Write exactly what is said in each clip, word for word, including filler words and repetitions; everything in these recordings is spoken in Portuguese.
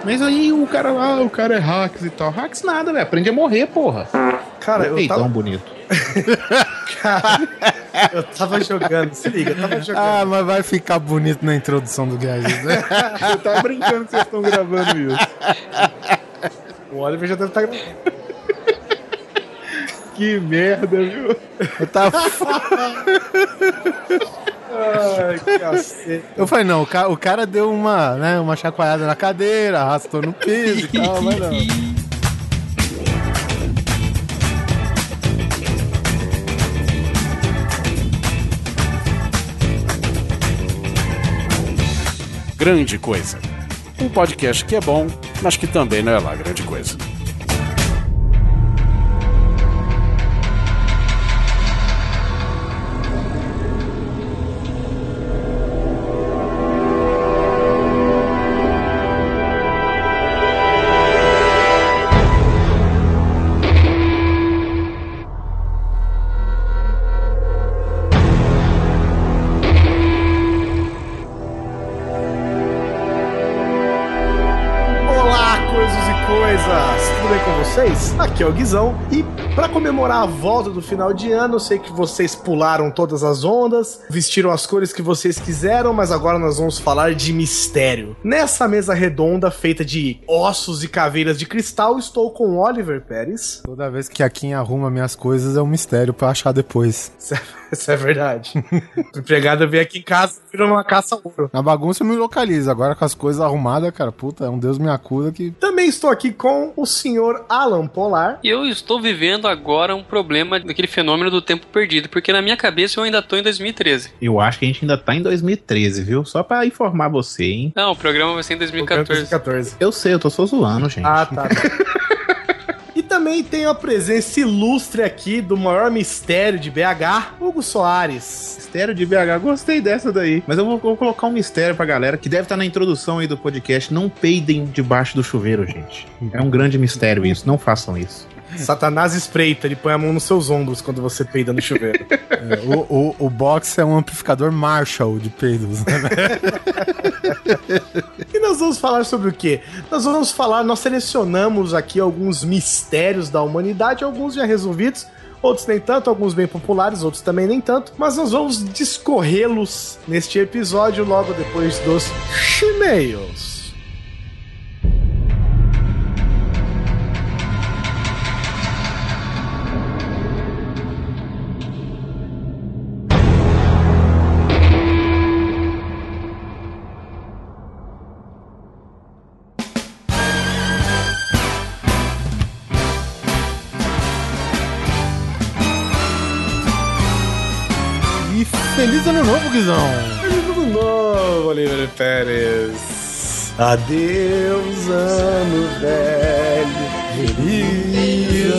Mas aí o cara lá, ah, o cara é hacks e tal. Hacks nada, velho. Aprende a morrer, porra. Cara, eu Peitão tava... bonito. Cara, eu tava jogando, se liga, eu tava jogando. Ah, mas vai ficar bonito na introdução do Guedes, né? Eu tava brincando que vocês estão gravando isso. O Oliver já deve estar gravando. Que merda, viu? Eu tava... Ai, que cacete. Eu falei, não, o cara, o cara deu uma, né, uma chacoalhada na cadeira, arrastou no piso e tal, mas não. Grande Coisa. Um podcast que é bom, mas que também não é lá grande coisa. Vocês? Aqui é o Guizão e para comemorar a volta do final de ano, eu sei que vocês pularam todas as ondas, vestiram as cores que vocês quiseram, mas agora nós vamos falar de mistério. Nessa mesa redonda feita de ossos e caveiras de cristal, estou com o Oliver Pérez. Toda vez que a Kim arruma minhas coisas é um mistério pra achar depois. Isso é, isso é verdade. O empregado veio aqui em casa e virou uma caça ao ouro. Na bagunça eu me localizo, agora com as coisas arrumadas, cara, puta, é um Deus me acuda que... Também estou aqui com o senhor Alan Polar. E eu estou vivendo agora um problema daquele fenômeno do tempo perdido, porque na minha cabeça eu ainda tô em dois mil e treze. Eu acho que a gente ainda tá em dois mil e treze, viu? Só pra informar você, hein? Não, o programa vai ser em dois mil e quatorze. dois mil e quatorze. Eu sei, eu tô só zoando, gente. Ah, tá. E também tem a presença ilustre aqui do maior mistério de B H, Hugo Soares. Mistério de B H, gostei dessa daí. Mas eu vou, vou colocar um mistério pra galera que deve estar na introdução aí do podcast. Não peidem debaixo do chuveiro, gente. É um grande mistério isso, não façam isso. Satanás espreita, ele põe a mão nos seus ombros quando você peida no chuveiro. É, o, o, o box é um amplificador Marshall de peidos, né? E nós vamos falar sobre o quê? Nós vamos falar, nós selecionamos aqui alguns mistérios da humanidade, alguns já resolvidos, outros nem tanto, alguns bem populares, outros também nem tanto, mas nós vamos discorrê-los neste episódio logo depois dos e-mails. Feliz ano novo, Guizão! Feliz ano novo, Oliver Pérez! Adeus, ano velho! Feliz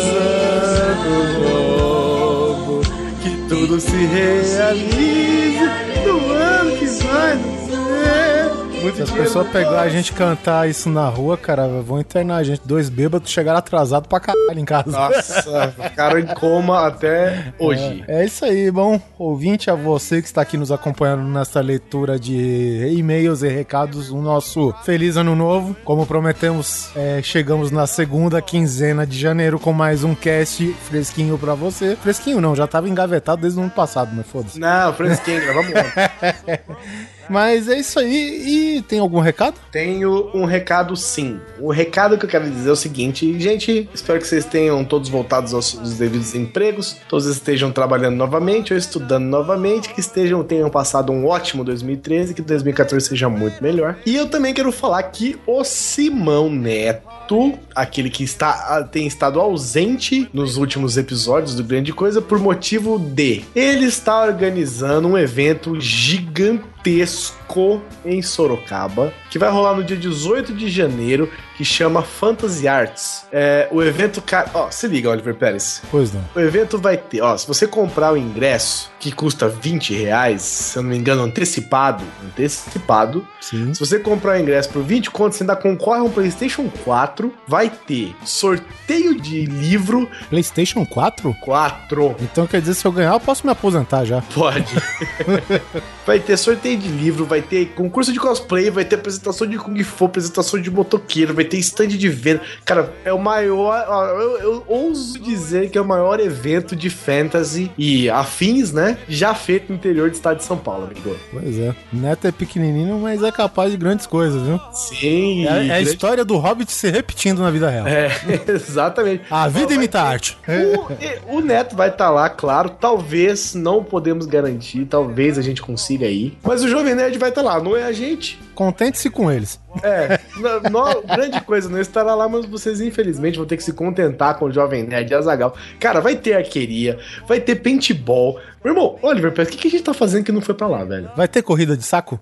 ano novo! Que tudo se realize no ano que vai nascer! Muito Se as pessoas pegarem a gente cantar isso na rua, cara, vão internar a gente. Dois bêbados chegaram atrasados pra caralho em casa. Nossa, ficaram em coma até hoje. É, é isso aí, bom ouvinte, a você que está aqui nos acompanhando nessa leitura de e-mails e recados, o nosso feliz ano novo. Como prometemos, é, chegamos na segunda quinzena de janeiro com mais um cast fresquinho pra você. Fresquinho não, já tava engavetado desde o ano passado, mas foda-se. Não, fresquinho, vamos lá. Mas é isso aí. E tem algum recado? Tenho um recado, sim. O recado que eu quero dizer é o seguinte, gente, espero que vocês tenham todos voltados aos seus devidos empregos, todos estejam trabalhando novamente ou estudando novamente, que estejam tenham passado um ótimo dois mil e treze, que dois mil e quatorze seja muito melhor. E eu também quero falar que o Simão Neto, aquele que está, tem estado ausente nos últimos episódios do Grande Coisa por motivo de ele está organizando um evento gigantesco em Sorocaba, que vai rolar no dia dezoito de janeiro, que chama Fantasy Arts. É, o evento, cara, ó, se liga, Oliver Pérez. Pois não. O evento vai ter, ó, se você comprar o ingresso, que custa vinte reais, se eu não me engano, antecipado, antecipado, sim. Se você comprar o ingresso por vinte contos, você ainda concorre a um PlayStation quatro, vai ter sorteio de livro. PlayStation quatro? quatro. Então quer dizer, se eu ganhar, eu posso me aposentar já. Pode. Vai ter sorteio de livro, vai vai ter concurso de cosplay, vai ter apresentação de Kung Fu, apresentação de motoqueiro, vai ter stand de venda. Cara, é o maior, ó, eu, eu ouso dizer que é o maior evento de fantasy e afins, né, já feito no interior do estado de São Paulo, amigo. Pois é. Neto é pequenininho, mas é capaz de grandes coisas, viu? Sim. É, é a grande... história do Hobbit se repetindo na vida real. É, exatamente. A vida imita a arte. O, o Neto vai estar tá lá, claro. Talvez, não podemos garantir. Talvez a gente consiga ir. Mas o Jovem Nerd vai estar tá lá, não é a gente. Contente-se com eles. É, no, no, grande coisa, não estará lá, mas vocês infelizmente vão ter que se contentar com o Jovem Nerd e Azaghal. Cara, vai ter arqueria, vai ter paintball. Meu irmão, Oliver, o que, que a gente tá fazendo que não foi pra lá, velho? Vai ter corrida de saco?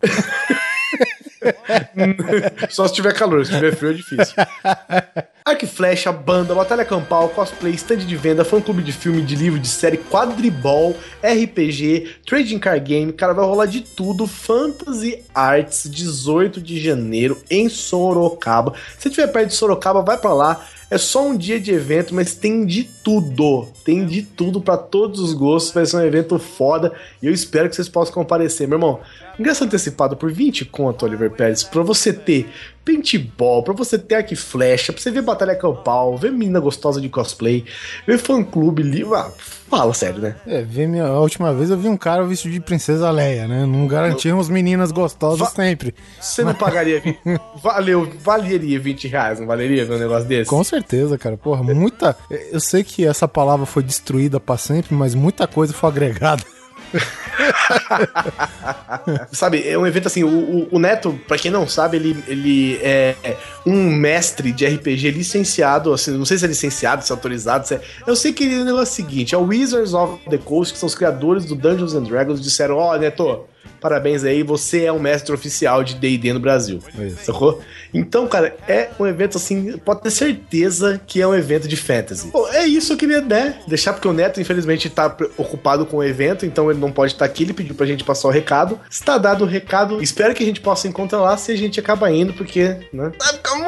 Só se tiver calor, se tiver frio é difícil. Arco e flecha, banda, batalha campal, cosplay, stand de venda, fã-clube de filme, de livro, de série, quadribol, R P G, trading card game, cara, vai rolar de tudo. Fantasy Arts, dezoito de janeiro, em Sorocaba. Se estiver perto de Sorocaba, vai pra lá. É só um dia de evento, mas tem de tudo. Tem de tudo pra todos os gostos. Vai ser um evento foda e eu espero que vocês possam comparecer. Meu irmão, ingresso antecipado por vinte conto, Oliver Pérez, pra você ter paintball, pra você ter arco e flecha, pra você ver batalha campal, ver menina gostosa de cosplay, ver fã-clube, livro. Ah, fala sério, né? É, ver minha, a última vez eu vi um cara vestido de Princesa Leia, né? Não garantimos meninas gostosas Va sempre. Você não pagaria... Valeu, valeria vinte reais, não valeria ver um negócio desse? Com certeza, cara. Porra, muita... Eu sei que essa palavra foi destruída pra sempre, mas muita coisa foi agregada. Sabe, é um evento assim, o, o, o Neto, pra quem não sabe, ele, ele é um mestre de R P G licenciado, assim, não sei se é licenciado, se é autorizado, se é... eu sei que o negócio é o seguinte, é o Wizards of the Coast, que são os criadores do Dungeons and Dragons, disseram, ó, oh, Neto, parabéns aí, você é um mestre oficial de D e D no Brasil. Isso. Sacou? Então, cara, é um evento assim, pode ter certeza que é um evento de fantasy. Bom, é isso que eu queria, né, deixar, porque o Neto, infelizmente, tá ocupado com o evento, então ele não pode estar aqui, ele pediu pra gente passar o recado. Está dado o recado, espero que a gente possa encontrar lá, se a gente acabar indo, porque, né, tá ficando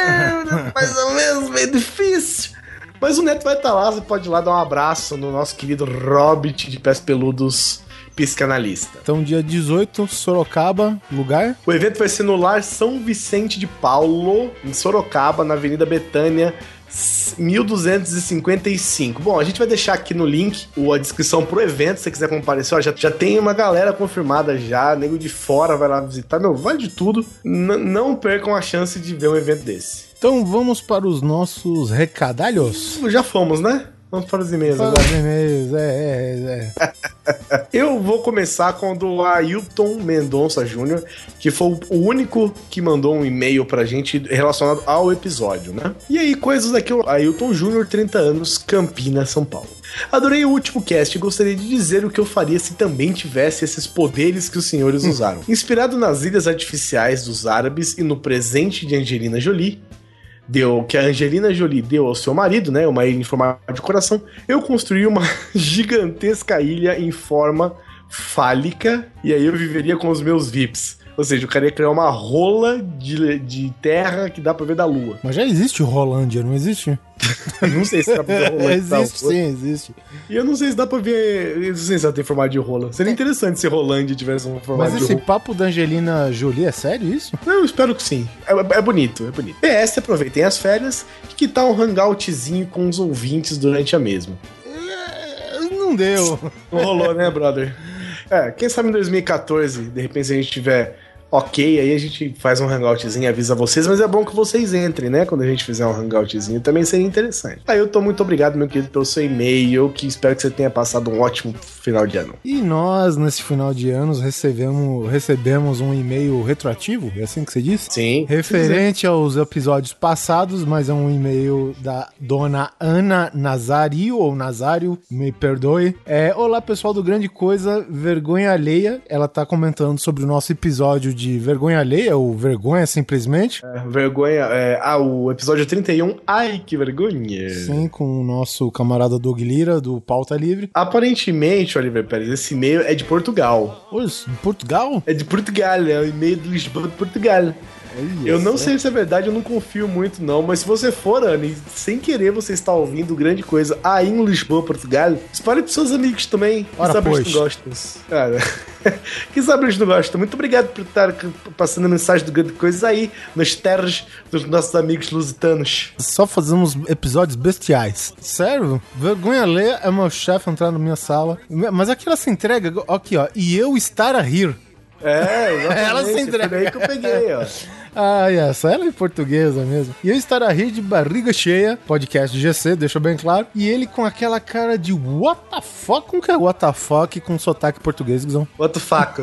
mais ou menos meio difícil. Mas o Neto vai estar lá, você pode ir lá dar um abraço no nosso querido Hobbit de pés peludos, psicanalista. Então, dia dezoito, Sorocaba, lugar? O evento vai ser no Lar São Vicente de Paulo, em Sorocaba, na Avenida Betânia, mil duzentos e cinquenta e cinco. Bom, a gente vai deixar aqui no link a descrição pro evento, se você quiser comparecer. Ó, já, já tem uma galera confirmada já, nego de fora vai lá visitar. Meu, vale de tudo. N- não percam a chance de ver um evento desse. Então, vamos para os nossos recadalhos? Já fomos, né? Vamos para os e-mails para agora. os e-mails, é, é, é. Eu vou começar com o do Ailton Mendonça Júnior, que foi o único que mandou um e-mail pra gente relacionado ao episódio, né? E aí, coisas aqui, o Ailton Júnior, trinta anos, Campinas, São Paulo. Adorei o último cast e gostaria de dizer o que eu faria se também tivesse esses poderes que os senhores usaram. Inspirado nas ilhas artificiais dos árabes e no presente de Angelina Jolie, deu, que a Angelina Jolie deu ao seu marido, né, uma ilha em formato de coração, eu construí uma gigantesca ilha em forma fálica, e aí eu viveria com os meus V I Ps. Ou seja, eu queria criar uma rola de, de terra que dá pra ver da lua. Mas já existe Rolândia, não existe? Não sei se dá pra ver rola. Existe, sim, existe. E eu não sei se dá pra ver... Eu não sei se ela tem formato de rola. Seria interessante se Rolândia tivesse um formato Mas de esse rola. papo da Angelina Jolie, é sério isso? Eu espero que sim. É, é bonito, é bonito. P S, aproveitem as férias e que tal um hangoutzinho com os ouvintes durante a mesma. Não deu. Não rolou, né, brother? É, quem sabe em dois mil e quatorze, de repente, se a gente tiver ok, aí a gente faz um hangoutzinho e avisa vocês, mas é bom que vocês entrem, né? Quando a gente fizer um hangoutzinho, também seria interessante. Aí eu tô muito obrigado, meu querido, pelo seu e-mail, que espero que você tenha passado um ótimo final de ano. E nós, nesse final de anos, recebemos, recebemos um e-mail retroativo, é assim que você disse? Sim. Referente aos episódios passados, mas é um e-mail da dona Ana Nazário, ou Nazário, me perdoe. É, olá, pessoal do Grande Coisa, Vergonha Alheia. Ela tá comentando sobre o nosso episódio de Vergonha Alheia, ou Vergonha Simplesmente. É, vergonha, é, ah, o episódio trinta e um, ai, que vergonha. Sim, com o nosso camarada Doug Lira, do Pauta Livre. Aparentemente, Oliver Pérez, esse e-mail é de Portugal. Pois, em Portugal? É de Portugal, é o e-mail do Lisboa de Portugal. Eu não sei se é verdade, eu não confio muito não, mas se você for, Anne, sem querer você está ouvindo grande coisa aí em Lisboa, Portugal, espalhe pros seus amigos também, que Ora, sabem pois. que tu gostas. Cara, que sabem que tu gostas. Muito obrigado por estar passando a mensagem do grande coisa aí nas terras dos nossos amigos lusitanos. Só fazemos episódios bestiais. Sério? Vergonha alheia é meu chefe entrar na minha sala. Mas aqui ela se entrega, aqui ó, e eu estar a rir. É, exatamente. Ela se entrega. Foi daí que eu peguei, ó. Ah, essa, ela é portuguesa mesmo. E eu estar a rir de barriga cheia, podcast G C, deixa bem claro. E ele com aquela cara de what the fuck? Como que é what the fuck com sotaque português, Guizão? What the fuck?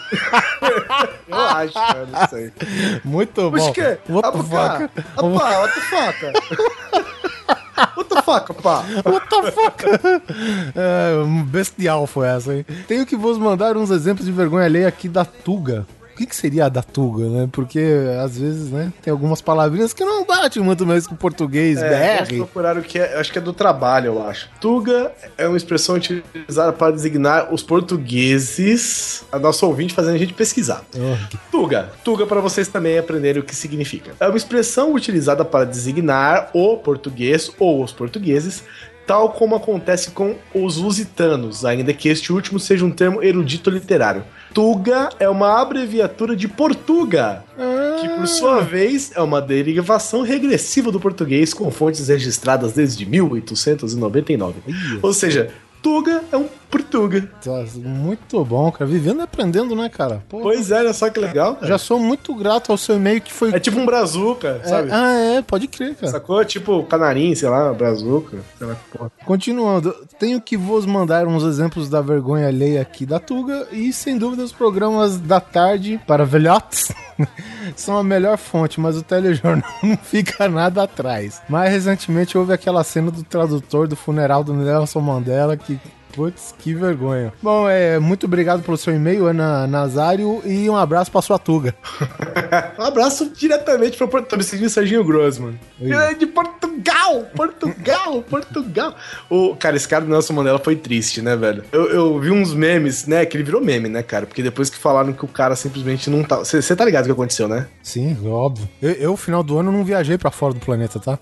Eu acho, cara, não sei. Muito bom. Mas que? What the fuck? Apá, what the fuck? What the fuck, pá? What the fuck? É, um bestial foi essa, hein? Tenho que vos mandar uns exemplos de vergonha alheia aqui da Tuga. O que, que seria a da Tuga, né? Porque, às vezes, né, tem algumas palavrinhas que não batem muito mais com o português, É, vamos B R. procurar o que é, acho que é do trabalho, eu acho. Tuga é uma expressão utilizada para designar os portugueses, a nossa ouvinte fazendo a gente pesquisar. Oh, que... Tuga. Tuga para vocês também aprenderem o que significa. É uma expressão utilizada para designar o português ou os portugueses, tal como acontece com os lusitanos, ainda que este último seja um termo erudito literário. Tuga é uma abreviatura de Portuga, que por sua vez é uma derivação regressiva do português com fontes registradas desde mil oitocentos e noventa e nove. Isso. Ou seja, Tuga é um Portuga. Muito bom, cara. Vivendo e aprendendo, né, cara? Pô, Pois é, olha só que legal. Cara. já sou muito grato ao seu e-mail que foi... É tipo um brazuca, É, sabe? ah, é, pode crer, cara. Sacou? Tipo canarim, sei lá, brazuca. Sei lá que porra. Continuando, tenho que vos mandar uns exemplos da vergonha alheia aqui da Tuga e, sem dúvida, os programas da tarde para velhotes são a melhor fonte, mas o telejornal não fica nada atrás. Mais recentemente houve aquela cena do tradutor do funeral do Nelson Mandela que... Putz, que vergonha. Bom, é, muito obrigado pelo seu e-mail, Ana Nazário, e um abraço pra sua Tuga. Um abraço diretamente pra Portugal, me Serginho Grossman. De Portugal, Portugal, Portugal. O, cara, esse cara do Nelson Mandela foi triste, né, velho? Eu, eu vi uns memes, né, que ele virou meme, né, cara? Porque depois que falaram que o cara simplesmente não tá... Você tá ligado o que aconteceu, né? Sim, óbvio. Eu, eu, no final do ano, não viajei pra fora do planeta, tá?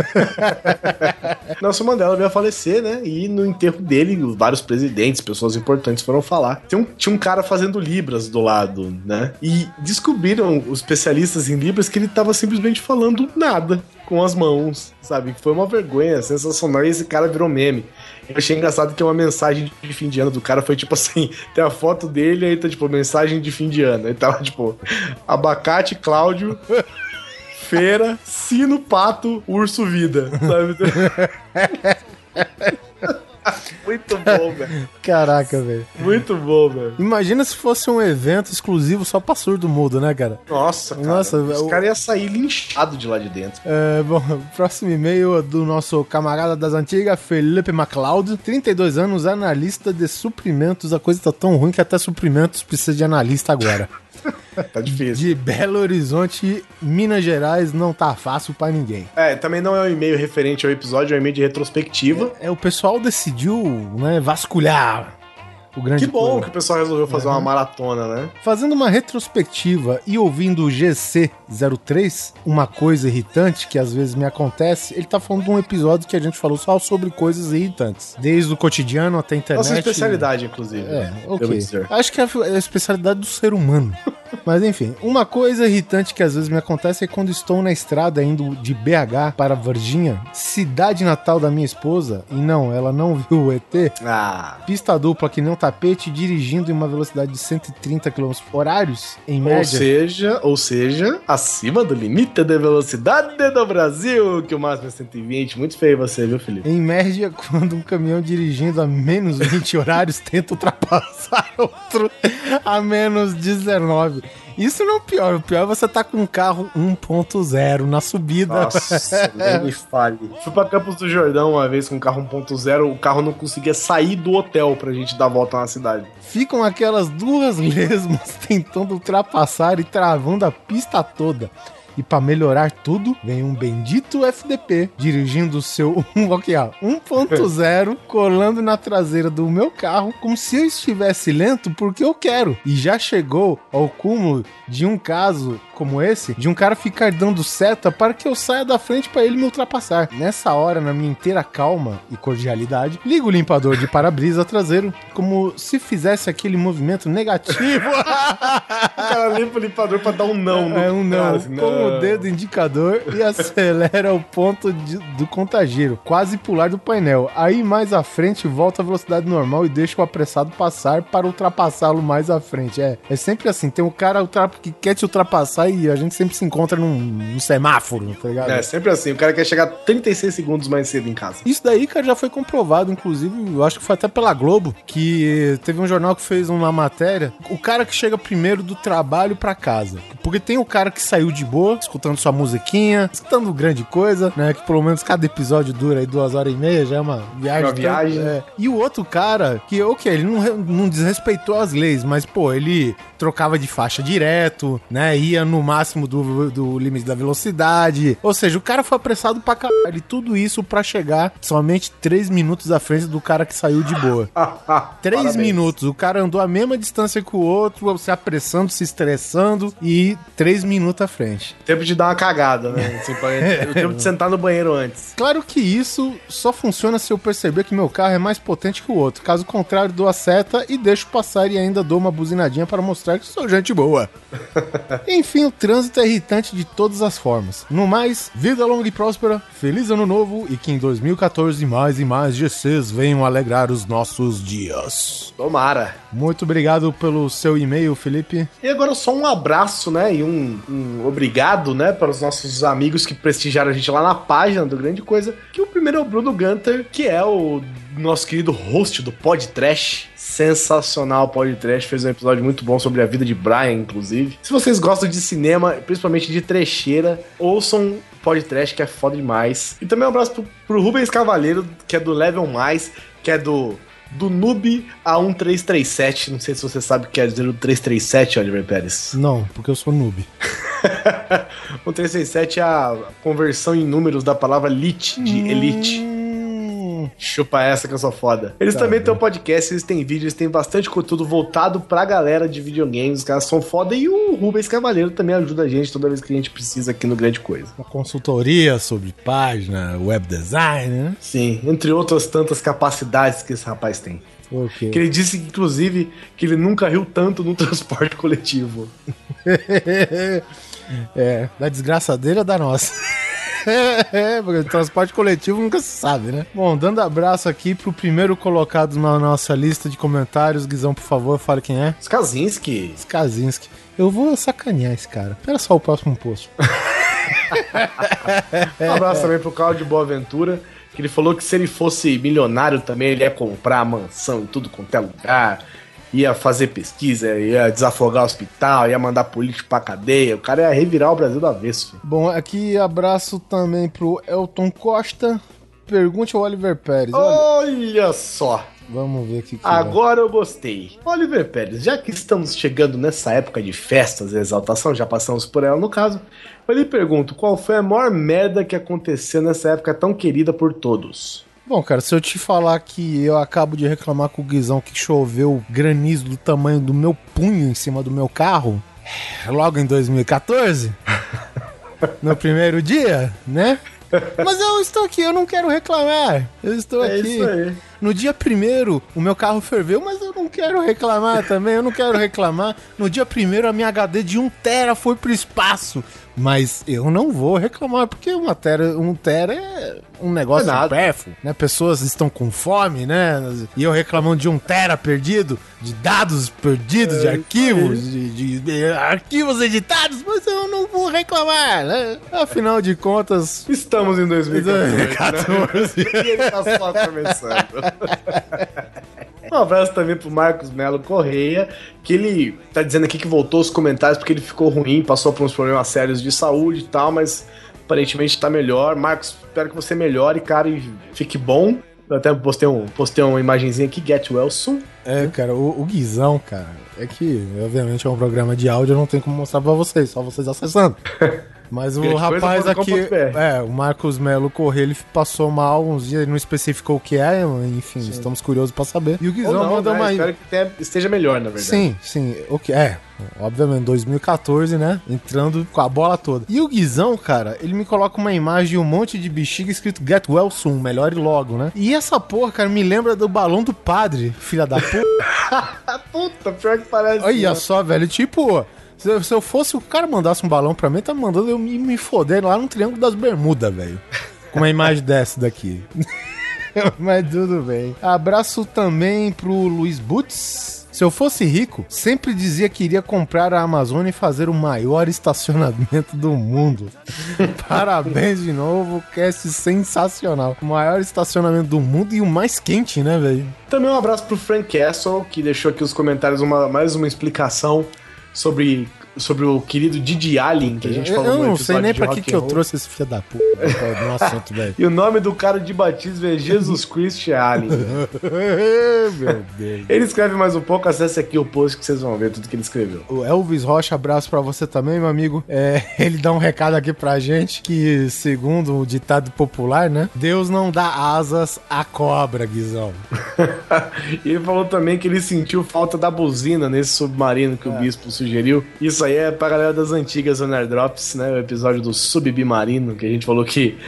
Nelson Mandela veio a falecer, né? E no enterro dele, vários presidentes, pessoas importantes foram falar. Tinha um, tinha um cara fazendo libras do lado, né? E descobriram os especialistas em libras que ele tava simplesmente falando nada com as mãos, sabe? Foi uma vergonha sensacional e esse cara virou meme. Eu achei engraçado que uma mensagem de fim de ano do cara foi tipo assim, tem a foto dele aí tá tipo, mensagem de fim de ano. Aí tava tipo, abacate, Cláudio... Feira, sino, pato, urso, vida, sabe? Muito bom, velho. Caraca, velho. Muito bom, velho. Imagina se fosse um evento exclusivo só pra surdo mudo, né, cara? Nossa, cara. Nossa, os o... caras iam sair linchados de lá de dentro. É, bom, próximo e-mail é do nosso camarada das antigas, Felipe MacLeod, trinta e dois anos, analista de suprimentos. A coisa tá tão ruim que até suprimentos precisa de analista agora. Tá difícil. De Belo Horizonte, Minas Gerais, não tá fácil pra ninguém. É, também não é um e-mail referente ao episódio, é um e-mail de retrospectiva. É, é o pessoal decidiu, né, vasculhar o grande... Que bom plano. que o pessoal resolveu fazer Uhum. uma maratona, né? Fazendo uma retrospectiva e ouvindo o G C zero três, uma coisa irritante que às vezes me acontece, ele tá falando de um episódio que a gente falou só sobre coisas irritantes. Desde o cotidiano até a internet. Nossa especialidade, inclusive. É, devo ok. dizer. Acho que é a especialidade do ser humano. Mas enfim, uma coisa irritante que às vezes me acontece é quando estou na estrada indo de B H para Varginha, cidade natal da minha esposa, e não, ela não viu o E T, Ah. pista dupla que nem um tapete, dirigindo em uma velocidade de cento e trinta quilômetros horários, em Ou média. seja, ou seja, acima do limite de velocidade do Brasil, que o máximo é cento e vinte. Muito feio você, viu, Felipe? Em média, quando um caminhão dirigindo a menos vinte horários tenta ultrapassar outro a menos dezenove. Isso não é o pior. O pior é você tá com um carro um ponto zero na subida. Nossa, nem me fale. Fui pra Campos do Jordão uma vez com um carro um ponto zero, o carro não conseguia sair do hotel pra gente dar volta na cidade. Ficam aquelas duas lesmas tentando ultrapassar e travando a pista toda. E pra melhorar tudo, vem um bendito F D P dirigindo o seu um ponto zero, colando na traseira do meu carro como se eu estivesse lento porque eu quero. E já chegou ao cúmulo de um caso como esse, de um cara ficar dando seta para que eu saia da frente para ele me ultrapassar. Nessa hora, na minha inteira calma e cordialidade, ligo o limpador de para-brisa traseiro como se fizesse aquele movimento negativo. O cara limpa o limpador pra dar um não. É um não, caso, com não. o dedo indicador e acelera o ponto de, do contagiro, quase pular do painel. Aí mais à frente volta a velocidade normal e deixa o apressado passar para ultrapassá-lo mais à frente. É, é sempre assim, tem um cara ultra, que quer te ultrapassar e a gente sempre se encontra num, num semáforo, tá ligado? É, sempre assim, o cara quer chegar trinta e seis segundos mais cedo em casa. Isso daí, cara, já foi comprovado, inclusive, eu acho que foi até pela Globo, que teve um jornal que fez uma matéria, o cara que chega primeiro do trabalho pra casa. Porque tem o cara que saiu de boa, escutando sua musiquinha, escutando grande coisa, né, que pelo menos cada episódio dura aí duas horas e meia, já é uma viagem. Uma viagem. É. E o outro cara, que, ok, ele não, não desrespeitou as leis, mas, pô, ele trocava de faixa direto, né, ia no máximo do, do limite da velocidade, ou seja, o cara foi apressado pra caralho, e tudo isso pra chegar somente três minutos à frente do cara que saiu de boa. Três Parabéns. minutos, o cara andou a mesma distância que o outro, se apressando, se estressando, e três minutos à frente. Tempo de dar uma cagada, né? Assim, pra... O tempo de sentar no banheiro antes. Claro que isso só funciona se eu perceber que meu carro é mais potente que o outro. Caso contrário, dou a seta e deixo passar e ainda dou uma buzinadinha para mostrar que sou gente boa. Enfim, o trânsito é irritante de todas as formas. No mais, vida longa e próspera, feliz ano novo e que em dois mil e catorze mais e mais G Cs venham alegrar os nossos dias. Tomara. Muito obrigado pelo seu e-mail, Felipe. E agora só um abraço, né? E um, um obrigado, né? Para os nossos amigos que prestigiaram a gente lá na página do Grande Coisa. Que o primeiro é o Bruno Gunter, que é o nosso querido host do Podtrash. Sensacional Podtrash, fez um episódio muito bom sobre a vida de Brian, inclusive. Se vocês gostam de cinema, principalmente de trecheira, ouçam Podtrash, que é foda demais. E também um abraço pro, pro Rubens Cavaleiro, que é do Level Mais, que é do, do Noob a um três três sete. Não sei se você sabe o que quer dizer o três três sete, Oliver Pérez. Não, porque eu sou noob. O três três sete é a conversão em números da palavra lit, de elite. Chupa essa que eu sou foda. Eles tá também bem. Têm um podcast, eles têm vídeos, eles têm bastante conteúdo voltado pra galera de videogames. Os caras são foda e o Rubens Cavaleiro também ajuda a gente toda vez que a gente precisa aqui no Grande Coisa. Uma consultoria sobre página, web design, né? Sim, entre outras tantas capacidades que esse rapaz tem. Okay. Que ele disse, inclusive, que ele nunca riu tanto no transporte coletivo. É, da desgraça dele ou da nossa? É, porque o transporte coletivo nunca se sabe, né? Bom, dando abraço aqui pro primeiro colocado na nossa lista de comentários. Guizão, por favor, fale quem é. Skazinski. Skazinski. Eu vou sacanear esse cara. Espera só o próximo post. Um abraço também pro Carlos de Boaventura, que ele falou que se ele fosse milionário também, ele ia comprar mansão e tudo quanto é lugar. Ia fazer pesquisa, ia desafogar o hospital, ia mandar político pra cadeia. O cara ia revirar o Brasil do avesso. Filho. Bom, aqui abraço também pro Elton Costa. Pergunte ao Oliver Pérez. Olha, Olha só. Vamos ver aqui. Que Agora é. eu gostei. Oliver Pérez, já que estamos chegando nessa época de festas e exaltação, já passamos por ela no caso, eu lhe pergunto, qual foi a maior merda que aconteceu nessa época tão querida por todos? Bom, cara, se eu te falar que eu acabo de reclamar com o Guizão que choveu granizo do tamanho do meu punho em cima do meu carro, logo em dois mil e catorze, no primeiro dia, né? Mas eu estou aqui, eu não quero reclamar. Eu estou é aqui. Isso aí. No dia primeiro, o meu carro ferveu, mas eu não quero reclamar também, eu não quero reclamar. No dia primeiro, a minha H D de um tera foi pro espaço. Mas eu não vou reclamar, porque uma tera, um tera é um negócio é supérfluo, né? Pessoas estão com fome, né? E eu reclamando de um tera perdido, de dados perdidos, é, de arquivos, de, de, de arquivos editados, mas eu não vou reclamar, né? Afinal de contas... Estamos em dois mil e catorze. Né? E ele tá só começando. Um abraço também pro Marcos Melo Correia, que ele tá dizendo aqui que voltou os comentários porque ele ficou ruim, passou por uns problemas sérios de saúde e tal, mas aparentemente tá melhor. Marcos, espero que você melhore, cara, e fique bom. Eu até postei, um, postei uma imagenzinha aqui, Get Well Soon. É, cara, o, o Guizão, cara, é que obviamente é um programa de áudio, eu não tenho como mostrar pra vocês, só vocês acessando. Mas o rapaz aqui, é, o Marcos Melo Correia, ele passou mal uns dias, ele não especificou o que é, enfim, sim. Estamos curiosos pra saber. E o Guizão não, mandou né? uma... Espero que tenha, esteja melhor, na verdade. Sim, sim, o que é... Obviamente, dois mil e catorze, né? Entrando com a bola toda. E o Guizão, cara, ele me coloca uma imagem de um monte de bexiga escrito Get Well Soon, melhore logo, né? E essa porra, cara, me lembra do balão do padre, filha da puta. Puta, pior que parece. Olha só, velho, tipo... Se, se eu fosse, o cara mandasse um balão pra mim, tá mandando eu me, me foder lá no Triângulo das Bermudas, velho. Com uma imagem dessa daqui. Mas tudo bem. Abraço também pro Luiz Butz. Se eu fosse rico, sempre dizia que iria comprar a Amazônia e fazer o maior estacionamento do mundo. Parabéns de novo, cast sensacional. O maior estacionamento do mundo e o mais quente, né, velho? Também um abraço pro Frank Castle, que deixou aqui nos comentários uma, mais uma explicação sobre, sobre o querido Didi Allen, que a gente eu, falou eu no não sei nem pra que, que eu roll. trouxe esse filho da puta no assunto, velho. E o nome do cara de batismo é Jesus Christ Allen. Meu Deus. Ele escreve mais um pouco, acesse aqui o post que vocês vão ver tudo que ele escreveu. O Elvis Rocha, abraço pra você também, meu amigo. É, ele dá um recado aqui pra gente que, segundo o ditado popular, né? Deus não dá asas à cobra, Guizão. E ele falou também que ele sentiu falta da buzina nesse submarino que é. o bispo sugeriu. Isso aí é pra galera das antigas Sonar Drops, né? O episódio do submarino, que a gente falou que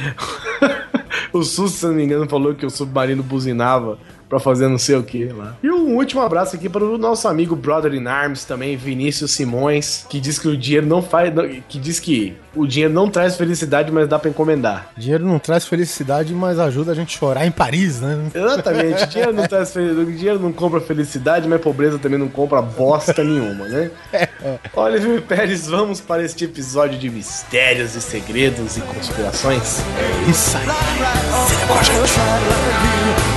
o Sus, se não me engano, falou que o submarino buzinava pra fazer não sei o que lá. E um último abraço aqui para o nosso amigo Brother in Arms também, Vinícius Simões, que diz que o dinheiro não faz... que diz que o dinheiro não traz felicidade, mas dá pra encomendar. Dinheiro não traz felicidade, mas ajuda a gente a chorar em Paris, né? Exatamente. Dinheiro não traz felicidade, dinheiro não compra felicidade, mas pobreza também não compra bosta nenhuma, né? É, é. Oliver Pérez, vamos para este episódio de mistérios e segredos e conspirações? É isso aí. Fica com a gente.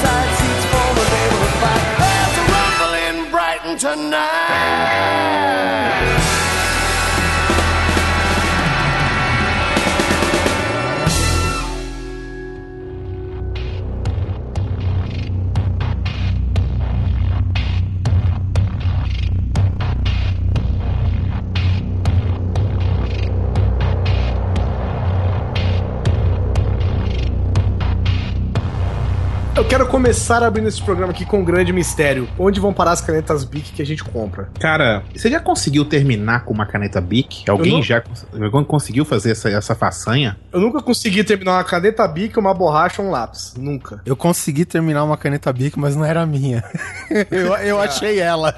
Eu quero começar abrindo esse programa aqui com um grande mistério. Onde vão parar as canetas Bic que a gente compra? Cara, você já conseguiu terminar com uma caneta Bic? Alguém não... já cons- conseguiu fazer essa, essa façanha? Eu nunca consegui terminar uma caneta Bic, uma borracha ou um lápis. Nunca. Eu consegui terminar uma caneta Bic, mas não era minha. eu eu ah. achei ela.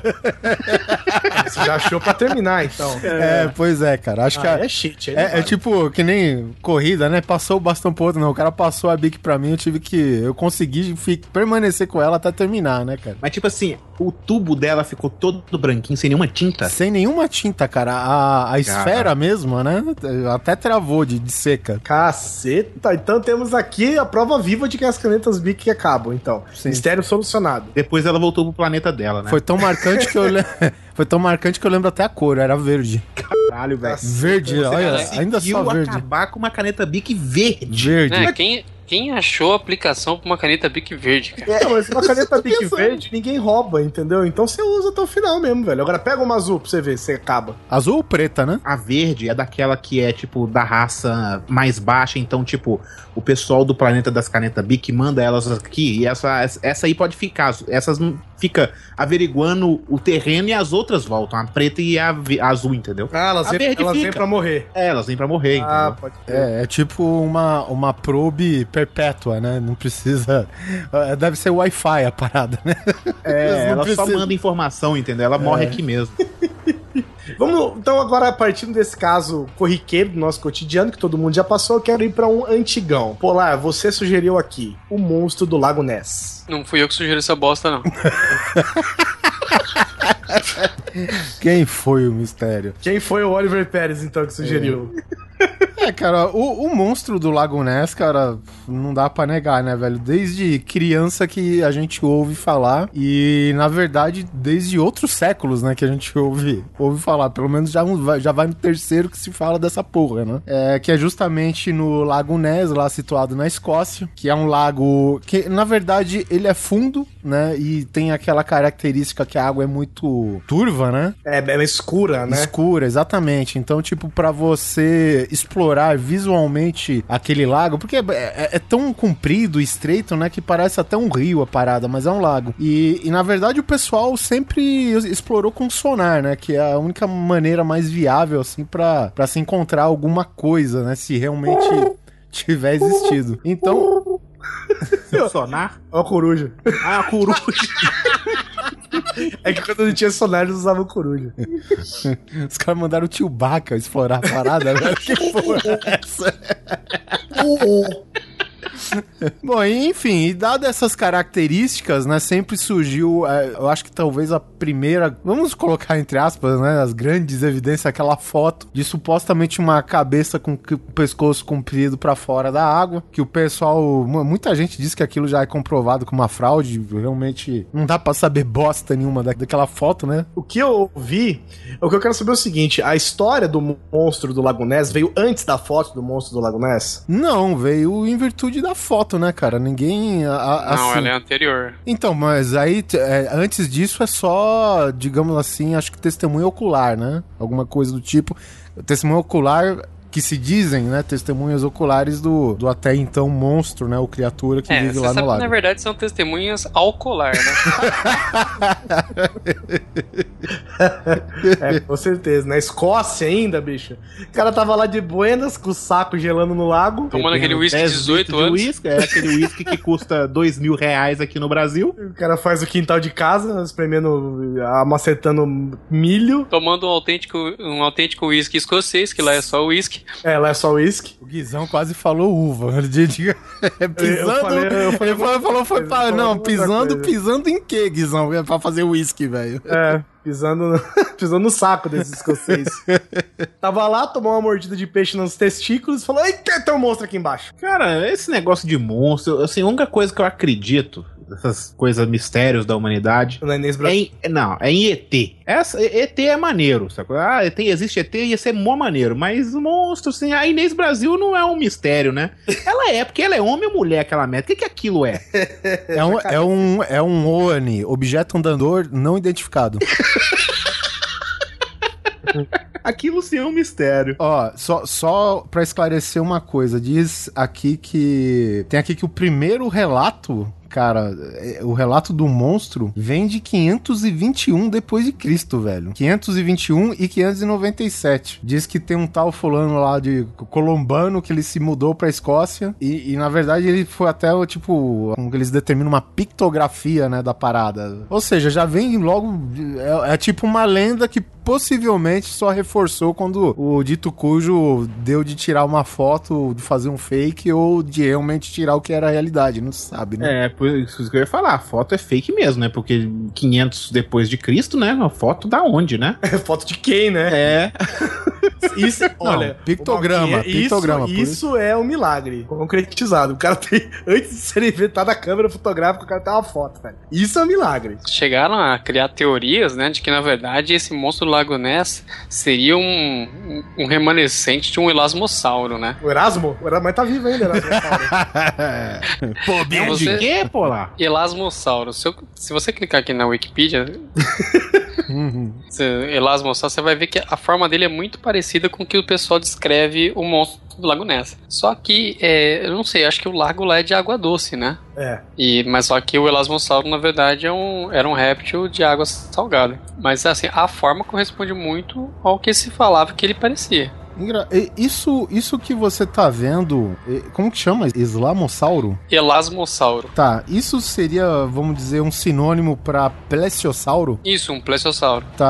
Você já achou pra terminar, então. É, é pois é, cara. Acho ah, que a, é shit. É, é, é tipo, que nem corrida, né? Passou o bastão pro outro, não. O cara passou a Bic pra mim, eu tive que... Eu consegui fico, permanecer com ela até terminar, né, cara? Mas tipo assim, o tubo dela ficou todo branquinho, sem nenhuma tinta? Sem nenhuma tinta, cara. A, a esfera mesmo, né? Até travou de, de seca. Caceta. Então temos aqui a prova viva de que as canetas Bic acabam, então. Sim. Mistério solucionado. Depois ela voltou pro planeta dela, né? Foi tão marcante que eu le... Foi tão marcante que eu lembro até a cor, era verde. Caralho, velho. Verde, você olha, ainda só verde. Acabar com uma caneta Bic verde. Verde. É, quem... Quem achou a aplicação pra uma caneta Bic verde, cara? É, mas uma caneta Bic verde ninguém rouba, entendeu? Então você usa até o final mesmo, velho. Agora pega uma azul pra você ver, você acaba. Azul ou preta, né? A verde é daquela que é, tipo, da raça mais baixa. Então, tipo, o pessoal do planeta das canetas Bic manda elas aqui. E essa, essa aí pode ficar. Essas não fica averiguando o terreno e as outras voltam. A preta e a, a azul, entendeu? Ah, elas, a vem, verde elas fica. vêm pra morrer. É, elas vêm pra morrer, ah, entendeu? Pode ser. É, é tipo uma, uma probe perpétua, né? Não precisa... Deve ser Wi-Fi a parada, né? É, ela precisa... só manda informação, entendeu? Ela é. morre aqui mesmo. Vamos, então agora partindo desse caso corriqueiro do nosso cotidiano, que todo mundo já passou, eu quero ir pra um antigão. Polar, você sugeriu aqui o monstro do Lago Ness. Não fui eu que sugeri essa bosta, não. Quem foi o mistério? Quem foi o Oliver Pérez, então, que sugeriu? É, cara, o, o monstro do Lago Ness, cara, não dá pra negar, né, velho? Desde criança que a gente ouve falar e, na verdade, desde outros séculos, né, que a gente ouve, ouve falar. Pelo menos já, já vai no terceiro que se fala dessa porra, né? É, que é justamente no Lago Ness, lá situado na Escócia, que é um lago que, na verdade, ele é fundo, né, e tem aquela característica que a água é muito turva, né? É, é escura, né? Escura, exatamente. Então, tipo, pra você explorar visualmente aquele lago, porque é, é, é tão comprido e estreito, né, que parece até um rio a parada, mas é um lago. E, e na verdade, o pessoal sempre explorou com sonar, né, que é a única maneira mais viável, assim, pra, pra se encontrar alguma coisa, né, se realmente tiver existido. Então... Seu sonar? Ó a coruja. Ah, a coruja. É que quando não tinha sonar, eles usavam coruja. Os caras mandaram o Chewbacca explorar a parada, velho. Que porra é essa? Bom, enfim, e dadas essas características, né, sempre surgiu, é, eu acho que talvez a primeira, vamos colocar entre aspas, né, as grandes evidências, aquela foto de supostamente uma cabeça com o pescoço comprido pra fora da água, que o pessoal, muita gente diz que aquilo já é comprovado como uma fraude, realmente não dá pra saber bosta nenhuma da, daquela foto, né? O que eu vi, o que eu quero saber é o seguinte, a história do monstro do Lago Ness veio antes da foto do monstro do Lago Ness? Não, veio em virtude da foto, né, cara? Ninguém... A, a, não, assim... ela é anterior. Então, mas aí, é, antes disso é só, digamos assim, acho que testemunho ocular, né? Alguma coisa do tipo. Testemunho ocular... que se dizem, né, testemunhas oculares do, do até então monstro, né, o criatura que é, vive lá no sabe lago. Que, na verdade, são testemunhas ao colar, né? É, com certeza. Na Escócia ainda, bicho. O cara tava lá de buenas, com o saco gelando no lago. Tomando aquele whisky de dezoito anos. Whisky, é aquele whisky que custa dois mil reais aqui no Brasil. O cara faz o quintal de casa, espremendo, amacetando milho. Tomando um autêntico um autêntico whisky escocês, que lá é só whisky. É, lá é só whisky. O Guizão quase falou uva. Pisando. Eu falei, eu falei, ele falou, falou foi pra, não, pisando, coisa. pisando em quê, Guizão? É pra fazer whisky, velho. É, pisando no, pisando no saco desses escocês. Tava lá, tomou uma mordida de peixe nos testículos e falou: eita, tem um monstro aqui embaixo. Cara, esse negócio de monstro, assim, a única coisa que eu acredito, essas coisas, mistérios da humanidade, Não é, Inês Bra... é em, não, é em E T. Essa, E T é maneiro, sabe? Ah, tem, existe E T, ia ser mó maneiro, mas monstro, assim, a Inês Brasil não é um mistério, né? Ela é, porque ela é homem ou mulher, aquela meta. O que que aquilo é? É um, é um, é um O A N I, objeto andador não identificado. Aquilo sim é um mistério. Ó, só, só pra esclarecer uma coisa, diz aqui que... Tem aqui que o primeiro relato... Cara, o relato do monstro vem de quinhentos e vinte e um depois de Cristo, velho. quinhentos e vinte e um e quinhentos e noventa e sete. Diz que tem um tal fulano lá de colombano que ele se mudou pra Escócia e, e na verdade ele foi até, tipo, como que eles determinam uma pictografia, né, da parada. Ou seja, já vem logo... É, é tipo uma lenda que possivelmente só reforçou quando o dito cujo deu de tirar uma foto, de fazer um fake ou de realmente tirar o que era a realidade, não se sabe, né? É, por isso que eu ia falar, a foto é fake mesmo, né? Porque quinhentos depois de Cristo, né? Uma foto da onde, né? É foto de quem, né? É. Isso, olha, não, pictograma, uma, pictograma. Isso, isso é um milagre concretizado. O cara tem, antes de ser inventada a câmera fotográfica, o cara tem uma foto, velho. Isso é um milagre. Chegaram a criar teorias, né, de que na verdade esse monstro do Lago Ness seria um, um, um remanescente de um elasmossauro, né? O Erasmo? O Erasmo, mas tá vivo ainda, Erasmo. Pô, bem você... de quê, pô lá? Elasmossauro. Se, eu, se você clicar aqui na Wikipedia, Uhum. Elasmossauro, você vai ver que a forma dele é muito parecida com o que o pessoal descreve o monstro do Lago Ness. Só que, é, eu não sei, acho que o lago lá é de água doce, né? É. E, mas só que o Elasmossauro, na verdade, é um, era um réptil de água salgada. Mas, assim, a forma corresponde muito ao que se falava que ele parecia. Isso, isso que você tá vendo, como que chama? Islamossauro? Elasmossauro. Tá, isso seria, vamos dizer, um sinônimo pra plesiosauro? Isso, um plesiosauro. Tá.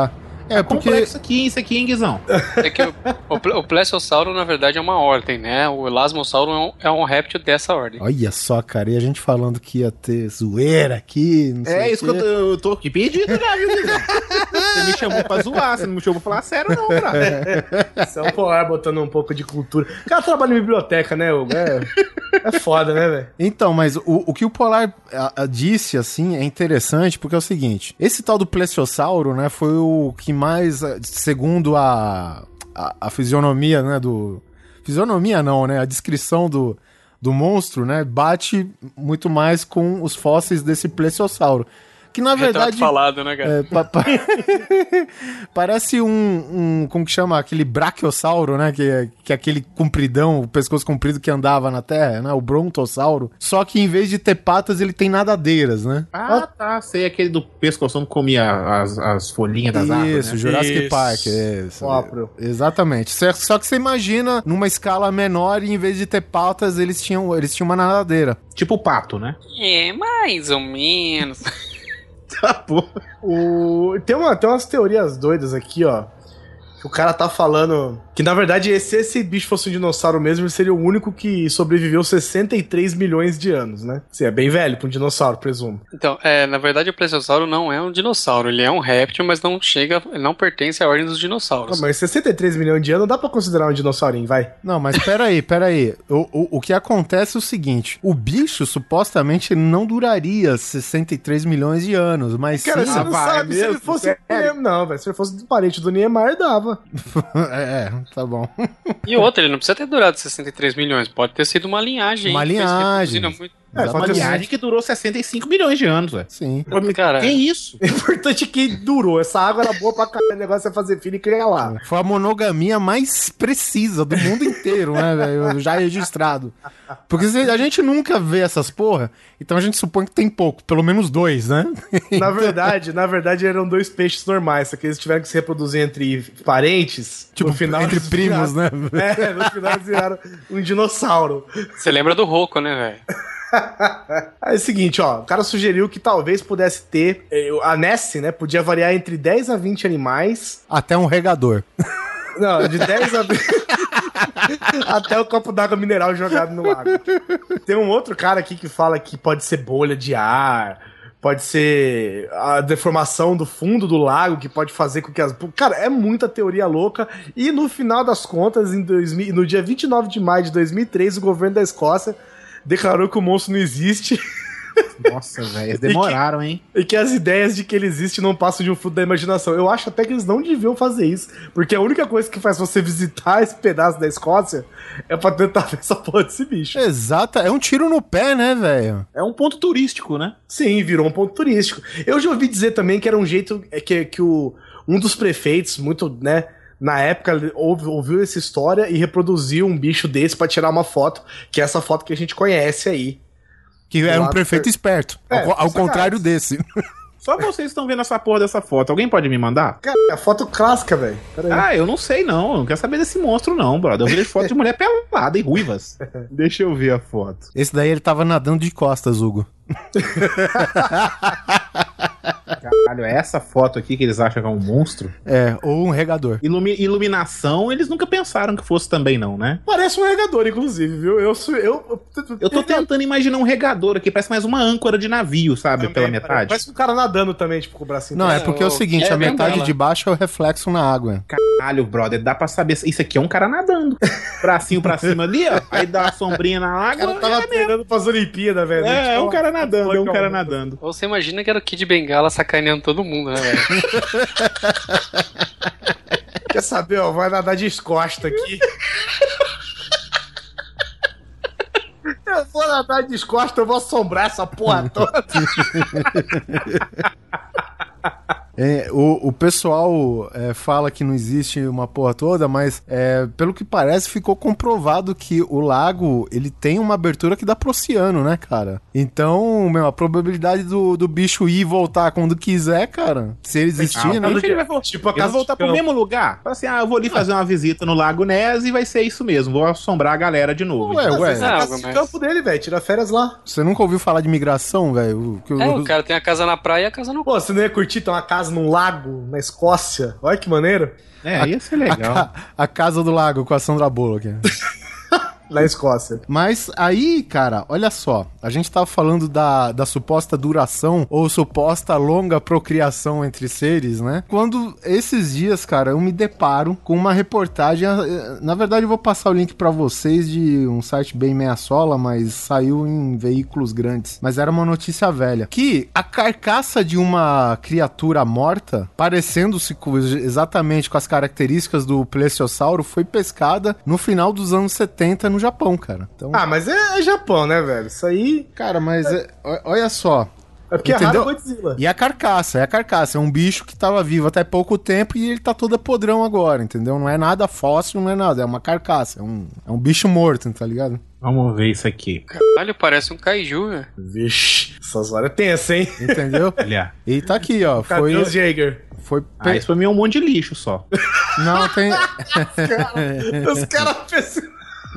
É, É complexo aqui, isso aqui, hein, Guizão? É que o, o, o plesiosauro, na verdade, é uma ordem, né? O elasmossauro é um, é um réptil dessa ordem. Olha só, cara, e a gente falando que ia ter zoeira aqui, não sei É o isso que eu tô, eu tô aqui pedindo, né, viu, Guizão? Você me chamou pra zoar, você não me chamou pra falar sério, não, cara. São Polar botando um pouco de cultura. O cara trabalha em biblioteca, né, Hugo? É, é foda, né, velho? Então, mas o, o que o Polar a, a, disse, assim, é interessante, porque é o seguinte, esse tal do plesiosauro, né, foi o que mais, segundo a, a, a fisionomia, né, do... Fisionomia não, né, a descrição do, do monstro, né, bate muito mais com os fósseis desse plesiosauro. Que na verdade... falado, né, cara? É, pa, pa... parece um, um... Como que chama? Aquele brachiosauro, né? Que é, que é aquele compridão, o pescoço comprido que andava na terra, né? O brontossauro. Só que em vez de ter patas, ele tem nadadeiras, né? Ah, tá. Sei aquele do pescoção que comia as, as folhinhas das árvores, Isso, né? Jurassic Isso. Park. Isso. Próprio. Exatamente. Só só que você imagina, numa escala menor, e em vez de ter patas, eles tinham, eles tinham uma nadadeira. Tipo o pato, né? É, mais ou menos. Tá, pô. O... Tem, uma, tem umas teorias doidas aqui, ó. Que o cara tá falando que, na verdade, se esse bicho fosse um dinossauro mesmo, ele seria o único que sobreviveu sessenta e três milhões de anos, né? Assim, é bem velho pra um dinossauro, presumo. Então, é, na verdade, o plesiosauro não é um dinossauro. Ele é um réptil, mas não chega, não pertence à ordem dos dinossauros. Ah, mas sessenta e três milhões de anos dá pra considerar um dinossaurinho, vai. Não, mas peraí, peraí. O, o, o que acontece é o seguinte: o bicho supostamente não duraria sessenta e três milhões de anos, mas Cara, sim. você não vai, sabe se ele mesmo? fosse. Sério? Não, velho. Se ele fosse do parente do Niemeyer, dava. é, tá bom. E outra, ele não precisa ter durado sessenta e três milhões. Pode ter sido uma linhagem. Uma que fez linhagem. reproduzir muito. É, Uma pode ter linhagem que durou sessenta e cinco milhões de anos, velho. Sim. Cara, Que isso? O importante é que durou. Essa água era boa pra caralho. O negócio é fazer filho e criar lá. Foi a monogamia mais precisa do mundo inteiro, né, velho? Já registrado. Porque se- a gente nunca vê essas porra, então a gente supõe que tem pouco, pelo menos dois, né? Na verdade, na verdade, eram dois peixes normais, só que eles tiveram que se reproduzir entre parentes. Tipo, no final, entre eles primos, viraram- né? É, no final eles viraram um dinossauro. você lembra do Rocco, né, velho? Aí é o seguinte, ó, o cara sugeriu que talvez pudesse ter, eh, a Nessie, né, podia variar entre dez a vinte animais. Até um regador. Não, de dez a vinte... até o copo d'água mineral jogado no lago. Tem um outro cara aqui que fala que pode ser bolha de ar, pode ser a deformação do fundo do lago, que pode fazer com que as... Cara, é muita teoria louca. E no final das contas, em dois mil, no dia vinte e nove de maio de dois mil e três, o governo da Escócia declarou que o monstro não existe Nossa, velho, eles demoraram, hein? e que as ideias de que ele existe não passam de um fruto da imaginação. Eu acho até que eles não deviam fazer isso, porque a única coisa que faz você visitar esse pedaço da Escócia é pra tentar ver essa porra desse bicho. Exato, é um tiro no pé, né, velho? É um ponto turístico, né? Sim, virou um ponto turístico. Eu já ouvi dizer também que era um jeito é que, que o, um dos prefeitos, muito, né, na época, ouvi- ouviu essa história e reproduziu um bicho desse pra tirar uma foto, que é essa foto que a gente conhece aí. Que era um Lado prefeito per- esperto. É, ao, ao sagaz. contrário desse. Só vocês estão vendo essa porra dessa foto. Alguém pode me mandar? Cara, é a foto clássica, velho. Pera aí. Ah, eu não sei não. Eu não quero saber desse monstro não, brother. Eu vejo foto de mulher pelada e ruivas. Deixa eu ver a foto. Esse daí ele tava nadando de costas, Hugo. Caralho, é essa foto aqui que eles acham que é um monstro? É, ou um regador. Ilumi- iluminação, eles nunca pensaram que fosse também não, né? Parece um regador, inclusive, viu? Eu, sou- eu, Eu tô tentando imaginar um regador aqui, parece mais uma âncora de navio, sabe? Também, Pela parece- metade. Parece um cara nadando também, tipo, com o bracinho. Não, é É, porque é o o- seguinte, é a metade bengala. de baixo é o reflexo na água. Caralho, brother, dá pra saber. Isso aqui é um cara nadando. Bracinho pra cima ali, ó. Aí dá uma sombrinha na O água. cara tava treinando pras Olimpíadas, velho. É, é um cara nadando, é um cara nadando. nadando. Ou você imagina que era o Kid Bengala sacaneando todo mundo, né, velho? Quer saber, ó? Vai nadar de costa aqui. Eu vou nadar de costa, eu vou assombrar essa porra toda. É, o, o pessoal é, fala que não existe uma porra toda, mas é, pelo que parece ficou comprovado que o lago ele tem uma abertura que dá pro oceano, né, cara? Então, meu, a probabilidade do, do bicho ir e voltar quando quiser, cara, se ele existir, Ah, né? quando que ele vai voltar? Tipo a Ele vai casa voltar de pro campo. mesmo lugar? Fala assim, ah, eu vou ali fazer uma visita no Lago Ness e vai ser isso mesmo. Vou assombrar a galera de novo. Ué, Então, ué. Essa é a Não, casa de mas- campo dele, velho. Tira férias lá. Você nunca ouviu falar de migração, velho? Que o- É, o cara tem a casa na praia e a casa no... Pô, você não ia curtir ter uma casa casa num lago na Escócia. Olha que maneiro. É, ia ser legal. A, a Casa do Lago com a Sandra Bullock. Na Escócia. Mas aí, cara, olha só. A gente tava falando da, da suposta duração ou suposta longa procriação entre seres, né? Quando esses dias, cara, eu me deparo com uma reportagem. Na verdade, eu vou passar o link pra vocês de um site bem meia sola, mas saiu em veículos grandes. Mas era uma notícia velha. Que a carcaça de uma criatura morta, parecendo-se com, exatamente com as características do plesiosauro, foi pescada no final dos anos setenta no Japão, cara. Então... Ah, mas é, é Japão, né, velho? Isso aí... Cara, mas é, olha só. É porque entendeu? é raro Godzilla. E a carcaça, é a carcaça. É um bicho que tava vivo até pouco tempo e ele tá todo podrão agora, entendeu? Não é nada fóssil, não é nada. É uma carcaça. É um, é um bicho morto, tá ligado? Vamos ver isso aqui. Caralho, parece um kaiju, velho. Vixe, essas horas é tensa, hein? Entendeu? Olha. E tá aqui, ó. Foi, Cadê os Jaeger? foi Ah, isso pra mim é um monte de lixo só. Não, tem... Os caras pensam...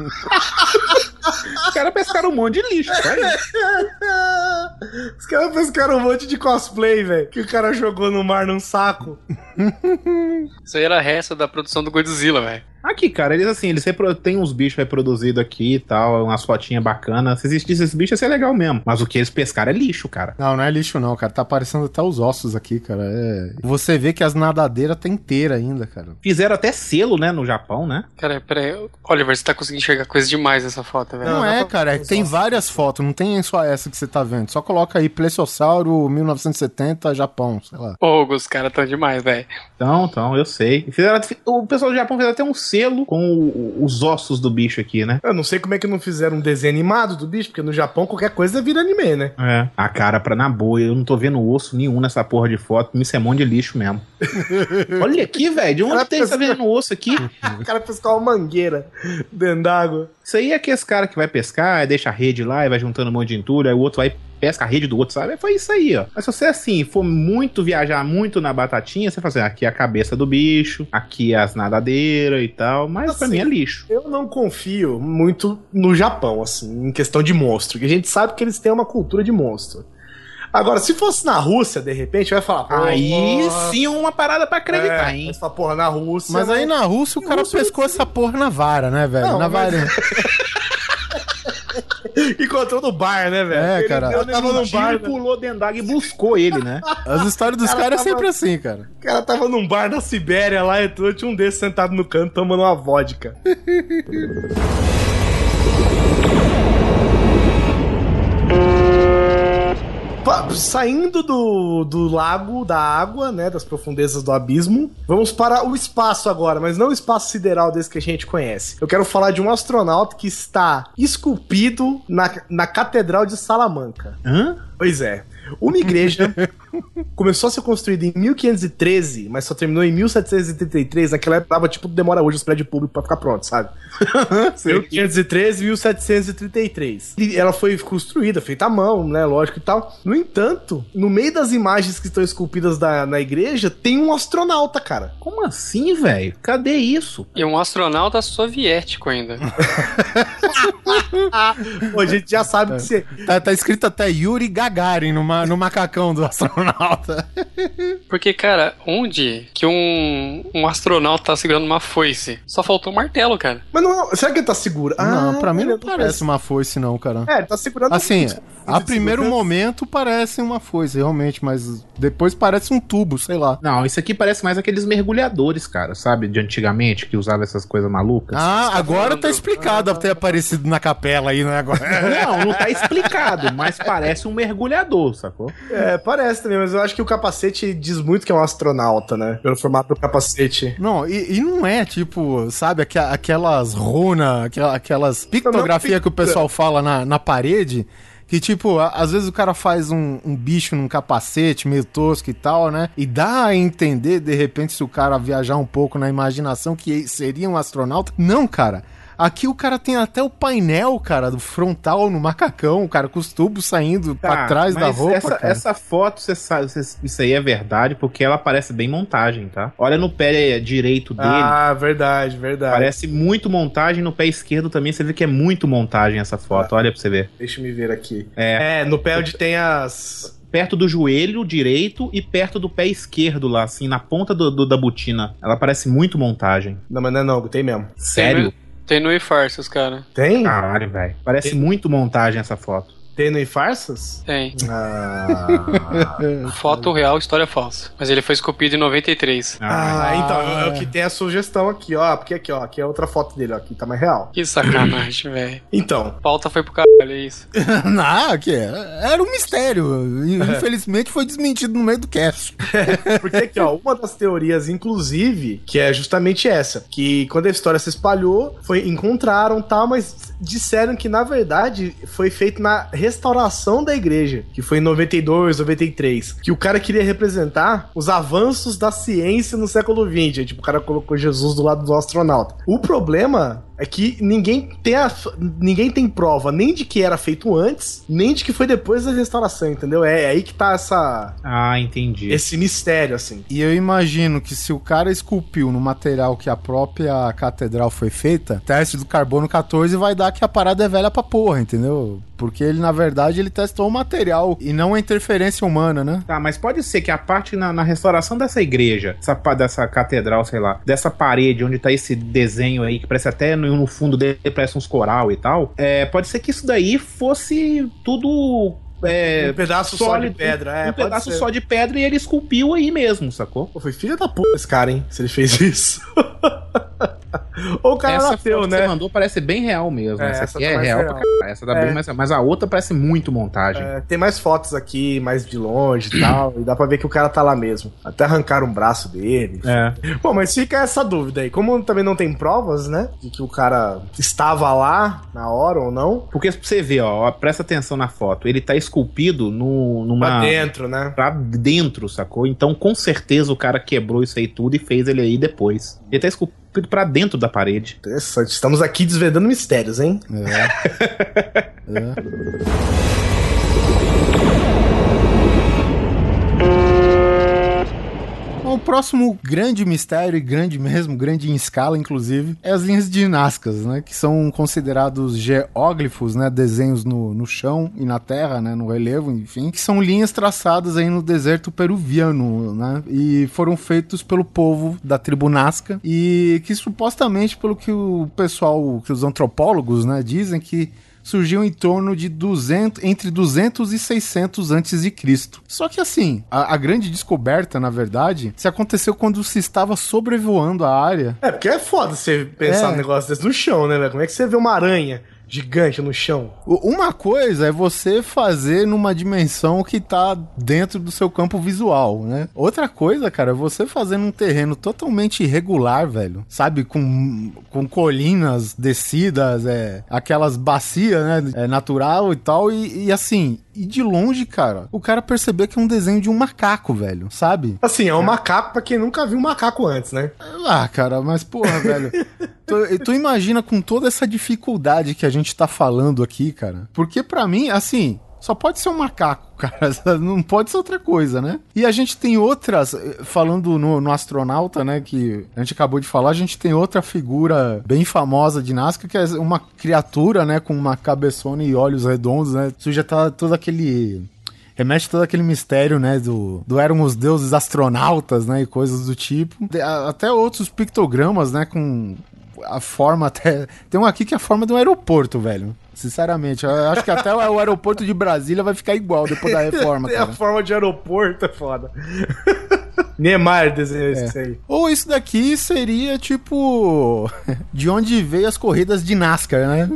Os caras pescaram um monte de lixo. Olha. Os caras pescaram um monte de cosplay, velho. Que o cara jogou no mar num saco. Isso aí era resto da produção do Godzilla, velho. Aqui, cara, eles assim, eles repro- tem uns bichos reproduzidos aqui e tal, umas fotinhas bacanas. Se existisse esses bichos, ia ser legal mesmo. Mas o que eles pescaram é lixo, cara. Não, não é lixo não, cara. Tá aparecendo até os ossos aqui, cara. É... Você vê que as nadadeiras tem inteira ainda, cara. Fizeram até selo, né, no Japão, né? Cara, peraí. Oliver, você tá conseguindo enxergar coisa demais nessa foto, velho. Não, Não, é, não, cara. É que tem várias fotos. Não tem só essa que você tá vendo. Só coloca aí Plesiosauro mil novecentos e setenta, Japão, sei lá. Ô, os caras tão demais, velho. Então, então, eu sei. E fizeram, o pessoal do Japão fez até um selo com o- os ossos do bicho aqui, né? Eu não sei como é que não fizeram um desenho animado do bicho, porque no Japão qualquer coisa vira anime, né? É. A cara, pra na boa, eu não tô vendo osso nenhum nessa porra de foto. Isso é monte de lixo mesmo. Olha aqui, velho. De onde Ela tem pensa- essa vendo osso aqui? O cara pescou uma mangueira dentro d'água. Isso aí é aqueles cara que vai pescar, aí deixa a rede lá e vai juntando um monte de entulho, aí o outro vai pesca a rede do outro, sabe? Foi isso aí, ó. Mas se você, assim, for muito viajar muito na batatinha, você fala assim, aqui é a cabeça do bicho, aqui é as nadadeiras e tal, mas Assim, pra mim é lixo. Eu não confio muito no Japão, assim, em questão de monstro, que a gente sabe que eles têm uma cultura de monstro. Agora, se fosse na Rússia, de repente, vai falar... pô, Aí sim é uma parada pra acreditar, é, hein? essa porra na Rússia... Mas aí na Rússia o cara Rússia pescou não- essa porra na vara, né, velho? Não, Na mas- varinha. Encontrou no bar, né, velho? É, Ele cara. deu- tava no bar, Tiro, pulou dentro d'água e buscou ele, né? As histórias dos Cara, caras é tava- sempre assim, cara. O cara tava num bar na Sibéria lá, entrou, tinha um desses sentado no canto tomando uma vodka. Pa- Saindo do, do lago, da água, né, das profundezas do abismo, vamos para o espaço agora, mas não o espaço sideral desse que a gente conhece. Eu quero falar de um astronauta que está esculpido na, na Catedral de Salamanca. Hã? Pois é. Uma igreja começou a ser construída em mil quinhentos e treze, mas só terminou em mil setecentos e trinta e três. Naquela época tava tipo demora hoje os prédios públicos pra ficar pronto, sabe? mil quinhentos e treze, mil setecentos e trinta e três. E ela foi construída, feita à mão, né? Lógico e tal. No entanto, no meio das imagens que estão esculpidas da, na igreja, tem um astronauta, cara. Como assim, velho? Cadê isso? E um astronauta soviético ainda. Pô, a gente já sabe que você. Tá, tá escrito até Yuri Gagarin no, ma- no macacão do astronauta. Porque, cara, onde que um, um astronauta tá segurando uma foice? Só faltou um martelo, cara. Mas não, será que ele tá seguro? não, pra mim ele não parece uma foice, não, cara. É, ele tá segurando. Assim, a de primeiro segurança. momento parece uma foice, realmente, mas depois parece um tubo, sei lá. Não, isso aqui parece mais aqueles mergulhadores, cara, sabe? De antigamente, que usavam essas coisas malucas. Ah, agora falando? tá explicado ter aparecido na capela aí, né, agora. Não, não tá explicado, mas parece um mergulhador, sacou? É, parece também, mas eu acho que o capacete diz muito que é um astronauta, né? Pelo formato do capacete. Não, e, e não é tipo, sabe, aqu- aquelas runas, aquela- aquelas pictografias que o pessoal fala na, na parede, que tipo, a- às vezes o cara faz um, um bicho num capacete meio tosco e tal, né? E dá a entender, de repente, se o cara viajar um pouco na imaginação, que seria um astronauta. Não, cara. Aqui o cara tem até o painel, cara, do frontal no macacão, cara, com os tubos saindo pra trás da mas roupa, essa, cara. essa foto, você sabe, cê- isso aí é verdade, porque ela parece bem montagem, tá? Olha no pé direito dele, Ah, verdade, verdade. parece muito montagem, no pé esquerdo também, você vê que é muito montagem essa foto, olha pra você ver. Deixa eu me ver aqui. É. É, no pé onde tem as. perto do joelho direito e perto do pé esquerdo lá, assim, na ponta do, do- da botina. Ela parece muito montagem. Não, mas não é não, tem mesmo. Sério? Tem no e-farsas, cara. Tem? Caralho, velho. Parece muito montagem essa foto. Tem no Farsas? Tem. Ah, Foto real, história falsa. Mas ele foi esculpido em noventa e três. ah, então, é o que tem a sugestão aqui, ó. Porque aqui, ó, aqui é outra foto dele, ó. Aqui tá mais real. Que sacanagem, velho. Então, Pauta foi pro caralho, é isso. Não, que era um mistério. Infelizmente foi desmentido no meio do cast. porque aqui, ó, uma das teorias, inclusive, que é justamente essa, que quando a história se espalhou, foi encontraram tal, mas disseram que, na verdade, foi feito na restauração da igreja, que foi em noventa e dois, noventa e três, que o cara queria representar os avanços da ciência no século vinte. Aí, tipo, o cara colocou Jesus do lado do astronauta. O problema é que ninguém tem, a, ninguém tem prova nem de que era feito antes, nem de que foi depois da restauração, entendeu? É, é aí que tá essa, Ah, entendi. esse mistério, assim. E eu imagino que se o cara esculpiu no material que a própria catedral foi feita, teste do carbono quatorze vai dar que a parada é velha pra porra, entendeu? Porque ele, na verdade, ele testou o material e não a interferência humana, né? Tá, mas pode ser que a parte na, na restauração dessa igreja, essa, pa- dessa catedral, sei lá, dessa parede onde tá esse desenho aí, que parece até no, no fundo dele, parece uns coral e tal, é, pode ser que isso daí fosse tudo... É, Um pedaço só de pedra, é, um pode pedaço ser. só de pedra e ele esculpiu aí mesmo, sacou? Pô, foi filho da puta esse cara, hein? Se ele fez isso. Ou o cara Essa nasceu, foto que né? você mandou parece bem real mesmo. É, essa essa aqui tá é mais real, real. pra caralho. Essa tá É. bem mais real. Mas a outra parece muito montagem. É, tem mais fotos aqui, mais de longe e tal, e dá pra ver que o cara tá lá mesmo. Até arrancaram um braço dele. É. Bom, mas fica essa dúvida aí. Como também não tem provas, né? De que o cara estava lá na hora ou não. Porque pra você ver, ó, ó, presta atenção na foto. Ele tá esculpido no, numa. Pra dentro, né? Pra dentro, sacou? Então, com certeza, o cara quebrou isso aí tudo e fez ele aí depois. Ele tá esculpido pra dentro da parede. Interessante. Estamos aqui desvendando mistérios, hein? É. É. O próximo grande mistério, e grande mesmo, grande em escala, inclusive, é as linhas de Nazca, né? Que são considerados geóglifos, né? Desenhos no, no chão e na terra, né? No relevo, enfim. Que são linhas traçadas aí no deserto peruviano, né? E foram feitos pelo povo da tribo Nazca. E que supostamente, pelo que o pessoal, que os antropólogos, né? Dizem que surgiu em torno de duzentos, entre duzentos e seiscentos antes de Cristo. Só que assim, a, a grande descoberta, na verdade, se aconteceu quando se estava sobrevoando a área. É, porque é foda você pensar É. um negócio desse no chão, né, velho? Como é que você vê uma aranha gigante no chão? O- Uma coisa é você fazer numa dimensão que tá dentro do seu campo visual, né? Outra coisa, cara, é você fazer num terreno totalmente irregular, velho. Sabe? Com, com colinas descidas, é, aquelas bacias, né? É, natural e tal. E, e assim, e de longe, cara, o cara perceber que é um desenho de um macaco, velho. Sabe? Assim, é um macaco pra quem nunca viu um macaco antes, né? Ah, cara, mas porra, velho. Tu, tu imagina com toda essa dificuldade que a gente tá falando aqui, cara. Porque pra mim, assim, só pode ser um macaco, cara. Não pode ser outra coisa, né? E a gente tem outras, falando no, no astronauta, né, que a gente acabou de falar, a gente tem outra figura bem famosa de Nazca, que é uma criatura, né, com uma cabeçona e olhos redondos, né? Isso já tá todo aquele... remete todo aquele mistério, né, do, do eram os deuses astronautas, né, e coisas do tipo. De- a- Até outros pictogramas, né, com a forma até... Tem um aqui que é a forma de um aeroporto, velho. Sinceramente, eu acho que até o aeroporto de Brasília vai ficar igual depois da reforma, Tem a cara. forma de aeroporto, é foda. Neymar desenhou isso aí. Ou isso daqui seria, tipo, de onde veio as corridas de NASCAR, né?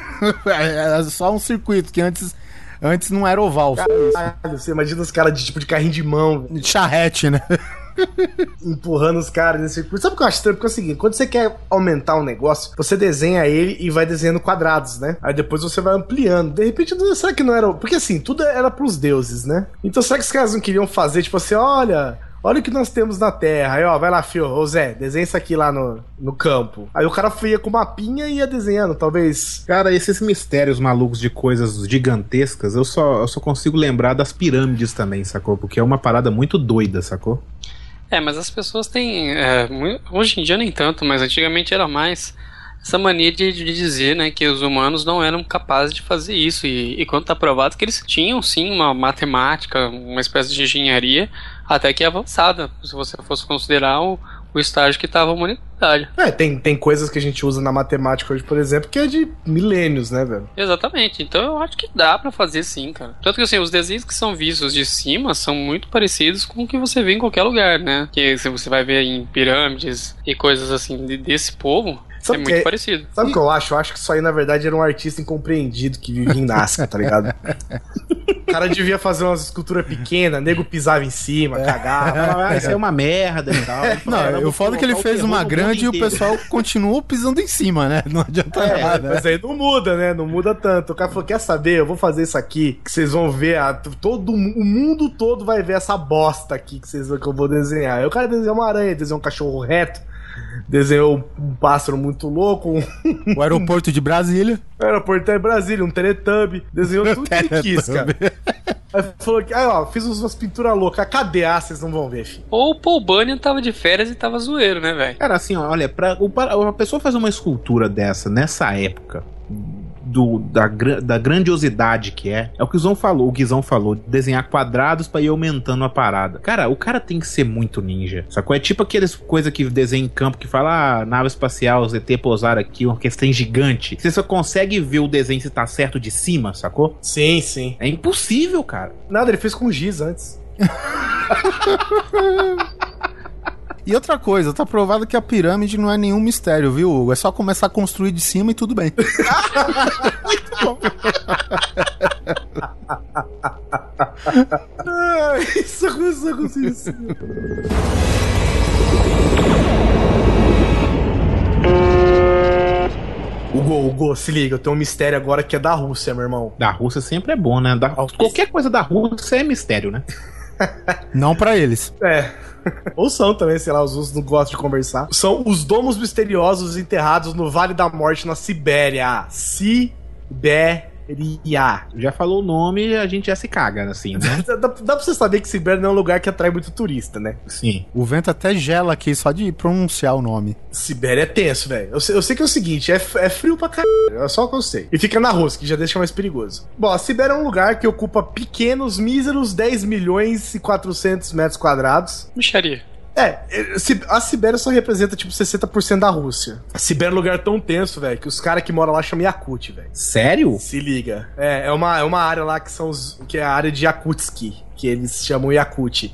É só um circuito que antes, antes não era oval. Só isso. Caralho, você imagina os caras de tipo de carrinho de mão, velho, Charrete, né? empurrando os caras nesse circuito. Sabe o que eu acho estranho? Porque é o seguinte, quando você quer aumentar um negócio, você desenha ele e vai desenhando quadrados, né? Aí depois você vai ampliando. De repente, será que não era... Porque assim, tudo era pros deuses, né? Então será que os caras não queriam fazer, tipo assim, olha... Olha o que nós temos na Terra. Aí, ó, vai lá, fio. Ô, Zé, desenha isso aqui lá no, no campo. Aí o cara ia com uma pinha e ia desenhando, talvez. Cara, esses mistérios malucos de coisas gigantescas, eu só, eu só consigo lembrar das pirâmides também, sacou? Porque é uma parada muito doida, sacou? É, mas as pessoas têm. É, mui- hoje em dia nem tanto, mas antigamente era mais. essa mania de, de dizer, né, que os humanos não eram capazes de fazer isso. E, e quando tá provado que eles tinham, sim, uma matemática, uma espécie de engenharia, até que avançada, se você fosse considerar o, o estágio que estava a humanidade. É, tem, tem coisas que a gente usa na matemática hoje, por exemplo, que é de milênios, né, velho? Exatamente, então eu acho que dá pra fazer sim, cara. Tanto que assim, os desenhos que são vistos de cima são muito parecidos com o que você vê em qualquer lugar, né? Que se você vai ver em pirâmides e coisas assim de, desse povo, sabe é muito que, parecido. Sabe o que eu acho? Eu acho que isso aí, na verdade, era um artista incompreendido que vivia em Nazca, tá ligado? O cara devia fazer umas esculturas pequenas, nego pisava em cima, cagava. Ah, isso é uma merda e tal. Não, eu falo que ele fez uma grande e o pessoal continuou pisando em cima, né? Não adianta é, nada. Mas aí não muda, né? Não muda tanto. O cara falou, quer saber? Eu vou fazer isso aqui, que vocês vão ver, a, todo, o mundo todo vai ver essa bosta aqui que, vocês, que eu vou desenhar. Aí o cara desenhou uma aranha, desenhou um cachorro reto, desenhou um pássaro muito louco. Um... O aeroporto de Brasília. O aeroporto de Brasília, um Teletubby. Desenhou tudo que ele quis, cara. Aí falou que, aí ó, fiz umas pinturas loucas. Cadê? Ah, vocês não vão ver, filho. Ou o Paul Bunyan tava de férias e tava zoeiro, né, velho? Cara, assim, ó, olha, pra, a pessoa fazer uma escultura dessa, nessa época... Do, da, da grandiosidade que é, é o que o Guizão falou, o Guizão falou, desenhar quadrados pra ir aumentando a parada. Cara, o cara tem que ser muito ninja, sacou? É tipo aqueles coisa que desenha em campo que fala, ah, nave espacial, Z T pousaram aqui, uma questão gigante. Você só consegue ver o desenho se tá certo de cima, sacou? Sim, sim. É impossível, cara. Nada, ele fez com giz antes. E outra coisa, tá provado que a pirâmide não é nenhum mistério, viu, Hugo? É só começar a construir de cima e tudo bem. Muito bom. Isso começou a conseguir. Hugo, Hugo, se liga, eu tenho um mistério agora que é da Rússia, meu irmão. Da Rússia sempre é bom, né? Da... Qualquer coisa da Rússia é mistério, né? Não pra eles. É. Ou são também, sei lá, os russos não gostam de conversar. São os domos misteriosos enterrados no Vale da Morte, na Sibéria. Sibéria. Já falou o nome, a gente já se caga, assim, né? dá, dá pra você saber que Sibéria não é um lugar que atrai muito turista, né? Sim. O vento até gela aqui, só de pronunciar o nome. Sibéria é tenso, velho. Eu, eu sei que é o seguinte, é, é frio pra caralho, é só o que eu sei. E fica na Rússia, que já deixa mais perigoso. Bom, a Sibéria é um lugar que ocupa pequenos, míseros dez milhões e quatrocentos metros quadrados. Micharia. É, a Sibéria só representa tipo sessenta por cento da Rússia. A Sibéria é um lugar tão tenso, velho, que os caras que moram lá chamam Yakut, velho. Sério? Se liga. É, é uma, é uma área lá que são os, que é a área de Yakutsk, que eles chamam Yakut.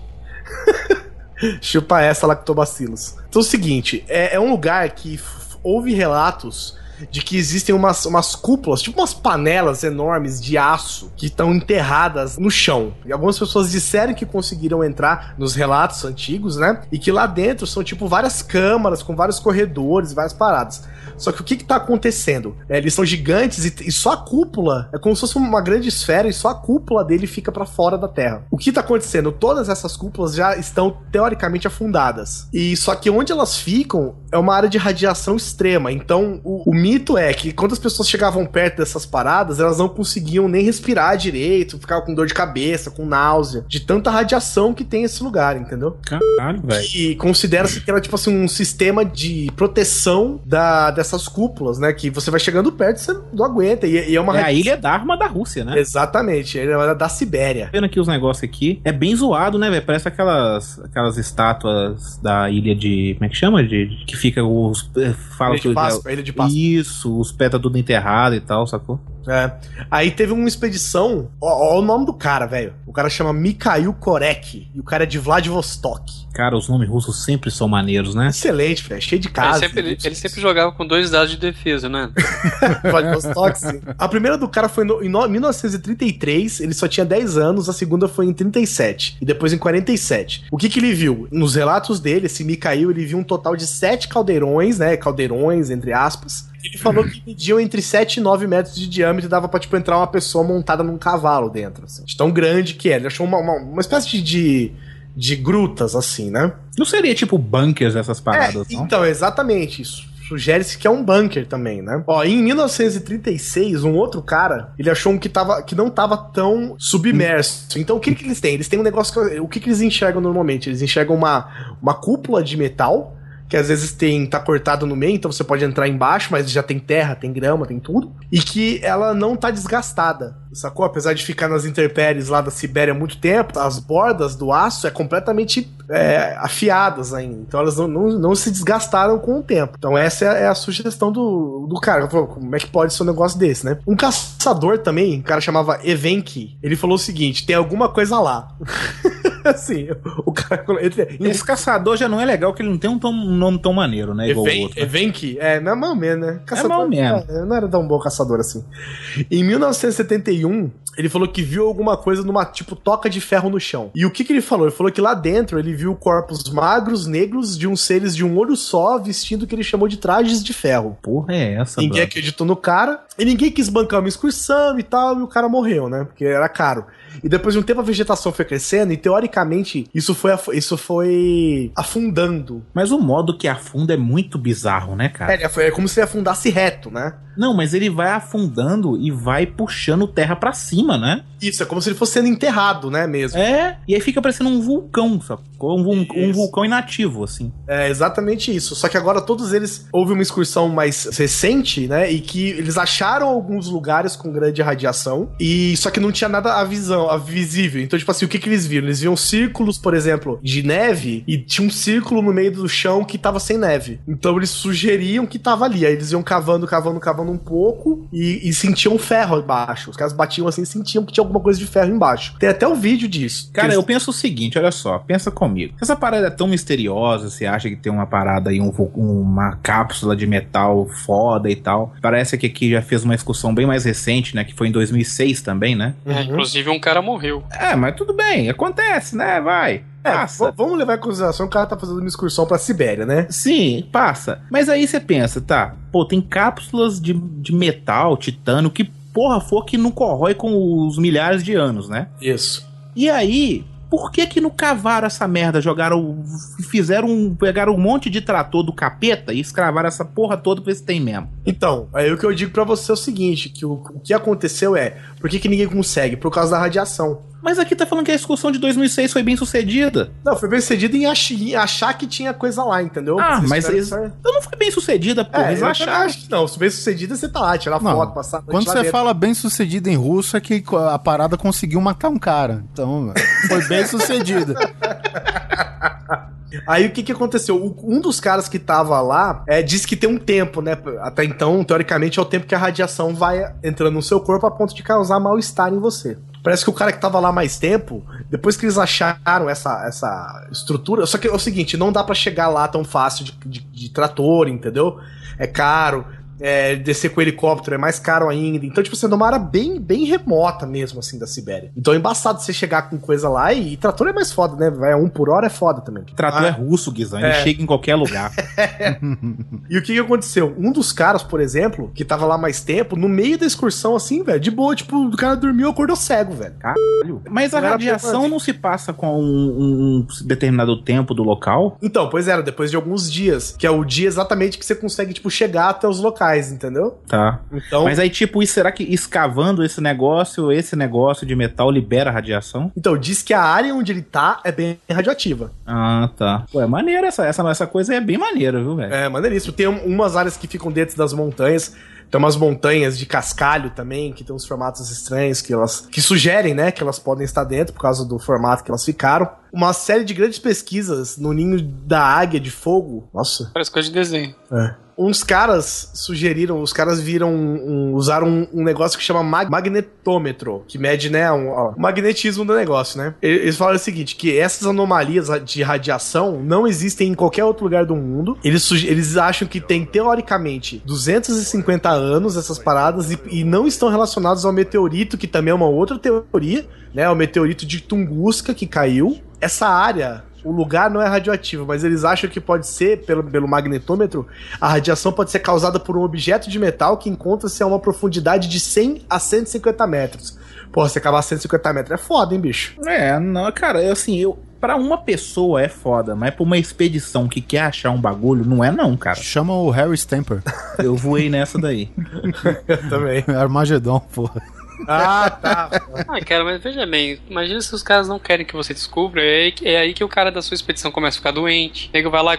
Chupa essa, lactobacilos. Então é o seguinte, é, é um lugar que f- houve relatos de que existem umas, umas cúpulas, tipo umas panelas enormes de aço que estão enterradas no chão. E algumas pessoas disseram que conseguiram entrar nos relatos antigos, né? E que lá dentro são tipo várias câmaras com vários corredores, várias paradas. Só que o que que tá acontecendo? É, eles são gigantes e, e só a cúpula é como se fosse uma grande esfera e só a cúpula dele fica pra fora da Terra. O que tá acontecendo? Todas essas cúpulas já estão teoricamente afundadas. E só que onde elas ficam é uma área de radiação extrema. Então o, o mito é que quando as pessoas chegavam perto dessas paradas, elas não conseguiam nem respirar direito, ficavam com dor de cabeça, com náusea, de tanta radiação que tem esse lugar, entendeu? Caralho, velho. E considera-se que era tipo assim um sistema de proteção da, dessas cúpulas, né? Que você vai chegando perto e você não aguenta. E, e é uma É a ilha da arma da Rússia, né? Exatamente, ele é da Sibéria. Vendo aqui os negócios aqui, é bem zoado, né, velho? Parece aquelas, aquelas estátuas da ilha de... Como é que chama? De, de que fica os... Fala Ilha de que Páscoa, Ilha de Páscoa. Isso, os pés tá tudo enterrado e tal, sacou? É. Aí teve uma expedição, ó, ó o nome do cara, velho. O cara chama Mikhail Korek e o cara é de Vladivostok. Cara, os nomes russos sempre são maneiros, né? Excelente, velho, cheio de casa. Ele sempre, ele sempre jogava com dois dados de defesa, né? Vladivostok, sim. A primeira do cara foi no, em no, mil novecentos e trinta e três, ele só tinha dez anos, a segunda foi em trinta e sete e depois em quarenta e sete. O que que ele viu? Nos relatos dele, esse Mikhail, ele viu um total de sete caldeirões, né, caldeirões, entre aspas. Ele falou que mediam entre sete e nove metros de diâmetro e dava pra, tipo, entrar uma pessoa montada num cavalo dentro, assim. De tão grande que era. Ele achou uma, uma, uma espécie de, de grutas, assim, né? Não seria tipo bunkers essas paradas, é, não? Então, exatamente isso. Sugere-se que é um bunker também, né? Ó, em mil novecentos e trinta e seis, um outro cara, ele achou um que, tava, que não tava tão submerso. Então, o que, que eles têm? Eles têm um negócio que... O que, que eles enxergam normalmente? Eles enxergam uma, uma cúpula de metal que às vezes tem tá cortado no meio, então você pode entrar embaixo, mas já tem terra, tem grama, tem tudo, e que ela não tá desgastada, sacou? Apesar de ficar nas intempéries lá da Sibéria há muito tempo, as bordas do aço é completamente é, afiadas ainda, então elas não, não, não se desgastaram com o tempo. Então essa é a sugestão do, do cara. Como é que pode ser um negócio desse, né? Um caçador também, um cara chamava Evenki, ele falou o seguinte, tem alguma coisa lá. Assim, o cara... Ele, esse caçador já não é legal, porque ele não tem um, tom, um nome tão maneiro, né? Igual Even, o outro. Evenki? É, não é mal mesmo, né? Caçador, é mal mesmo. Não, não era tão bom caçador assim. Em mil novecentos e setenta e um, ele falou que viu alguma coisa numa, tipo, toca de ferro no chão. E o que que ele falou? Ele falou que lá dentro ele viu corpos magros, negros, de uns seres de um olho só, vestindo o que ele chamou de trajes de ferro. Porra é essa, Ninguém brother? acreditou no cara, e ninguém quis bancar uma excursão e tal, e o cara morreu, né? Porque era caro. E depois de um tempo a vegetação foi crescendo e teoricamente isso foi, af- isso foi afundando. Mas o modo que afunda é muito bizarro, né, cara? É, é como se ele afundasse reto, né? Não, mas ele vai afundando e vai puxando terra pra cima, né? Isso, é como se ele fosse sendo enterrado, né, mesmo. É, e aí fica parecendo um vulcão, sacou? Um, vul- um vulcão inativo, assim. É exatamente isso. Só que agora todos eles, houve uma excursão mais recente, né, e que eles acharam alguns lugares com grande radiação, e só que não tinha nada a visão, a visível. Então, tipo assim, o que que eles viram? Eles viam círculos, por exemplo, de neve, e tinha um círculo no meio do chão que tava sem neve. Então eles sugeriam que tava ali. Aí eles iam cavando, cavando, cavando um pouco e, e sentiam ferro embaixo. Os caras batiam assim e sentiam que tinha alguma coisa de ferro embaixo. Tem até o vídeo disso. Cara, eles... eu penso o seguinte, olha só, pensa comigo. Se essa parada é tão misteriosa, você acha que tem uma parada aí, um, uma cápsula de metal foda e tal. Parece que aqui já fez uma excursão bem mais recente, né? Que foi em dois mil e seis também, né? É, inclusive um cara morreu. É, mas tudo bem, acontece, né? Vai. É, passa. v- vamos levar em consideração que o cara tá fazendo uma excursão pra Sibéria, né? Sim, passa. Mas aí você pensa, tá, pô, tem cápsulas de, de metal, titânio, que porra for que não corrói com os milhares de anos, né? Isso. E aí, por que que não cavaram essa merda? Jogaram, fizeram, um, pegaram um monte de trator do capeta e escravaram essa porra toda pra ver se tem mesmo. Então, aí o que eu digo pra você é o seguinte, que o, o que aconteceu é, por que que ninguém consegue? Por causa da radiação. Mas aqui tá falando que a excursão de dois mil e seis foi bem sucedida. Não, foi bem sucedido em, ach- em achar que tinha coisa lá, entendeu? Ah, Vocês mas tiveram eles, essa- então não foi bem sucedida, pô. É, Eles eu acharam. acho que não. Se bem sucedida, você tá lá, tirar Não, foto, passar a noite Quando lá você dentro. fala bem sucedido em russo, é que a parada conseguiu matar um cara. Então, foi bem sucedida. Aí o que que aconteceu? O- um dos caras que tava lá é, disse que tem um tempo, né? Até então, teoricamente, é o tempo que a radiação vai entrando no seu corpo a ponto de causar mal-estar em você. Parece que o cara que tava lá mais tempo, depois que eles acharam essa, essa estrutura. Só que é o seguinte, não dá pra chegar lá tão fácil de, de, de trator, entendeu? É caro. É, descer com helicóptero é mais caro ainda. Então, tipo, você é numa área bem, bem remota mesmo, assim, da Sibéria. Então é embaçado você chegar com coisa lá e, e trator é mais foda, né? Vai a um por hora é foda também. Trator Ah, é russo, Guizão. Ele É. chega em qualquer lugar. E o que que aconteceu? Um dos caras, por exemplo, que tava lá mais tempo, no meio da excursão, assim, velho, de boa, tipo, o cara dormiu, acordou cego, velho. Mas a Não era radiação preocupante. não se passa com um, um determinado tempo do local? Então, pois era, depois de alguns dias, que é o dia exatamente que você consegue, tipo, chegar até os locais, entendeu? Tá. Então, Mas aí, tipo, e será que escavando esse negócio, esse negócio de metal libera radiação? então diz que a área onde ele tá é bem radioativa. Ah, tá. Pô, é maneiro essa, essa, essa coisa é bem maneira, viu, velho? É, maneiríssimo. Tem um- umas áreas que ficam dentro das montanhas. Tem umas montanhas de cascalho também, que tem uns formatos estranhos que elas que sugerem, né, que elas podem estar dentro por causa do formato que elas ficaram. Uma série de grandes pesquisas no ninho da águia de fogo. Nossa. Parece coisa de desenho. É. Uns caras sugeriram, os caras viram, um, um- usaram um, um negócio que chama mag- magnetômetro, que mede, né, um, ó, o magnetismo do negócio, né? E- Eles falaram o seguinte, que essas anomalias de radiação não existem em qualquer outro lugar do mundo. Eles, suge- eles acham que tem, teoricamente, duzentos e cinquenta anos essas paradas e, e não estão relacionados ao meteorito, que também é uma outra teoria, né? O meteorito de Tunguska que caiu. Essa área... O lugar não é radioativo, mas eles acham que pode ser, pelo, pelo magnetômetro, a radiação pode ser causada por um objeto de metal que encontra-se a uma profundidade de cem a cento e cinquenta metros. Pô, você cavar cento e cinquenta metros é foda, hein, bicho? É, não, cara, eu, assim, eu. Pra uma pessoa é foda, mas pra uma expedição que quer achar um bagulho, não é não, cara. Chama o Harry Stamper. Eu voei nessa daí. Eu também. Armagedon, porra. Ah, tá. Ah, cara, mas veja bem, imagina se os caras não querem que você descubra, é aí, que- é aí que o cara da sua expedição começa a ficar doente. O nego vai lá e coloca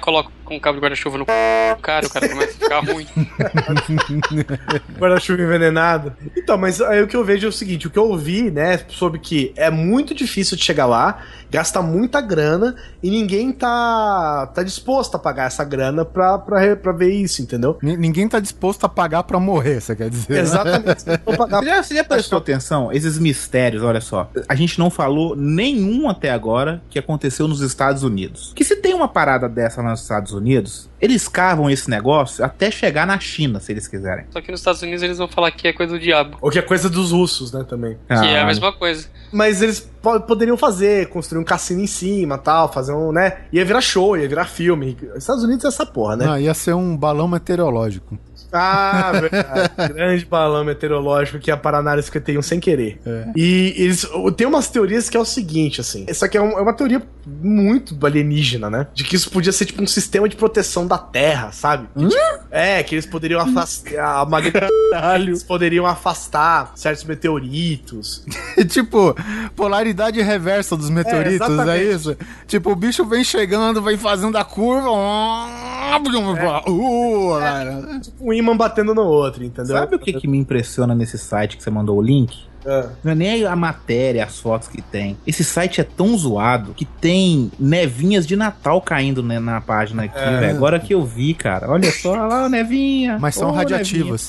com um cabo de guarda-chuva no c... cara, o cara começa a ficar ruim. Guarda-chuva envenenado. Então, mas aí o que eu vejo é o seguinte, o que eu ouvi, né, sobre que é muito difícil de chegar lá, gasta muita grana e ninguém tá, tá disposto a pagar essa grana pra, pra, pra ver isso, entendeu? N- ninguém tá disposto a pagar pra morrer, você quer dizer? Exatamente. Você já, você já prestou atenção? Esses mistérios, olha só. A gente não falou nenhum até agora que aconteceu nos Estados Unidos. Que se tem uma parada dessa nos Estados Unidos, eles cavam esse negócio até chegar na China, se eles quiserem. Só que nos Estados Unidos eles vão falar que é coisa do diabo. Ou que é coisa dos russos, né, também. Que é a mesma coisa. Mas eles po- poderiam fazer, construir um cassino em cima, tal, fazer um, né? Ia virar show, ia virar filme. Os Estados Unidos é essa porra, né? Não, ia ser um balão meteorológico. Ah, verdade. Grande balão meteorológico que ia parar na área cinquenta e um sem querer. É. E eles tem umas teorias que é o seguinte, assim. Isso aqui é, um- é uma teoria muito alienígena, né? De que isso podia ser tipo um sistema de proteção da Terra, sabe? Que, tipo, é, que eles poderiam afastar a magnetidade, eles poderiam afastar certos meteoritos. Tipo, polaridade reversa dos meteoritos, é, exatamente. isso? Tipo, o bicho vem chegando, vem fazendo a curva. Uh, cara. Tipo um imã batendo no outro, entendeu? Sabe o que, que me impressiona nesse site que você mandou o link? É. Não é nem a matéria, as fotos que tem. Esse site é tão zoado que tem nevinhas de Natal caindo, né, na página aqui, É. velho. Agora que eu vi, cara. Olha só, olha lá, nevinha. Mas são Ô, radiativas.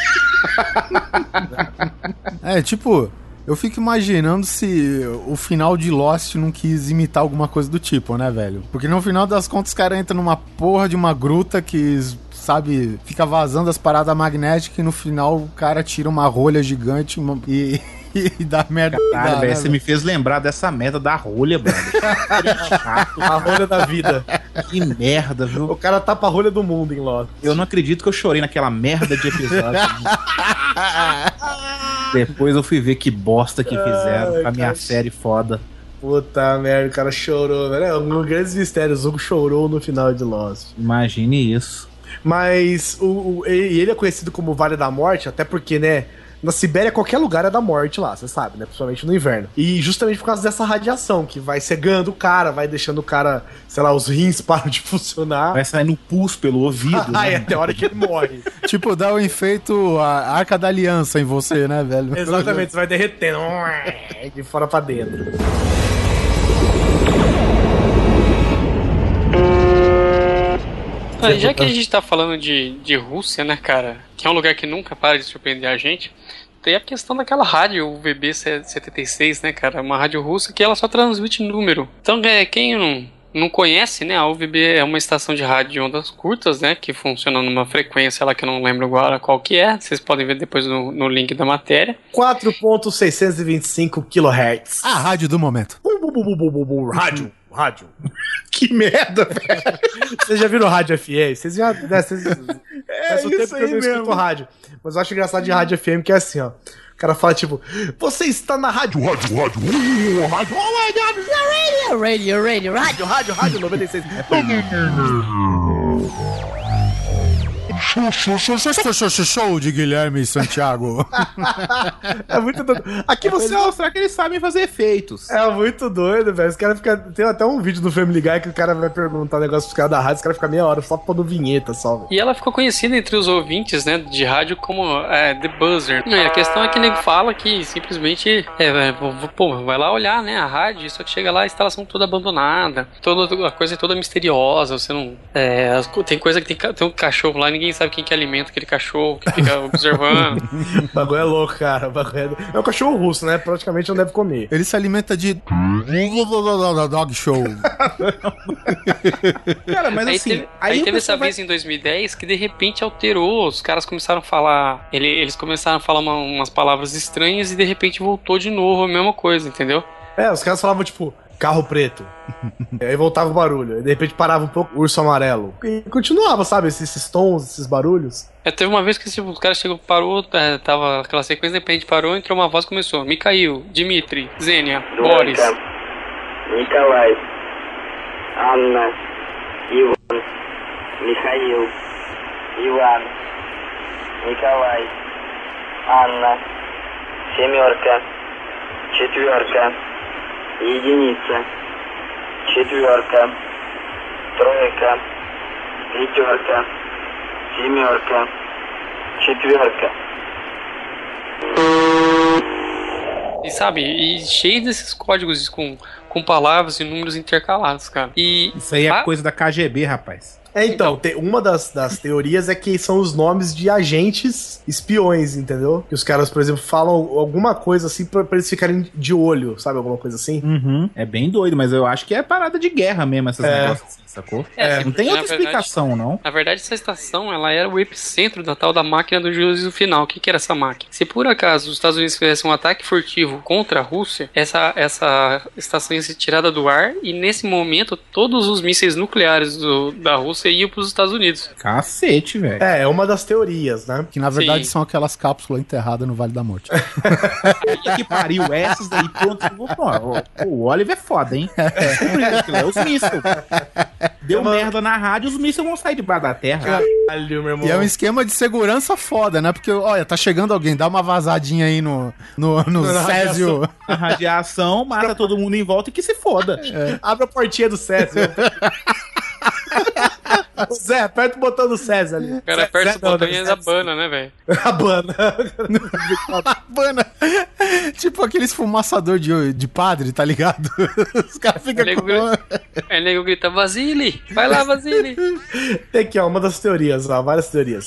É, tipo, eu fico imaginando se o final de Lost não quis imitar alguma coisa do tipo, né, velho? Porque no final das contas os caras entram numa porra de uma gruta que, sabe, fica vazando as paradas magnéticas e no final o cara tira uma rolha gigante e, e dá merda. Cara, dá, velho, né, você me fez lembrar dessa merda da rolha, brother. A rolha da vida. Que merda, viu? O cara tapa a rolha do mundo em Lost. Eu não acredito que eu chorei naquela merda de episódio. Depois eu fui ver que bosta que fizeram Ai, com a minha cara. série foda. Puta merda, o cara chorou, velho. É um grandes mistérios. O Hugo chorou no final de Lost. Imagine isso. Mas o, o- e ele é conhecido como Vale da Morte, até porque, né? Na Sibéria, qualquer lugar é da morte lá, você sabe, né? Principalmente no inverno. E justamente por causa dessa radiação, que vai cegando o cara, vai deixando o cara, sei lá, os rins param de funcionar. Vai saindo pus pelo ouvido. Ai, né? até a hora que ele morre. Tipo, dá o efeito a Arca da Aliança em você, né, velho? Exatamente, você vai derretendo. De fora pra dentro. Ah, já que a gente tá falando de, de Rússia, né, cara, que é um lugar que nunca para de surpreender a gente, tem a questão daquela rádio, o V B setenta e seis, né, cara, uma rádio russa que ela só transmite número. Então, é, quem não, não conhece, né, a U V B é uma estação de rádio de ondas curtas, né, que funciona numa frequência lá que eu não lembro agora qual que é, vocês podem ver depois no, no link da matéria. quatro ponto seiscentos e vinte e cinco kilohertz. A rádio do momento. Bu, bu, bu, bu, bu, bu, rádio, rádio. Que merda, velho. Vocês já viram rádio F M? Vocês já. Né, vocês, É faz um isso tempo que eu aí não escuto mesmo. rádio. Mas eu acho engraçado de rádio F M que é assim, ó. O cara fala tipo, você está na rádio, rádio, rádio, uh, rádio, oh my god, Radio, radio, radio. rádio, rádio, rádio, noventa e seis. Show, show, show, show, show, show, show, show de Guilherme e Santiago. É muito doido. Aqui Você você mostrar que eles sabem fazer efeitos. é muito doido, velho. Os caras ficam. Tem até um vídeo do Family Guy que o cara vai perguntar um negócio pros caras da rádio, os caras ficam meia hora só pondo vinheta só, velho. E ela ficou conhecida entre os ouvintes, né, de rádio como é, The Buzzer. E a questão é que ele fala que simplesmente, é, é, pô, vai lá olhar, né, a rádio, só que chega lá a instalação toda abandonada, toda, a coisa é toda misteriosa, você não... É, as co- tem coisa que tem, ca- tem um cachorro lá, ninguém sabe quem que alimenta aquele cachorro, que fica observando. O bagulho é louco, cara. O bagulho é... é um cachorro russo, né? Praticamente não deve comer. Ele se alimenta de dog show. Cara, mas Aí assim... teve, aí o teve essa pessoal vai- vez em dois mil e dez que de repente alterou, os caras começaram a falar, ele- eles começaram a falar uma- umas palavras estranhas e de repente voltou de novo a mesma coisa, entendeu? É, os caras falavam, tipo, carro preto. Aí voltava o barulho. Aí de repente parava um pouco, urso amarelo. E continuava, sabe? Esses, esses tons, esses barulhos. É, teve uma vez que tipo, o cara chegou, parou, é, tava aquela sequência, de repente parou, entrou uma voz e começou. Mikhail, Dmitry, Zênia, Boris. Николай, Анна, Иван, Михаил, Иван, Николай, Анна, семерка, четверка, единица, четверка, тройка, Пятерка, семерка, четверка. E sabe, e cheio desses códigos com, com palavras e números intercalados, cara. E Isso aí é a- coisa da K G B, rapaz. É, então, te- uma das, das teorias é que são os nomes de agentes espiões, entendeu? Que os caras, por exemplo, falam alguma coisa assim pra, pra eles ficarem de olho, sabe? Alguma coisa assim. Uhum. É bem doido, mas eu acho que é parada de guerra mesmo, essas É. negócios assim, sacou? É, Não tem na outra verdade- explicação, não. Na verdade, essa estação ela era o epicentro da tal da máquina do juízo final. O que, que era essa máquina? Se por acaso os Estados Unidos fizessem um ataque furtivo contra a Rússia, essa, essa estação ia ser tirada do ar e nesse momento todos os mísseis nucleares do, da Rússia iam para os Estados Unidos. Cacete, velho. É, é uma das teorias, né? Que na verdade Sim. são aquelas cápsulas enterradas no Vale da Morte. Puta que pariu, essas aí, pronto. Pô, o Oliver é foda, hein? Descobriu aquilo, é os mísseis. Deu Uma- merda na rádio, os mísseis vão sair debaixo da terra. Caralho, meu irmão. E é um esquema de segurança foda, né? Porque, olha, tá chegando alguém, dá uma vazadinha aí no, no, no Na Césio. A radiação mata todo mundo em volta e que se foda. Abre a portinha do César. Zé, aperta o botão do César ali. O cara Zé- aperta Zé o não, botão né? e ainda abana, né, velho? A banda. Bana. Tipo aqueles fumaçador de, de padre, tá ligado? Os caras ficam Nego com... Aí o nego grita, Vasily! Vai lá, Vasily! Tem aqui, ó, uma das teorias, ó, várias teorias.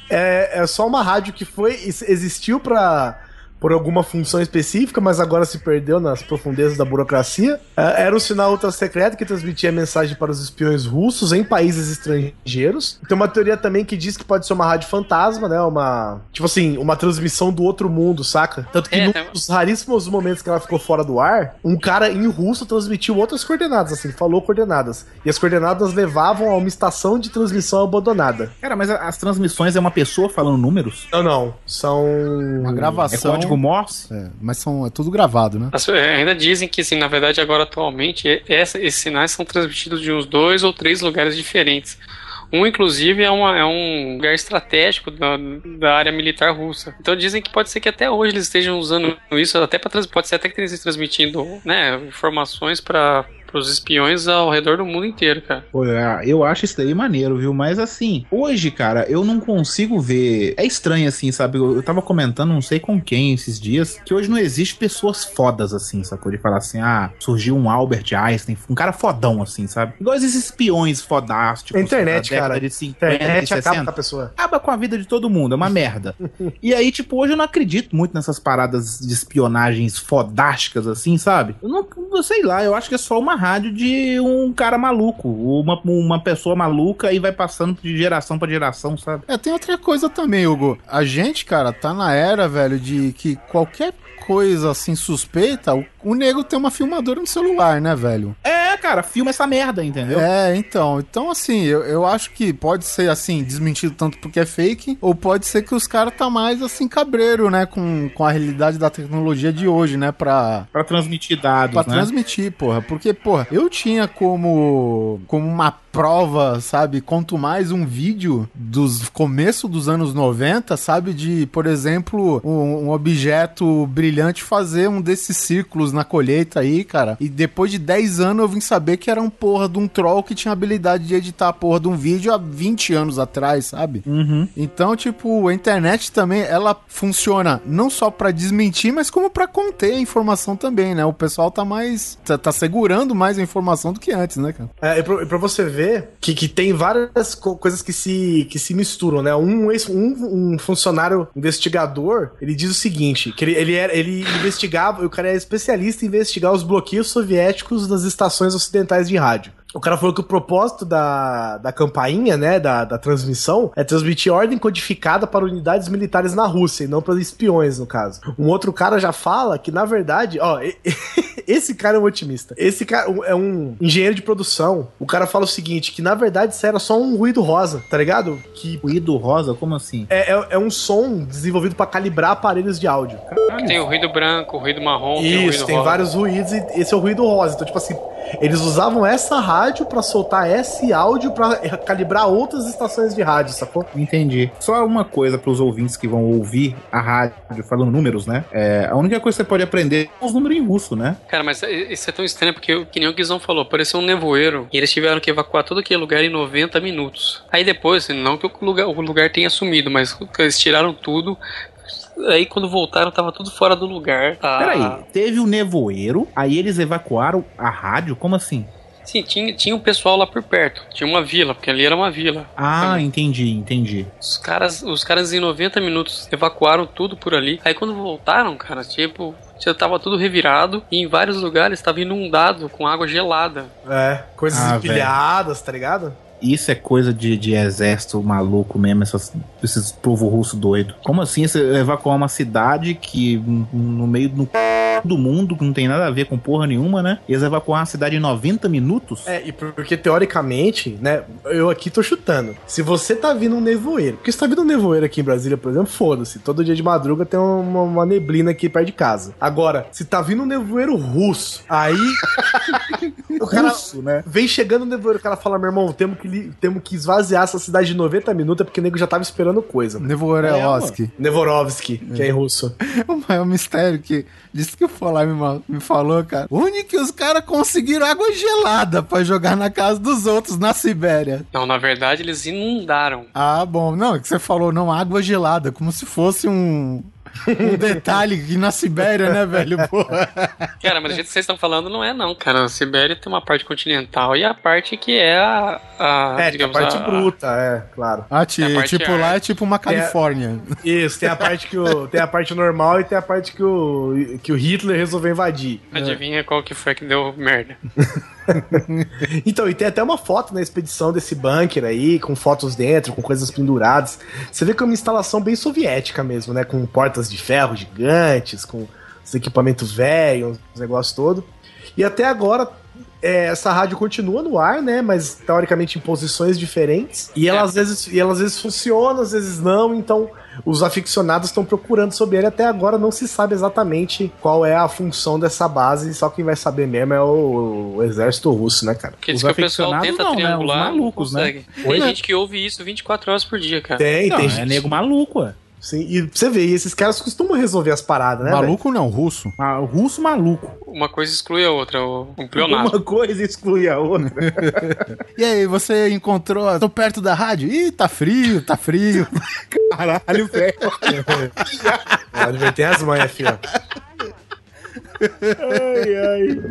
É, é só uma rádio que foi, existiu pra, por alguma função específica, mas agora se perdeu nas profundezas da burocracia. É, era um sinal ultra-secreto que transmitia mensagem para os espiões russos em países estrangeiros. Tem uma teoria também que diz que pode ser uma rádio fantasma, né? Uma, tipo assim, uma transmissão do outro mundo, saca? Tanto que É, num tem- dos raríssimos momentos que ela ficou fora do ar, um cara em russo transmitiu outras coordenadas, assim, falou coordenadas. E as coordenadas levavam a uma estação de transmissão abandonada. Cara, mas a- as transmissões é uma pessoa falando números? Não, não. São. Uma É gravação. código Morse? É, mas são, é tudo gravado, né? As- é, ainda dizem que, assim, na verdade, agora atualmente, é- essa- esses sinais são transmitidos de uns dois ou três lugares diferentes. Um, inclusive, é, uma- é um lugar estratégico da, da área militar russa. Então dizem que pode ser que até hoje eles estejam usando isso, até pra, trans- pode ser até que eles estejam transmitindo, né, informações para os espiões ao redor do mundo inteiro, cara. Pô, é, eu acho isso daí maneiro, viu? Mas assim, hoje, cara, eu não consigo ver. É estranho, assim, sabe? Eu, eu tava comentando, não sei com quem esses dias, que hoje não existe pessoas fodas, assim, sacou? De falar assim, ah, surgiu um Albert Einstein, um cara fodão, assim, sabe? Igual esses espiões fodásticos. A internet, da década cara. De cinquenta, A internet de acaba sessenta. com a pessoa. Acaba com a vida de todo mundo, é uma merda. E aí, tipo, hoje eu não acredito muito nessas paradas de espionagens fodásticas, assim, sabe? Eu não, eu sei lá, eu acho que é só uma rádio de um cara maluco, uma, uma pessoa maluca e vai passando de geração pra geração, sabe? É, tem outra coisa também, Hugo. A gente, cara, tá na era, velho, de que qualquer coisa assim suspeita, o, o nego tem uma filmadora no celular, né, velho? É, cara, filma essa merda, entendeu? É, então. Então, assim, eu, eu acho que pode ser, assim, desmentido tanto porque é fake, ou pode ser que os caras tá mais, assim, cabreiro, né, com, com a realidade da tecnologia de hoje, né, pra... Pra transmitir dados, Pra né? transmitir, porra. Porque, porra, eu tinha como, como uma prova, sabe? Quanto mais um vídeo dos começo dos anos noventa, sabe? De, por exemplo, um, um objeto brilhante fazer um desses círculos na colheita aí, cara. E depois de dez anos eu vim saber que era um porra de um troll que tinha habilidade de editar a porra de um vídeo há vinte anos atrás, sabe? Uhum. Então, tipo, a internet também, ela funciona não só pra desmentir, mas como pra conter a informação também, né? O pessoal tá mais... tá, tá segurando mais a informação do que antes, né, cara? É, e pra, e pra você ver que, que tem várias co- coisas que se, que se misturam, né? Um, ex- um, um funcionário investigador, ele diz o seguinte, que ele, ele, era, ele investigava, o cara é especialista em investigar os bloqueios soviéticos das estações ocidentais de rádio. O cara falou que o propósito da, da campainha, né, da, da transmissão, é transmitir ordem codificada para unidades militares na Rússia, e não para espiões, no caso. Um outro cara já fala que, na verdade, ó, esse cara é um otimista. Esse cara é um engenheiro de produção. O cara fala o seguinte, que na verdade isso era só um ruído rosa, tá ligado? Que Ruído rosa, como assim? é, é, é um som desenvolvido para calibrar aparelhos de áudio. Tem o ruído branco, o ruído marrom, tem o Isso, ruído tem rosa. vários ruídos e esse é o ruído rosa. Então, tipo assim, Eles usavam essa rádio pra soltar esse áudio pra calibrar outras estações de rádio, sacou? Entendi. Só uma coisa pros ouvintes que vão ouvir a rádio falando números, né? É, a única coisa que você pode aprender é os números em russo, né? Cara, mas isso é tão estranho porque, que nem o Guizão falou, parecia um nevoeiro e eles tiveram que evacuar todo aquele lugar em noventa minutos. Aí depois, não que o lugar, o lugar tenha sumido, mas eles tiraram tudo. Aí quando voltaram tava tudo fora do lugar. Ah. Peraí, teve o nevoeiro, aí eles evacuaram a rádio? Como assim? Sim, tinha, tinha um pessoal lá por perto. Tinha uma vila, porque ali era uma vila. Ah, também. entendi, entendi. Os caras, os caras em noventa minutos evacuaram tudo por ali. Aí quando voltaram, cara, tipo, já tava tudo revirado e em vários lugares tava inundado com água gelada. É, coisas Ah, empilhadas, tá ligado? Isso é coisa de, de exército maluco mesmo, essas, esses povo russo doido. Como assim você evacuar uma cidade que no meio do, do mundo, que não tem nada a ver com porra nenhuma, né? E eles evacuar uma cidade em noventa minutos? É, e porque teoricamente, né, eu aqui tô chutando. Se você tá vindo um nevoeiro, porque se tá vindo um nevoeiro aqui em Brasília, por exemplo, foda-se. Todo dia de madruga tem uma, uma neblina aqui perto de casa. Agora, se tá vindo um nevoeiro russo, aí o cara Russo, né? vem chegando o nevoeiro, o cara fala, meu irmão, temos que temos que esvaziar essa cidade de noventa minutos, porque o nego já tava esperando coisa. Nevorovski. Nevorovski, que é em russo. O maior mistério que disse que o Folar me, me falou, cara. Onde que os caras conseguiram água gelada pra jogar na casa dos outros na Sibéria? Não, na verdade eles inundaram. Ah, bom. Não, é que você falou, não, água gelada, como se fosse um... um detalhe que na Sibéria, né, velho? Porra. Cara, mas do jeito que vocês estão falando não é não, cara. A Sibéria tem uma parte continental e a parte que é a... a é, tem a parte a... bruta, é, claro. Ah, ti, tipo ar. Lá é tipo uma Califórnia. É, isso, tem a parte que o, tem a parte normal e tem a parte que o, que o Hitler resolveu invadir. Adivinha é. qual que foi que deu merda. Então, e tem até uma foto na expedição desse bunker aí, com fotos dentro, com coisas penduradas. Você vê que é uma instalação bem soviética mesmo, né? Com portas de ferro gigantes, com os equipamentos velhos, os negócios todos. E até agora, é, essa rádio continua no ar, né? Mas teoricamente em posições diferentes. E ela, é. às vezes, e ela às vezes funciona, às vezes não, então... Os aficionados estão procurando sobre ele. Até agora não se sabe exatamente qual é a função dessa base. Só quem vai saber mesmo é o, o exército russo, né, cara? Porque diz que o pessoal tenta não, triangular, né? Os malucos, né? Tem gente que ouve isso vinte e quatro horas por dia, cara. Tem, não, tem é gente. nego maluco, ué. Sim, e você vê, e esses caras costumam resolver as paradas, né? Maluco véio? Não, russo. Ah, russo maluco. Uma coisa exclui a outra, um pleonasmo. Uma coisa exclui a outra. E aí, você encontrou... Tô perto da rádio? Ih, tá frio, tá frio. Caralho, velho. Olha, tem as manhas, filho. Ai, ai.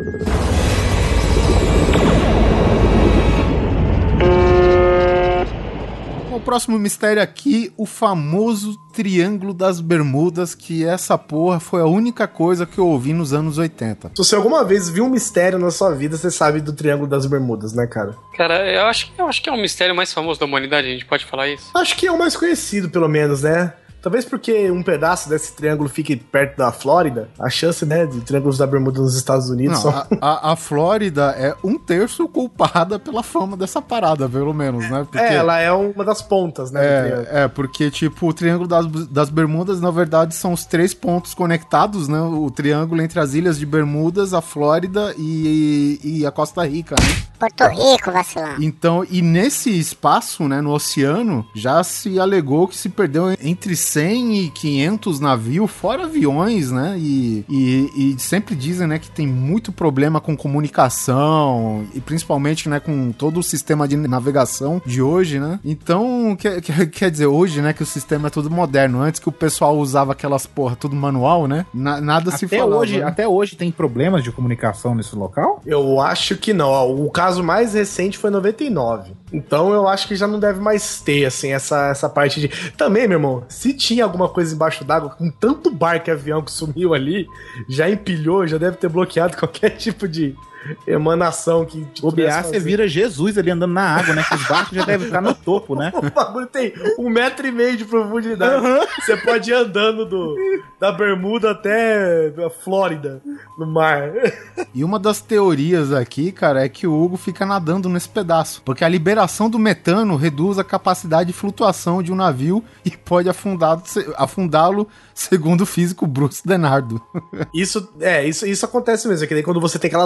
O próximo mistério aqui, o famoso Triângulo das Bermudas, que essa porra foi a única coisa que eu ouvi nos anos oitenta. Se você alguma vez viu um mistério na sua vida, você sabe do Triângulo das Bermudas, né, cara? Cara, eu acho, eu acho que é o mistério mais famoso da humanidade, a gente pode falar isso? Acho que é o mais conhecido, pelo menos, né? Talvez porque um pedaço desse triângulo fique perto da Flórida, a chance, né, de triângulos da Bermuda nos Estados Unidos... Não, só... a, a, a Flórida é um terço culpada pela fama dessa parada, pelo menos, né? Porque, é, ela é uma das pontas, né, é, do triângulo. É, porque, tipo, o Triângulo das, das Bermudas, na verdade, são os três pontos conectados, né? O triângulo entre as ilhas de Bermudas, a Flórida e, e a Costa Rica, né? Porto Rico, vacilão. Então, e nesse espaço, né, no oceano, já se alegou que se perdeu entre cem e quinhentos navios, fora aviões, né, e, e, e sempre dizem, né, que tem muito problema com comunicação, e principalmente, né, com todo o sistema de navegação de hoje, né. Então, quer, quer, quer dizer, hoje, né, que o sistema é tudo moderno, antes que o pessoal usava aquelas porra tudo manual, né, na, nada até se falava. Hoje, né? Até hoje tem problemas de comunicação nesse local? Eu acho que não, ó, o caso O mais recente foi noventa e nove. Então eu acho que já não deve mais ter, assim, essa, essa parte de... Também, meu irmão, se tinha alguma coisa embaixo d'água, com tanto barco e avião que sumiu ali, já empilhou, já deve ter bloqueado qualquer tipo de emanação que... O B A você vira Jesus ali andando na água, né? Que os barcos já devem estar no topo, né? O bagulho tem um metro e meio de profundidade. Uhum. Você pode ir andando do, da Bermuda até a Flórida, no mar. E uma das teorias aqui, cara, é que o Hugo fica nadando nesse pedaço. Porque a liberação do metano reduz a capacidade de flutuação de um navio e pode afundá-lo, afundá-lo segundo o físico Bruce Denardo. Isso, é, isso, isso acontece mesmo. É que daí quando você tem aquelas bolhas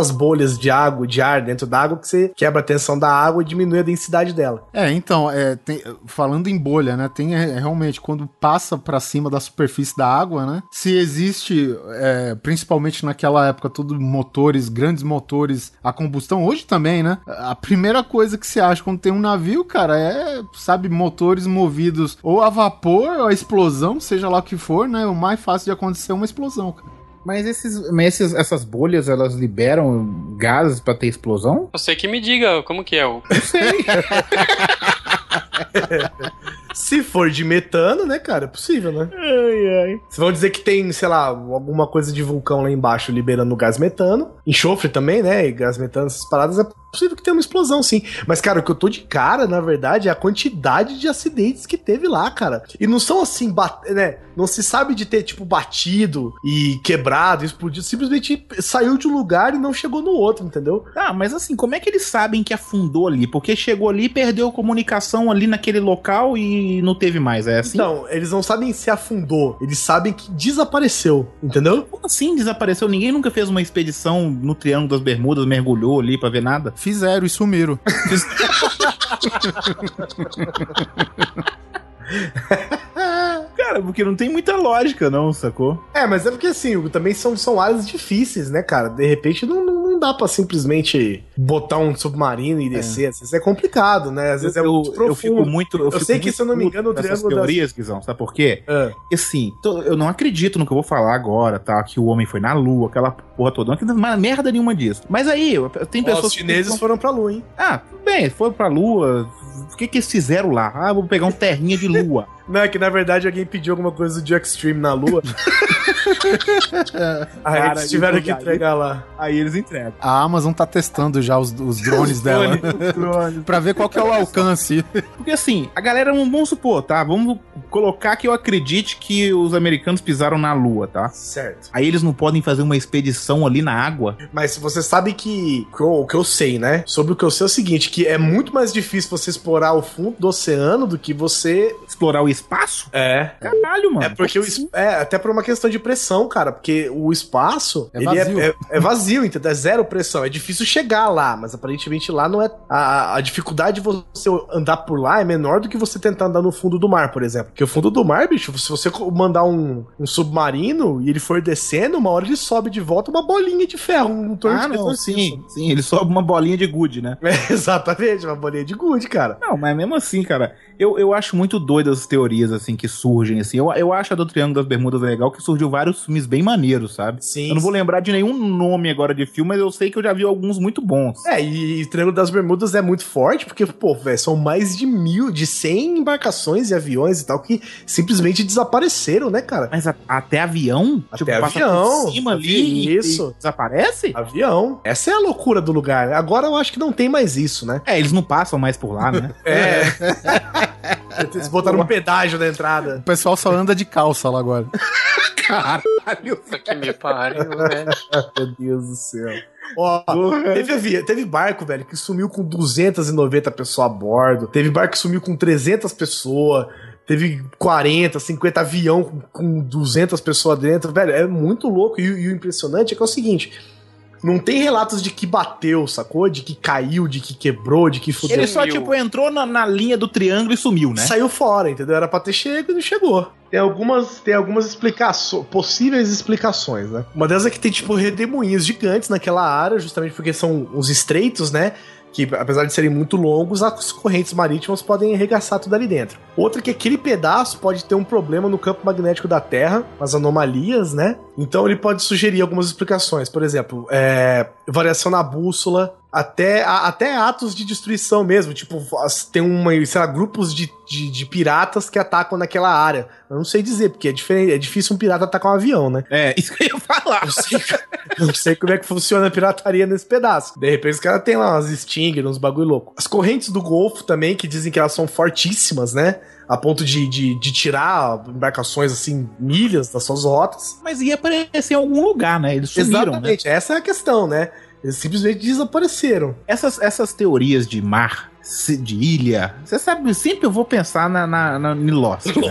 bolhas de água, de ar dentro da água, que você quebra a tensão da água e diminui a densidade dela. É, então, é, tem, falando em bolha, né, tem é, realmente, quando passa pra cima da superfície da água, né, se existe, é, principalmente naquela época, tudo motores, grandes motores a combustão, hoje também, né, a primeira coisa que você acha quando tem um navio, cara, é, sabe, motores movidos ou a vapor, ou a explosão, seja lá o que for, né, o mais fácil de acontecer é uma explosão, cara. Mas, esses, mas esses, essas bolhas, elas liberam gases pra ter explosão? Você que me diga como que é o... Não sei. Se for de metano, né, cara, é possível, né? Ai, ai. Vocês vão dizer que tem, sei lá, alguma coisa de vulcão lá embaixo liberando gás metano. Enxofre também, né? E gás metano, essas paradas, é possível que tenha uma explosão, sim. Mas, cara, o que eu tô de cara, na verdade, é a quantidade de acidentes que teve lá, cara. E não são assim, bat- né? Não se sabe de ter, tipo, batido e quebrado, explodido. Simplesmente saiu de um lugar e não chegou no outro, entendeu? Ah, mas assim, como é que eles sabem que afundou ali? Porque chegou ali, perdeu comunicação ali naquele local e não teve mais, é assim? Então, eles não sabem se afundou, eles sabem que desapareceu, entendeu? Como assim desapareceu? Ninguém nunca fez uma expedição no Triângulo das Bermudas, mergulhou ali pra ver nada? Fizeram e sumiram. Cara, porque não tem muita lógica, não, sacou? É, mas é porque assim, também são, são áreas difíceis, né, cara? De repente não, não, não dá pra simplesmente botar um submarino e descer. É. Às vezes é complicado, né? Às vezes eu, é muito profundo. Eu fico muito. Eu, eu fico sei muito que, se eu não me engano, o Triângulo das... teorias, Guizão, sabe por quê? É. Porque assim, tô, eu não acredito no que eu vou falar agora, tá? Que o homem foi na Lua, aquela porra toda. Não acredito mais merda nenhuma disso. Mas aí, tem pessoas. Ó, os chineses que... foram pra Lua, hein? Ah, tudo bem, foram pra Lua. O que que eles fizeram lá? Ah, vou pegar um terrinha de Lua. Não, é que na verdade alguém pediu alguma coisa do Extreme na Lua. Aí Cara, eles tiveram aí, que entregar aí, lá. Aí eles entregam. A Amazon tá testando já os, os drones dela. Os drones. Pra ver qual que é o alcance. Porque assim, a galera, vamos supor, tá? Vamos colocar que eu acredite que os americanos pisaram na Lua, tá? Certo. Aí eles não podem fazer uma expedição ali na água? Mas você sabe que, que eu, o que eu sei, né? Sobre o que eu sei é o seguinte, que é muito mais difícil você explorar o fundo do oceano do que você... Explorar o espaço? É. Caralho, mano. É porque o es... é até por uma questão de pressão, cara, porque o espaço é ele vazio. É, é, é vazio, entendeu? É zero pressão. É difícil chegar lá, mas aparentemente lá não é a, a dificuldade de você andar por lá é menor do que você tentar andar no fundo do mar, por exemplo. Porque o fundo do mar, bicho, se você mandar um, um submarino e ele for descendo, uma hora ele sobe de volta uma bolinha de ferro, um torno ah, de não, sim, sim, ele sobe uma bolinha de gude, né? É, exatamente, uma bolinha de gude, cara. Não, mas mesmo assim, cara, eu, eu acho muito doido as teorias, assim, que surgem, assim. Eu, eu acho a do Triângulo das Bermudas legal, que surgiu vários filmes bem maneiros, sabe? Sim. Eu não vou lembrar de nenhum nome agora de filme, mas eu sei que eu já vi alguns muito bons. É, e o Triângulo das Bermudas é muito forte, porque, pô, velho, são mais de mil, de cem embarcações e aviões e tal, que simplesmente desapareceram, né, cara? Mas a, até avião? Até tipo, passa avião. por cima ali Isso. E, e desaparece? Avião. Essa é a loucura do lugar. Agora eu acho que não tem mais isso, né? É, eles não passam mais por lá, né? É. Eles botaram um pedágio na entrada. O pessoal só anda de calça lá agora. Caralho. Isso aqui me pariu, velho. Meu Deus do céu. Ó, teve, teve barco, velho, que sumiu com duzentas e noventa pessoas a bordo. Teve barco que sumiu com trezentas pessoas. Teve quarenta, cinquenta avião com, com duzentas pessoas dentro. Velho, é muito louco. E, e o impressionante é que é o seguinte... Não tem relatos de que bateu, sacou? De que caiu, de que quebrou, de que fudeu. Ele só, tipo, entrou na, na linha do triângulo e sumiu, né? Saiu fora, entendeu? Era pra ter chego e não chegou. Tem algumas, tem algumas explicações, possíveis explicações, né? Uma delas é que tem, tipo, redemoinhos gigantes naquela área, justamente porque são os estreitos, né? Que, apesar de serem muito longos, as correntes marítimas podem arregaçar tudo ali dentro. Outra é que aquele pedaço pode ter um problema no campo magnético da Terra, as anomalias, né? Então ele pode sugerir algumas explicações. Por exemplo, é, variação na bússola, até, a, até atos de destruição mesmo. Tipo, tem uma, sei lá, grupos de, de, de piratas que atacam naquela área. Eu não sei dizer, porque é, diferente, é difícil um pirata atacar um avião, né? É, isso que eu ia falar. Eu sei, eu não sei como é que funciona a pirataria nesse pedaço. De repente os caras têm lá umas Stinger, uns bagulho louco. As correntes do Golfo também, que dizem que elas são fortíssimas, né? A ponto de, de, de tirar embarcações, assim, milhas das suas rotas. Mas ia aparecer em algum lugar, né? Eles sumiram, exatamente, né? Essa é a questão, né? Eles simplesmente desapareceram. Essas, essas teorias de mar de ilha. Você sabe, sempre eu vou pensar na, na, na em Lost, né?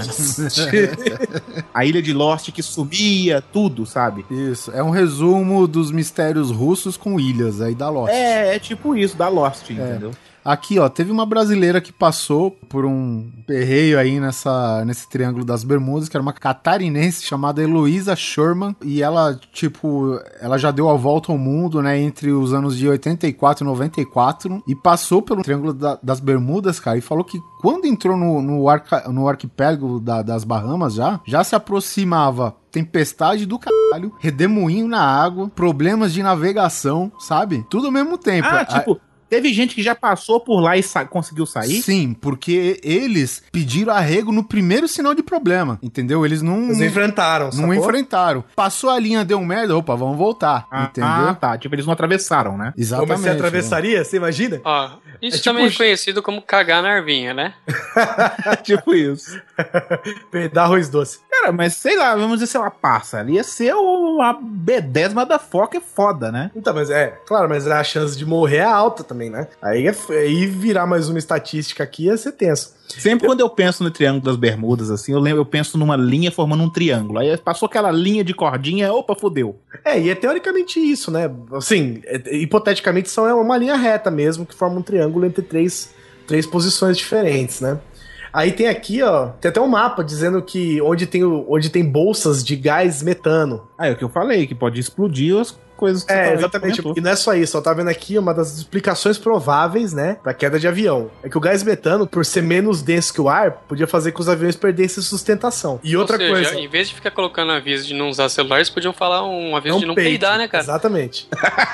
A ilha de Lost que sumia, tudo, sabe? Isso, é um resumo dos mistérios russos com ilhas aí da Lost. É, é tipo isso, da Lost, entendeu? Aqui, ó, teve uma brasileira que passou por um perreio aí nessa, nesse Triângulo das Bermudas, que era uma catarinense chamada Heloísa Schurman, e ela, tipo, ela já deu a volta ao mundo, né, entre os anos de oitenta e quatro e noventa e quatro, e passou pelo Triângulo da, das Bermudas, cara, e falou que quando entrou no, no, arca, no arquipélago da, das Bahamas já, já se aproximava tempestade do caralho, redemoinho na água, problemas de navegação, sabe? Tudo ao mesmo tempo. Ah, tipo... Teve gente que já passou por lá e sa- conseguiu sair? Sim, porque eles pediram arrego no primeiro sinal de problema, entendeu? Eles não... Eles enfrentaram, Não sacou? enfrentaram. Passou a linha, deu merda, opa, vamos voltar, Ah, entendeu? ah, tá. Tipo, eles não atravessaram, né? Exatamente. Como você atravessaria, você imagina? Ó, isso É tipo também um- é conhecido como cagar na arvinha, né? Tipo isso. Dar arroz doce. Cara, mas sei lá, vamos dizer se ela passa. Ali ia ser uma B dez da foca é foda, né? Então, mas é, claro, mas a chance de morrer é alta também, né? Aí, é, aí virar mais uma estatística aqui ia ser tenso. Sempre quando eu penso no Triângulo das Bermudas, assim, eu lembro, eu penso numa linha formando um triângulo. Aí passou aquela linha de cordinha, opa, fodeu. É, e é teoricamente isso, né? Assim, é, hipoteticamente são uma linha reta mesmo, que forma um triângulo entre três, três posições diferentes, né? Aí tem aqui, ó, tem até um mapa dizendo que onde tem, o- onde tem bolsas de gás metano. Ah, é o que eu falei, que pode explodir as coisas que É, você exatamente. comentou. E não é só isso, ó, tá vendo aqui uma das explicações prováveis, né, pra queda de avião. É que o gás metano, por ser menos denso que o ar, podia fazer com que os aviões perdessem sustentação. E outra Ou seja, coisa... em vez de ficar colocando aviso de não usar celular, eles podiam falar um aviso é um de não peito. peidar, né, cara? Exatamente.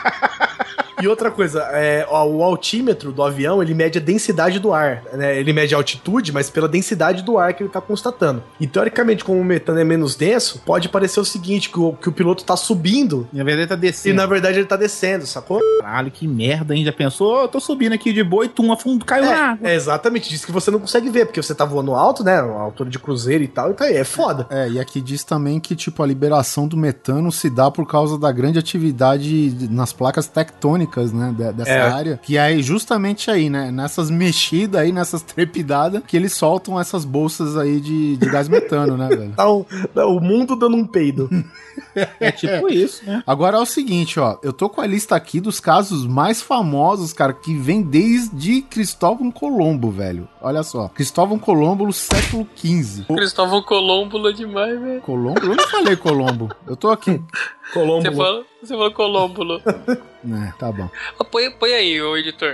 E outra coisa, é, ó, o altímetro do avião, ele mede a densidade do ar, né? Ele mede a altitude, mas pela densidade do ar que ele tá constatando. E teoricamente, como o metano é menos denso, pode parecer o seguinte, que o, que o piloto tá subindo Na verdade tá e descendo. na verdade ele tá descendo, sacou? Caralho, que merda, hein? Já pensou? Oh, eu tô subindo aqui de boa e tum, a fundo, caiu na água. É, é exatamente, diz que você não consegue ver, porque você tá voando alto, né? A altura de cruzeiro e tal, e tá aí, é foda. É, e aqui diz também que, tipo, a liberação do metano se dá por causa da grande atividade de- nas placas tectônicas, né, de- dessa É. área, que é justamente aí, né, nessas mexidas aí, nessas trepidadas, que eles soltam essas bolsas aí de, de gás metano, né, velho? Tá o, tá o mundo dando um peido. É tipo isso, né? Agora é o seguinte, ó, eu tô com a lista aqui dos casos mais famosos, cara, que vem desde Cristóvão Colombo, velho. Olha só, Cristóvão Colombo no século quinze. O Cristóvão Colombo é demais, velho. Colombo? Eu não falei Colombo. Eu tô aqui. Colombo. Você falou, você falou Colombo. É, tá bom. Ah, põe, põe aí, ô editor.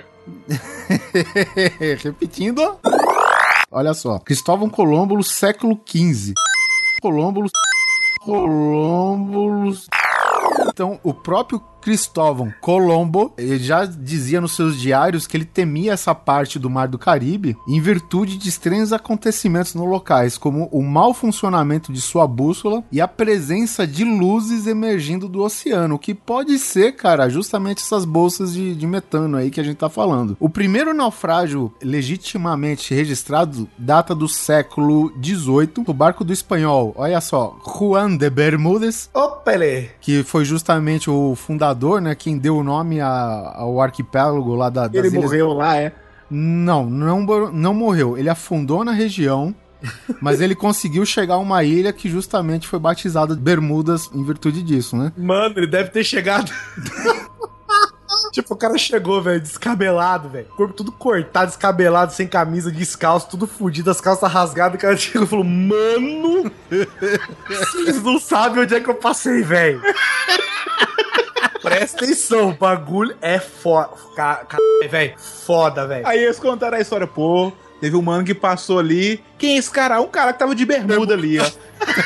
Repetindo. Olha só. Cristóvão Colombo, século quinze. Colombo. Colombo. Então, o próprio Cristóvão Colombo, ele já dizia nos seus diários que ele temia essa parte do Mar do Caribe em virtude de estranhos acontecimentos no locais, como o mau funcionamento de sua bússola e a presença de luzes emergindo do oceano, o que pode ser, cara, justamente essas bolsas de, de metano aí que a gente tá falando. O primeiro naufrágio legitimamente registrado data do século dezoito, o barco do espanhol, olha só, Juan de Bermúdez, Opa, ele. que foi justamente o fundador, né, quem deu o nome a- ao arquipélago lá da, das Ele ilhas. morreu lá, é. Não, não, mor- não morreu. Ele afundou na região, mas ele conseguiu chegar a uma ilha que justamente foi batizada de Bermudas em virtude disso, né? Mano, ele deve ter chegado. Tipo, o cara chegou, velho, descabelado, velho. Corpo tudo cortado, descabelado, sem camisa, descalço, tudo fudido, as calças rasgadas. O cara chegou e falou: Mano, vocês não sabem onde é que eu passei, velho. Presta atenção, o bagulho é foda. Velho, foda, velho. Aí eles contaram a história, pô, teve um mano que passou ali. Quem é esse cara? Um cara que tava de bermuda ali, ó.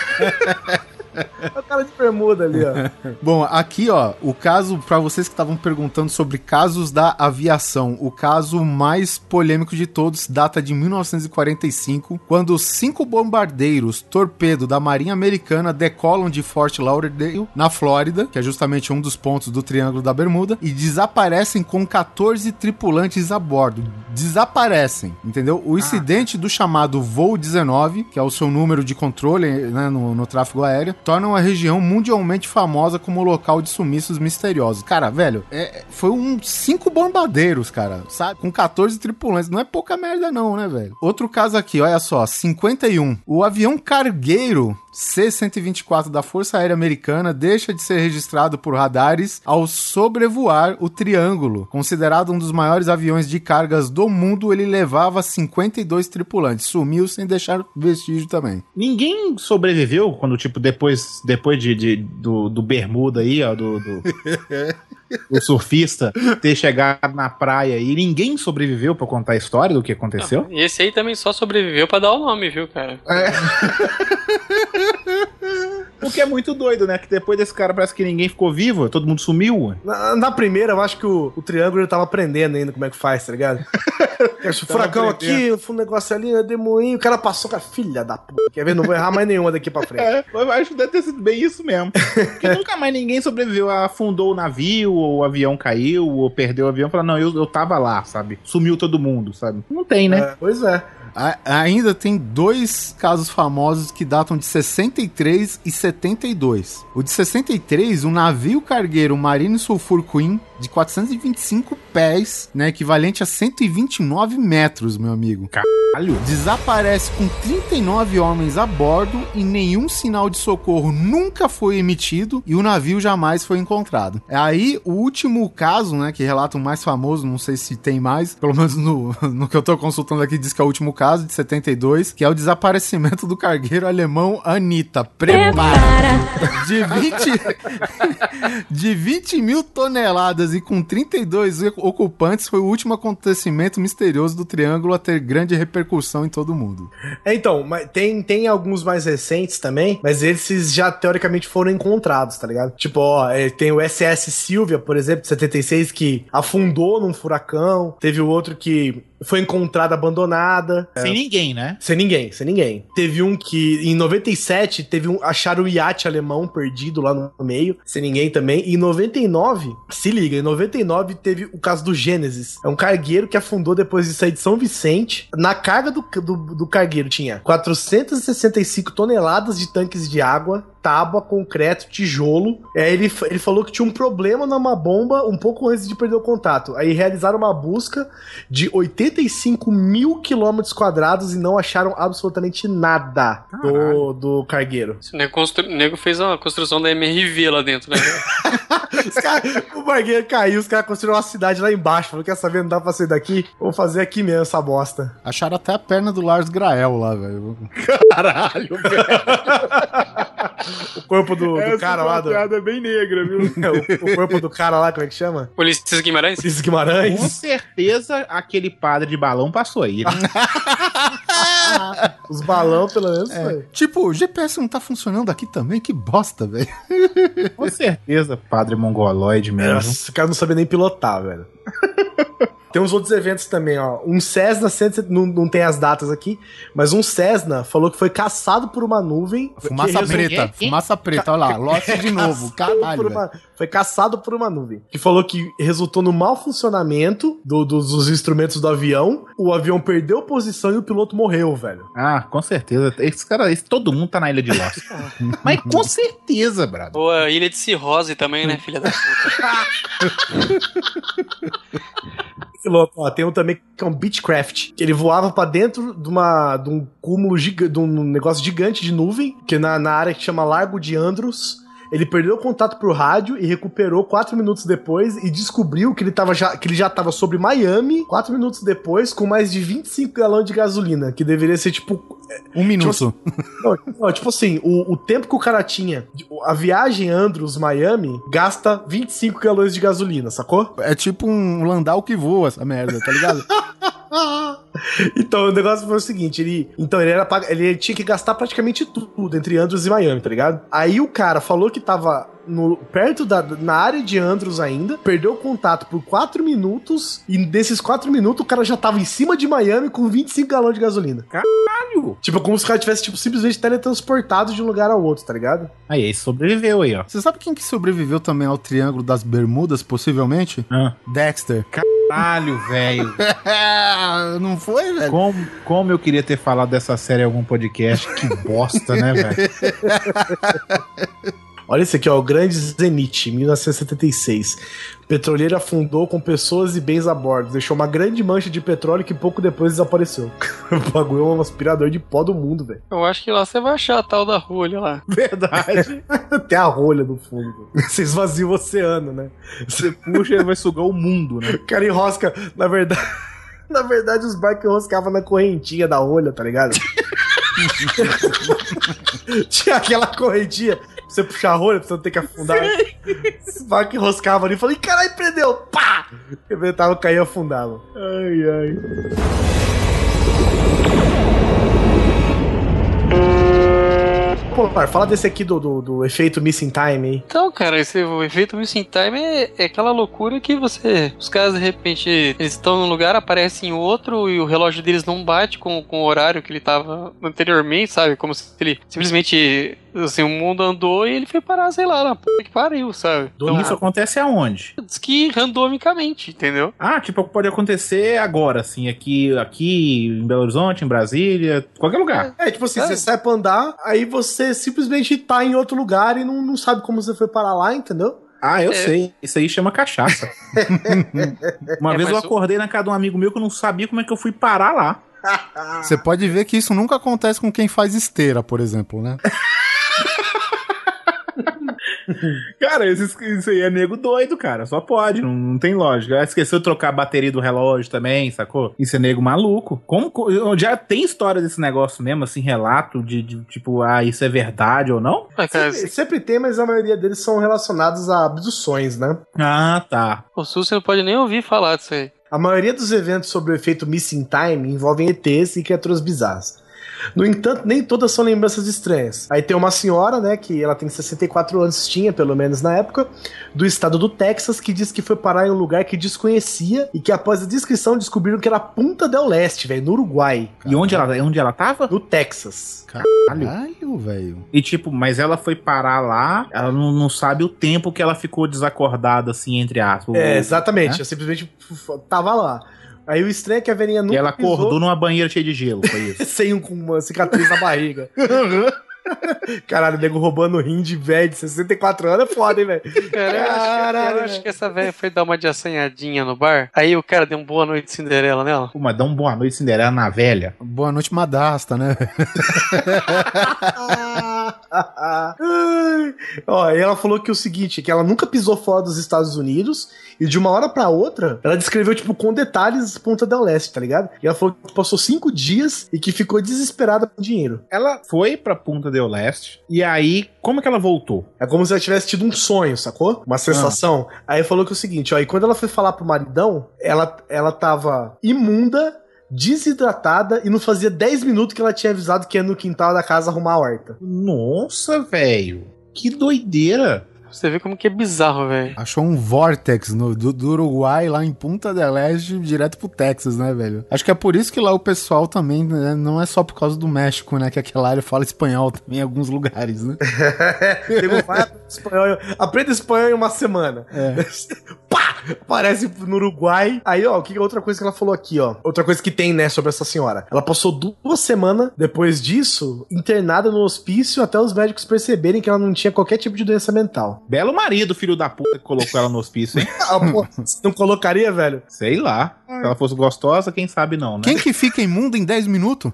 É o cara de bermuda ali, ó. Bom, aqui, ó, o caso, pra vocês que estavam perguntando sobre casos da aviação, o caso mais polêmico de todos data de mil novecentos e quarenta e cinco, quando cinco bombardeiros torpedo da Marinha Americana decolam de Fort Lauderdale, na Flórida, que é justamente um dos pontos do Triângulo da Bermuda, e desaparecem com quatorze tripulantes a bordo. Desaparecem, entendeu? O incidente do chamado voo dezenove, que é o seu número de controle, né, no, no tráfego aéreo, tornam a região mundialmente famosa como local de sumiços misteriosos. Cara, velho, é, foi um cinco bombardeiros, cara, sabe? Com quatorze tripulantes. Não é pouca merda não, né, velho? Outro caso aqui, olha só, cinquenta e um. O avião cargueiro C cento e vinte e quatro da Força Aérea Americana deixa de ser registrado por radares ao sobrevoar o Triângulo. Considerado um dos maiores aviões de cargas do mundo, ele levava cinquenta e dois tripulantes. Sumiu sem deixar vestígio também. Ninguém sobreviveu quando, tipo, depois, depois de, de, do, do Bermuda aí, ó, do... do... o surfista ter chegado na praia e ninguém sobreviveu pra contar a história do que aconteceu? E esse aí também só sobreviveu pra dar o nome, viu, cara? É. O que é muito doido, né? Que depois desse cara parece que ninguém ficou vivo, todo mundo sumiu. Na, na primeira, eu acho que o, o Triângulo tava aprendendo ainda como é que faz, tá ligado? O furacão aqui, um negócio ali, né, demoinho, o cara passou com a filha da p... Quer ver? Não vou errar mais nenhuma daqui pra frente. É, eu acho que deve ter sido bem isso mesmo. Porque nunca mais ninguém sobreviveu, afundou o navio, ou o avião caiu, ou perdeu o avião, falou, não, eu, eu tava lá, sabe? Sumiu todo mundo, sabe? Não tem, né? É, pois é. A, ainda tem dois casos famosos que datam de sessenta e três e setenta e dois. O de sessenta e três, um navio cargueiro Marine Sulphur Queen de quatrocentos e vinte e cinco pés, né, equivalente a cento e vinte e nove metros, meu amigo. Caralho. Desaparece com trinta e nove homens a bordo e nenhum sinal de socorro nunca foi emitido e o navio jamais foi encontrado. Aí, o último caso, né, que relata o mais famoso, não sei se tem mais, pelo menos no, no que eu tô consultando aqui, diz que é o último caso, de setenta e dois, que é o desaparecimento do cargueiro alemão Anita. Prepara! De vinte, de vinte mil toneladas e com trinta e dois ocupantes, foi o último acontecimento misterioso do Triângulo a ter grande repercussão em todo o mundo. É, então, mas tem, tem alguns mais recentes também, mas esses já teoricamente foram encontrados, tá ligado? Tipo, ó, tem o S S Silvia, por exemplo, de setenta e seis, que afundou num furacão. Teve o outro que foi encontrada abandonada. Sem é. ninguém, né? Sem ninguém, sem ninguém. Teve um que, em noventa e sete, teve um, acharam o iate alemão perdido lá no meio, sem ninguém também. E em noventa e nove, se liga, em noventa e nove teve o caso do Gênesis. É um cargueiro que afundou depois de sair de São Vicente. Na carga do, do, do cargueiro tinha quatrocentas e sessenta e cinco toneladas de tanques de água, tábua, concreto, tijolo. Aí ele, ele falou que tinha um problema numa bomba um pouco antes de perder o contato. Aí realizaram uma busca de oitenta e cinco mil quilômetros quadrados e não acharam absolutamente nada do, do cargueiro. O nego, constru... o nego fez uma construção da M R V lá dentro, né? Os cara, o cargueiro caiu, os caras construíram uma cidade lá embaixo. Falou, quer saber, não dá pra sair daqui? Vou fazer aqui mesmo essa bosta. Acharam até a perna do Lars Grael lá, velho. Caralho, velho. O corpo do, do cara lá. Do... é bem negra, viu? o, o corpo do cara lá, como é que chama? Ulisses Guimarães? Ulisses Guimarães. Com certeza aquele padre de balão passou aí, né? Os balões, pelo menos, é. foi. Tipo, o G P S não tá funcionando aqui também? Que bosta, velho. Com certeza, padre mongoloide mesmo. Nossa, o cara não sabia nem pilotar, velho. Tem uns outros eventos também, ó. Um Cessna, não, não tem as datas aqui, mas um Cessna falou que foi caçado por uma nuvem. Fumaça preta, resolve... fumaça preta, olha lá, lote de novo, caralho, uma... Foi caçado por uma nuvem. Que falou que resultou no mau funcionamento do, dos, dos instrumentos do avião, o avião perdeu posição e o piloto morreu, velho. Ah, com certeza. Esse cara, esse, todo mundo tá na ilha de Lost. Mas com certeza, brado. Ou a ilha de Cirrose também, né, filha da puta. Piloto, ó, tem um também que é um Beechcraft, que ele voava pra dentro de, uma, de um cúmulo gigante, de um negócio gigante de nuvem, que na, na área que chama Largo de Andros. Ele perdeu o contato pro rádio e recuperou quatro minutos depois e descobriu que ele, tava já, que ele já tava sobre Miami quatro minutos depois com mais de vinte e cinco galões de gasolina, que deveria ser tipo... Um minuto. Tipo assim, não, não, tipo assim, o, o tempo que o cara tinha, a viagem Andros-Miami gasta vinte e cinco galões de gasolina, sacou? É tipo um Landau que voa essa merda, tá ligado? Então, o negócio foi o seguinte, ele, então ele, era, ele tinha que gastar praticamente tudo entre Andros e Miami, tá ligado? Aí o cara falou que tava no, perto da, na área de Andros ainda, perdeu o contato por quatro minutos, e desses quatro minutos o cara já tava em cima de Miami com vinte e cinco galões de gasolina. Caralho! Tipo, como se o cara tivesse, tipo, simplesmente teletransportado de um lugar ao outro, tá ligado? Aí, aí sobreviveu aí, ó. Você sabe quem que sobreviveu também ao Triângulo das Bermudas, possivelmente? Ah. Dexter. Caralho! Caralho, velho. Não foi, velho? Como, como eu queria ter falado dessa série em algum podcast. Que bosta, né, velho? Olha esse aqui, ó, o Grande Zenit, mil novecentos e setenta e seis. Petroleiro afundou com pessoas e bens a bordo. Deixou uma grande mancha de petróleo que pouco depois desapareceu. O bagulho é um aspirador de pó do mundo, velho. Eu acho que lá você vai achar a tal da rolha lá. Verdade. Tem a rolha no fundo. Você esvazia o oceano, né? Você puxa e vai sugar o mundo, né? O cara enrosca, na verdade... Na verdade, os barcos enroscavam na correntinha da rolha, tá ligado? Tinha aquela correntinha pra você puxar a rolha, pra você não ter que afundar. Os barcos enroscavam ali e falei, caralho, prendeu! Pá! Rebentava, caía e afundava. Ai, ai. Pô, fala desse aqui do, do, do efeito Missing Time, hein? Então, cara, esse, o efeito Missing Time é, é aquela loucura que você... Os caras, de repente, eles estão num lugar, aparecem em outro e o relógio deles não bate com, com o horário que ele tava anteriormente, sabe? Como se ele simplesmente... Assim, o mundo andou e ele foi parar, sei lá, na puta que pariu, sabe? Então, isso acontece aonde? Diz que randomicamente, entendeu? Ah, tipo, pode acontecer agora, assim, aqui, aqui em Belo Horizonte, em Brasília, qualquer lugar. É, tipo assim, É. você sai pra andar, aí você simplesmente tá em outro lugar e não, não sabe como você foi parar lá, entendeu? Ah, eu É. sei. Isso aí chama cachaça. Uma É, vez eu mas o- acordei na casa de um amigo meu que eu não sabia como é que eu fui parar lá. Você pode ver que isso nunca acontece com quem faz esteira, por exemplo, né? Cara, isso, isso aí é nego doido, cara. Só pode, não, não tem lógica. Ah, esqueceu de trocar a bateria do relógio também, sacou? Isso é nego maluco. Como, co- já tem história desse negócio mesmo, assim, relato de, de, tipo, ah, isso é verdade ou não? Ah, cara, Sempre, sempre tem, mas a maioria deles são relacionados a abduções, né? Ah, tá. o Sul você não pode nem ouvir falar disso aí. A maioria dos eventos sobre o efeito Missing Time envolvem E Tês e criaturas bizarras. No entanto, nem todas são lembranças estranhas. Aí tem uma senhora, né, que ela tem sessenta e quatro anos, tinha pelo menos na época, do estado do Texas, que diz que foi parar em um lugar que desconhecia e que após a descrição descobriram que era Punta del Este, velho, no Uruguai. E onde ela, onde ela tava? No Texas. Caralho, velho. E tipo, mas ela foi parar lá, ela não, não sabe o tempo que ela ficou desacordada, assim, entre aspas. É, exatamente. Né? Eu simplesmente f- tava lá. Aí o estranho é que a velhinha nunca E ela pisou acordou numa banheira cheia de gelo, foi isso. sem um, com uma cicatriz na barriga. Caralho, o nego roubando rim de velho de sessenta e quatro anos é foda, hein, velho? Cara, eu acho, que- Caralho, eu acho que essa velha foi dar uma de assanhadinha no bar. Aí o cara deu um boa noite Cinderela nela. Pô, mas dá um boa noite Cinderela na velha. Boa noite, Madasta, né? Ai. Ó, e ela falou que o seguinte, que ela nunca pisou fora dos Estados Unidos e de uma hora pra outra, ela descreveu, tipo, com detalhes Punta del Este, tá ligado? E ela falou que passou cinco dias e que ficou desesperada com dinheiro. Ela foi pra Punta del Este, e aí, como que ela voltou? É como se ela tivesse tido um sonho, sacou? Uma sensação. Aí falou que é o seguinte, ó, e quando ela foi falar pro maridão, ela, ela tava imunda, desidratada e não fazia dez minutos que ela tinha avisado que ia no quintal da casa arrumar a horta. Nossa, velho. Que doideira. Você vê como que é bizarro, velho. Achou um vortex no, do, do Uruguai lá em Punta del Este direto pro Texas, né, velho? Acho que é por isso que lá o pessoal também, né, não é só por causa do México, né, que aquela área fala espanhol também em alguns lugares, né? Nego, vai aprender espanhol, aprenda espanhol em uma semana. É. Pá! Aparece no Uruguai. Aí, ó, que outra coisa que ela falou aqui, ó. Outra coisa que tem, né, sobre essa senhora. Ela passou duas semanas, depois disso, internada no hospício até os médicos perceberem que ela não tinha qualquer tipo de doença mental. Belo marido, filho da puta, que colocou ela no hospício, hein? Ah, pô, você não colocaria, velho? Sei lá. Se ela fosse gostosa, quem sabe não, né? Quem que fica imundo em dez minutos?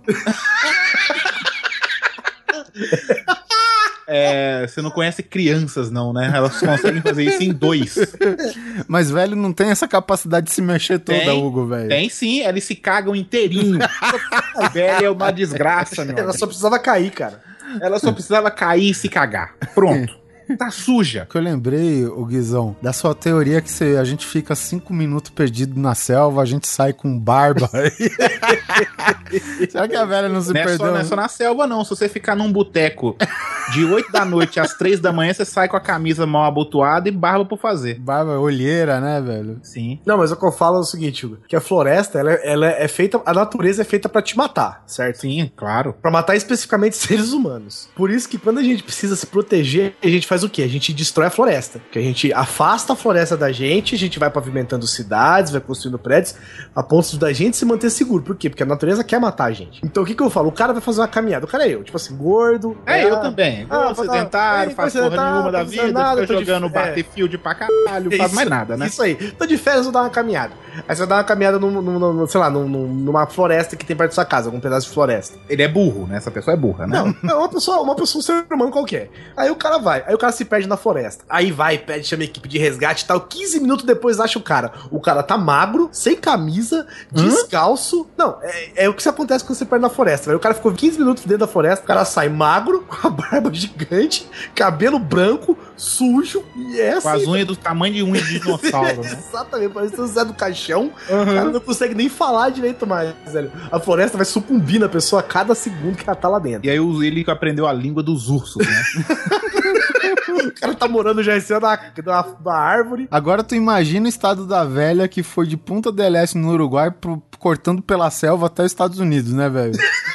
É, você não conhece crianças, não, né? Elas conseguem fazer isso em dois. Mas, velho, não tem essa capacidade de se mexer toda, Tem, Hugo, velho. Tem sim, eles se cagam inteirinho. A velha é uma desgraça, meu Ela amigo. só precisava cair, cara. Ela só precisava cair e se cagar. Pronto. Tá suja. Que eu lembrei, o Guizão, da sua teoria que se a gente fica cinco minutos perdido na selva, a gente sai com barba. Será que a velha não se Não é, só, perdeu? não é só na selva, não. Se você ficar num boteco de oito da noite às três da manhã, você sai com a camisa mal abotoada e barba por fazer. Barba, olheira, né, velho? Sim. Não, mas o que eu falo é o seguinte, Hugo, que a floresta, ela, ela é feita, a natureza é feita pra te matar, certo? Sim, claro. Pra matar especificamente seres humanos. Por isso que quando a gente precisa se proteger, a gente faz faz o quê? A gente destrói a floresta. Que a gente afasta a floresta da gente, a gente vai pavimentando cidades, vai construindo prédios, a ponto da gente se manter seguro. Por quê? Porque a natureza quer matar a gente. Então o que que eu falo? O cara vai fazer uma caminhada. O cara é eu, tipo assim, gordo. É, ah, eu também. Ah, Vou sedentário, é, faço porra nenhuma da vida, nada, fica jogando de... Battlefield é. pra caralho, não faz mais nada, né? Isso aí. Tô de férias, vou dar uma caminhada. Aí você vai dar uma caminhada, num, num, num, sei lá, num, numa floresta que tem perto da sua casa, algum pedaço de floresta. Ele é burro, né? Essa pessoa é burra, né? Não, é uma pessoa, uma pessoa, um ser humano qualquer. Aí o cara vai, aí o cara se perde na floresta. Aí vai, pede, chama a equipe de resgate e tal. quinze minutos depois acha o cara. O cara tá magro, sem camisa, descalço. Hum? Não, é, é o que se acontece quando você perde na floresta. Aí o cara ficou quinze minutos dentro da floresta, o cara sai magro, com a barba gigante, cabelo branco, sujo, e é assim. Com as unhas do tamanho de unha de dinossauro, né? Exatamente, parece o Zé do Caixão. Uhum. O cara não consegue nem falar direito mais, velho. A floresta vai sucumbir na pessoa a cada segundo que ela tá lá dentro. E aí ele aprendeu a língua dos ursos, né? O cara tá morando já em cima da, da, da árvore. Agora tu imagina o estado da velha que foi de Punta del Este no Uruguai pro, cortando pela selva até os Estados Unidos, né, velho?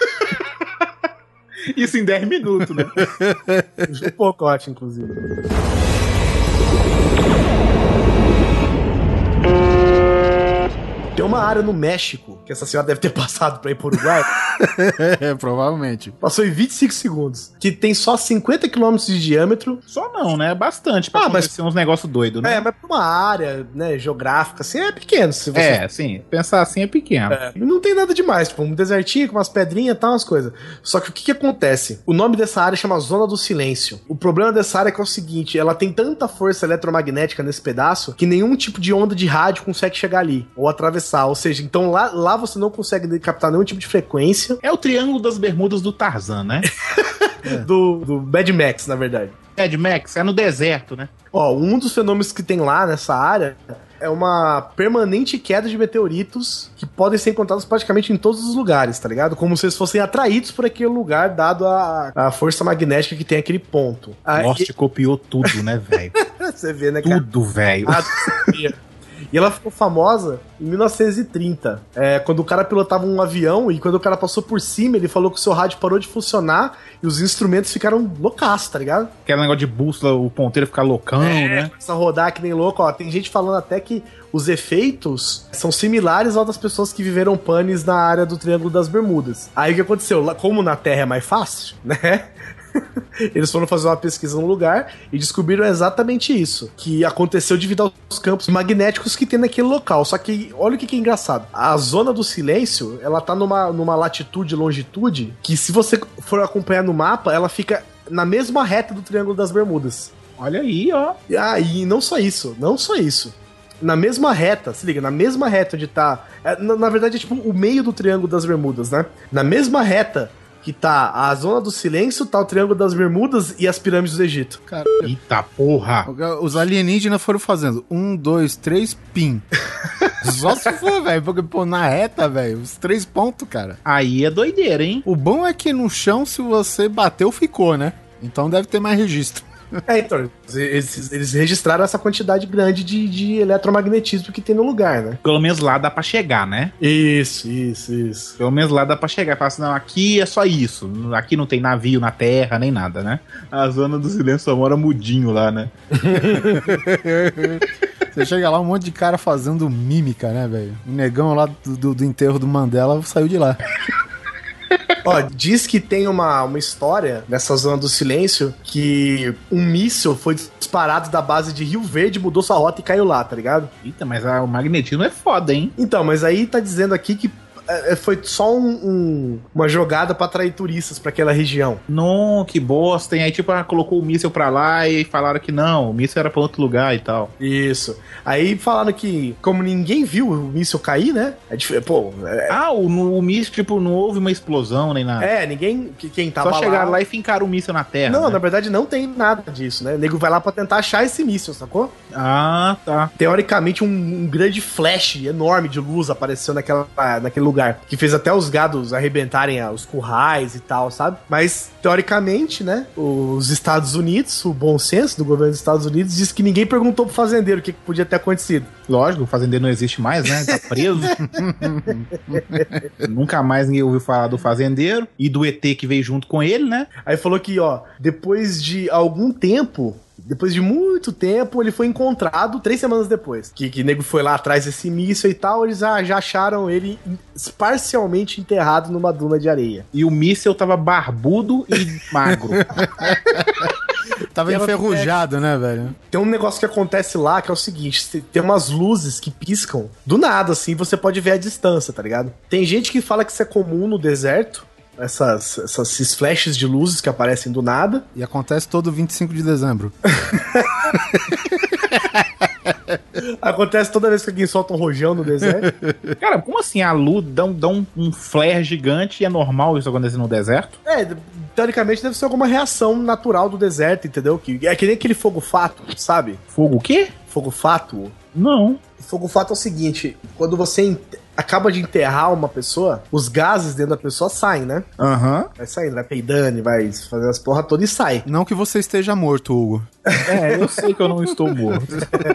Isso em dez minutos, né? Um pouco, eu acho, inclusive. Tem uma área no México, que essa senhora deve ter passado pra ir pro Uruguai. É, provavelmente. Passou em vinte e cinco segundos. Que tem só cinquenta quilômetros de diâmetro. Só não, né? Bastante pra ah, acontecer mas... uns negócios doidos, né? É, mas pra uma área, né, geográfica, assim, é pequeno. Se você... É, sim. Pensar assim é pequeno. É, não tem nada demais, tipo, um desertinho com umas pedrinhas e tal, umas coisas. Só que o que que acontece? O nome dessa área chama Zona do Silêncio. O problema dessa área é que é o seguinte, ela tem tanta força eletromagnética nesse pedaço que nenhum tipo de onda de rádio consegue chegar ali, ou atravessar. Ou seja, então lá, lá você não consegue captar nenhum tipo de frequência. É o Triângulo das Bermudas do Tarzan, né? é. do, do Mad Max, na verdade. Mad Max, é no deserto, né? Ó, um dos fenômenos que tem lá nessa área é uma permanente queda de meteoritos que podem ser encontrados praticamente em todos os lugares, tá ligado? Como se eles fossem atraídos por aquele lugar, dado a, a força magnética que tem aquele ponto. Lost e... copiou tudo, né, velho? Você vê, né, cara? Tudo, velho. Ah, e ela ficou famosa em mil novecentos e trinta, é, quando o cara pilotava um avião e quando o cara passou por cima, ele falou que o seu rádio parou de funcionar e os instrumentos ficaram loucaços, tá ligado? Aquele negócio de bússola, o ponteiro ficar loucão, é, né? Começa a rodar que nem louco, ó. Tem gente falando até que os efeitos são similares aos das pessoas que viveram panes na área do Triângulo das Bermudas. Aí o que aconteceu? Como na Terra é mais fácil, né? Eles foram fazer uma pesquisa no lugar e descobriram exatamente isso, que aconteceu devido aos campos magnéticos que tem naquele local. Só que, olha o que, que é engraçado. A Zona do Silêncio, ela tá numa, numa latitude e longitude que, se você for acompanhar no mapa, ela fica na mesma reta do Triângulo das Bermudas. Olha aí, ó. E aí, não só isso, não só isso. Na mesma reta, se liga, na mesma reta onde tá... É, na, na verdade é tipo o meio do Triângulo das Bermudas, né? Na mesma reta que tá a Zona do Silêncio, tá o Triângulo das Bermudas e as pirâmides do Egito. Cara, eita porra! Os alienígenas foram fazendo um, dois, três, pim. Só se for, velho, porque, pô, na reta, velho, os três pontos, cara. Aí é doideira, hein? O bom é que no chão, se você bateu, ficou, né? Então deve ter mais registro. É, então, eles, eles registraram essa quantidade grande de, de eletromagnetismo que tem no lugar, né? Pelo menos lá dá pra chegar, né? Isso, isso, isso. Pelo menos lá dá pra chegar. Fala assim, não, aqui é só isso. Aqui não tem navio na terra, nem nada, né? A Zona do Silêncio só mora mudinho lá, né? Você chega lá, um monte de cara fazendo mímica, né, velho? O negão lá do, do, do enterro do Mandela saiu de lá. Ó, diz que tem uma, uma história nessa Zona do Silêncio que um míssil foi disparado da base de Rio Verde, mudou sua rota e caiu lá, tá ligado? Eita, mas a, o magnetismo é foda, hein? Então, mas aí tá dizendo aqui que é, foi só um, um, uma jogada pra atrair turistas pra aquela região. Não, que bosta, hein? Aí tipo, ah, colocou o míssil pra lá e falaram que não, o míssil era pra outro lugar e tal. Isso. Aí falaram que, como ninguém viu o míssil cair, né? É dif... Pô, é... Ah, o, no, o míssil, tipo, não houve uma explosão nem nada. É, ninguém, que, quem tava Só lá... chegaram lá e fincaram o míssil na terra. Não, né? na verdade não tem nada disso, né? O nego vai lá pra tentar achar esse míssil, sacou? Ah, tá. Teoricamente, um, um grande flash enorme de luz apareceu naquela, naquele lugar, que fez até os gados arrebentarem os currais e tal, sabe? Mas, teoricamente, né, os Estados Unidos, o bom senso do governo dos Estados Unidos, diz que ninguém perguntou pro fazendeiro o que, que podia ter acontecido. Lógico, o fazendeiro não existe mais, né? Tá preso. Nunca mais ninguém ouviu falar do fazendeiro e do E T que veio junto com ele, né? Aí falou que, ó, depois de algum tempo Depois de muito tempo, ele foi encontrado três semanas depois. Que, que nego foi lá atrás desse míssil e tal, eles já, já acharam ele parcialmente enterrado numa duna de areia. E o míssil tava barbudo e magro. Tava enferrujado, né, velho? Tem um negócio que acontece lá que é o seguinte: tem umas luzes que piscam do nada, assim, você pode ver a distância, tá ligado? Tem gente que fala que isso é comum no deserto, essas, essas, esses flashes de luzes que aparecem do nada. E acontece todo vinte e cinco de dezembro. Acontece toda vez que alguém solta um rojão no deserto. Cara, como assim a luz dá, um, dá um, um flare gigante e é normal isso acontecer no deserto? É, teoricamente deve ser alguma reação natural do deserto, entendeu? Que, é que nem aquele fogo fato, sabe? Fogo o quê? Fogo fato? Não. Fogo fato é o seguinte: quando você ent- acaba de enterrar uma pessoa, os gases dentro da pessoa saem, né? Aham. Uhum. Vai saindo, vai peidando, vai fazer as porra todas e sai. Não que você esteja morto, Hugo. É, eu sei que eu não estou morto.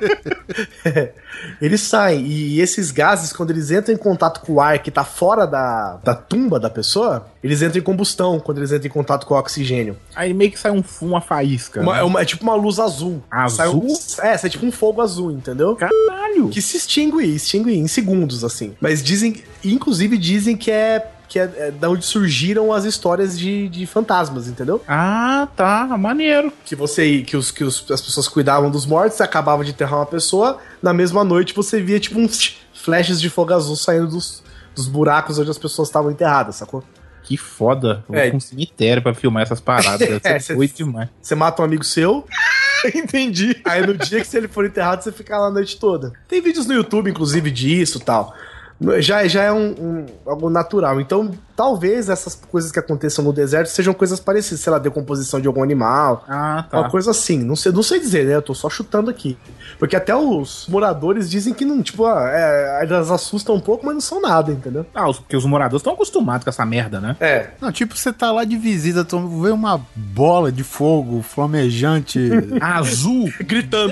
Eles saem, e esses gases, quando eles entram em contato com o ar que tá fora da, da tumba da pessoa, eles entram em combustão quando eles entram em contato com o oxigênio. Aí meio que sai um fumo, uma faísca. Uma, né? é, uma, é tipo uma luz azul. Azul? Sai um, é, sai tipo um fogo azul, entendeu? Caralho! Que se extingue, extingue em segundos, assim. Mas dizem, inclusive dizem que é que é, é da onde surgiram as histórias de, de fantasmas, entendeu? Ah, tá, maneiro. Que você, que, os, que os, as pessoas cuidavam dos mortos, acabavam de enterrar uma pessoa, na mesma noite você via tipo uns flashes de fogo azul saindo dos, dos buracos onde as pessoas estavam enterradas, sacou? Que foda. Eu É. vou com um cemitério pra filmar essas paradas. Deve É, ser cê- doido demais. Você mata um amigo seu, Entendi. aí no dia que se ele for enterrado, você fica lá a noite toda. Tem vídeos no YouTube, inclusive, disso e tal. Já, já é um, um- algo natural. Então, talvez essas coisas que aconteçam no deserto sejam coisas parecidas. Sei lá, decomposição de algum animal. Ah, tá. Uma coisa assim. Não sei, não sei dizer, né? Eu tô só chutando aqui. Porque até os moradores dizem que não, tipo, ah, é, elas assustam um pouco, mas não são nada, entendeu? Ah, os- porque os moradores estão acostumados com essa merda, né? É. Não, tipo, você tá lá de visita, tu vê uma bola de fogo flamejante. Azul. Gritando.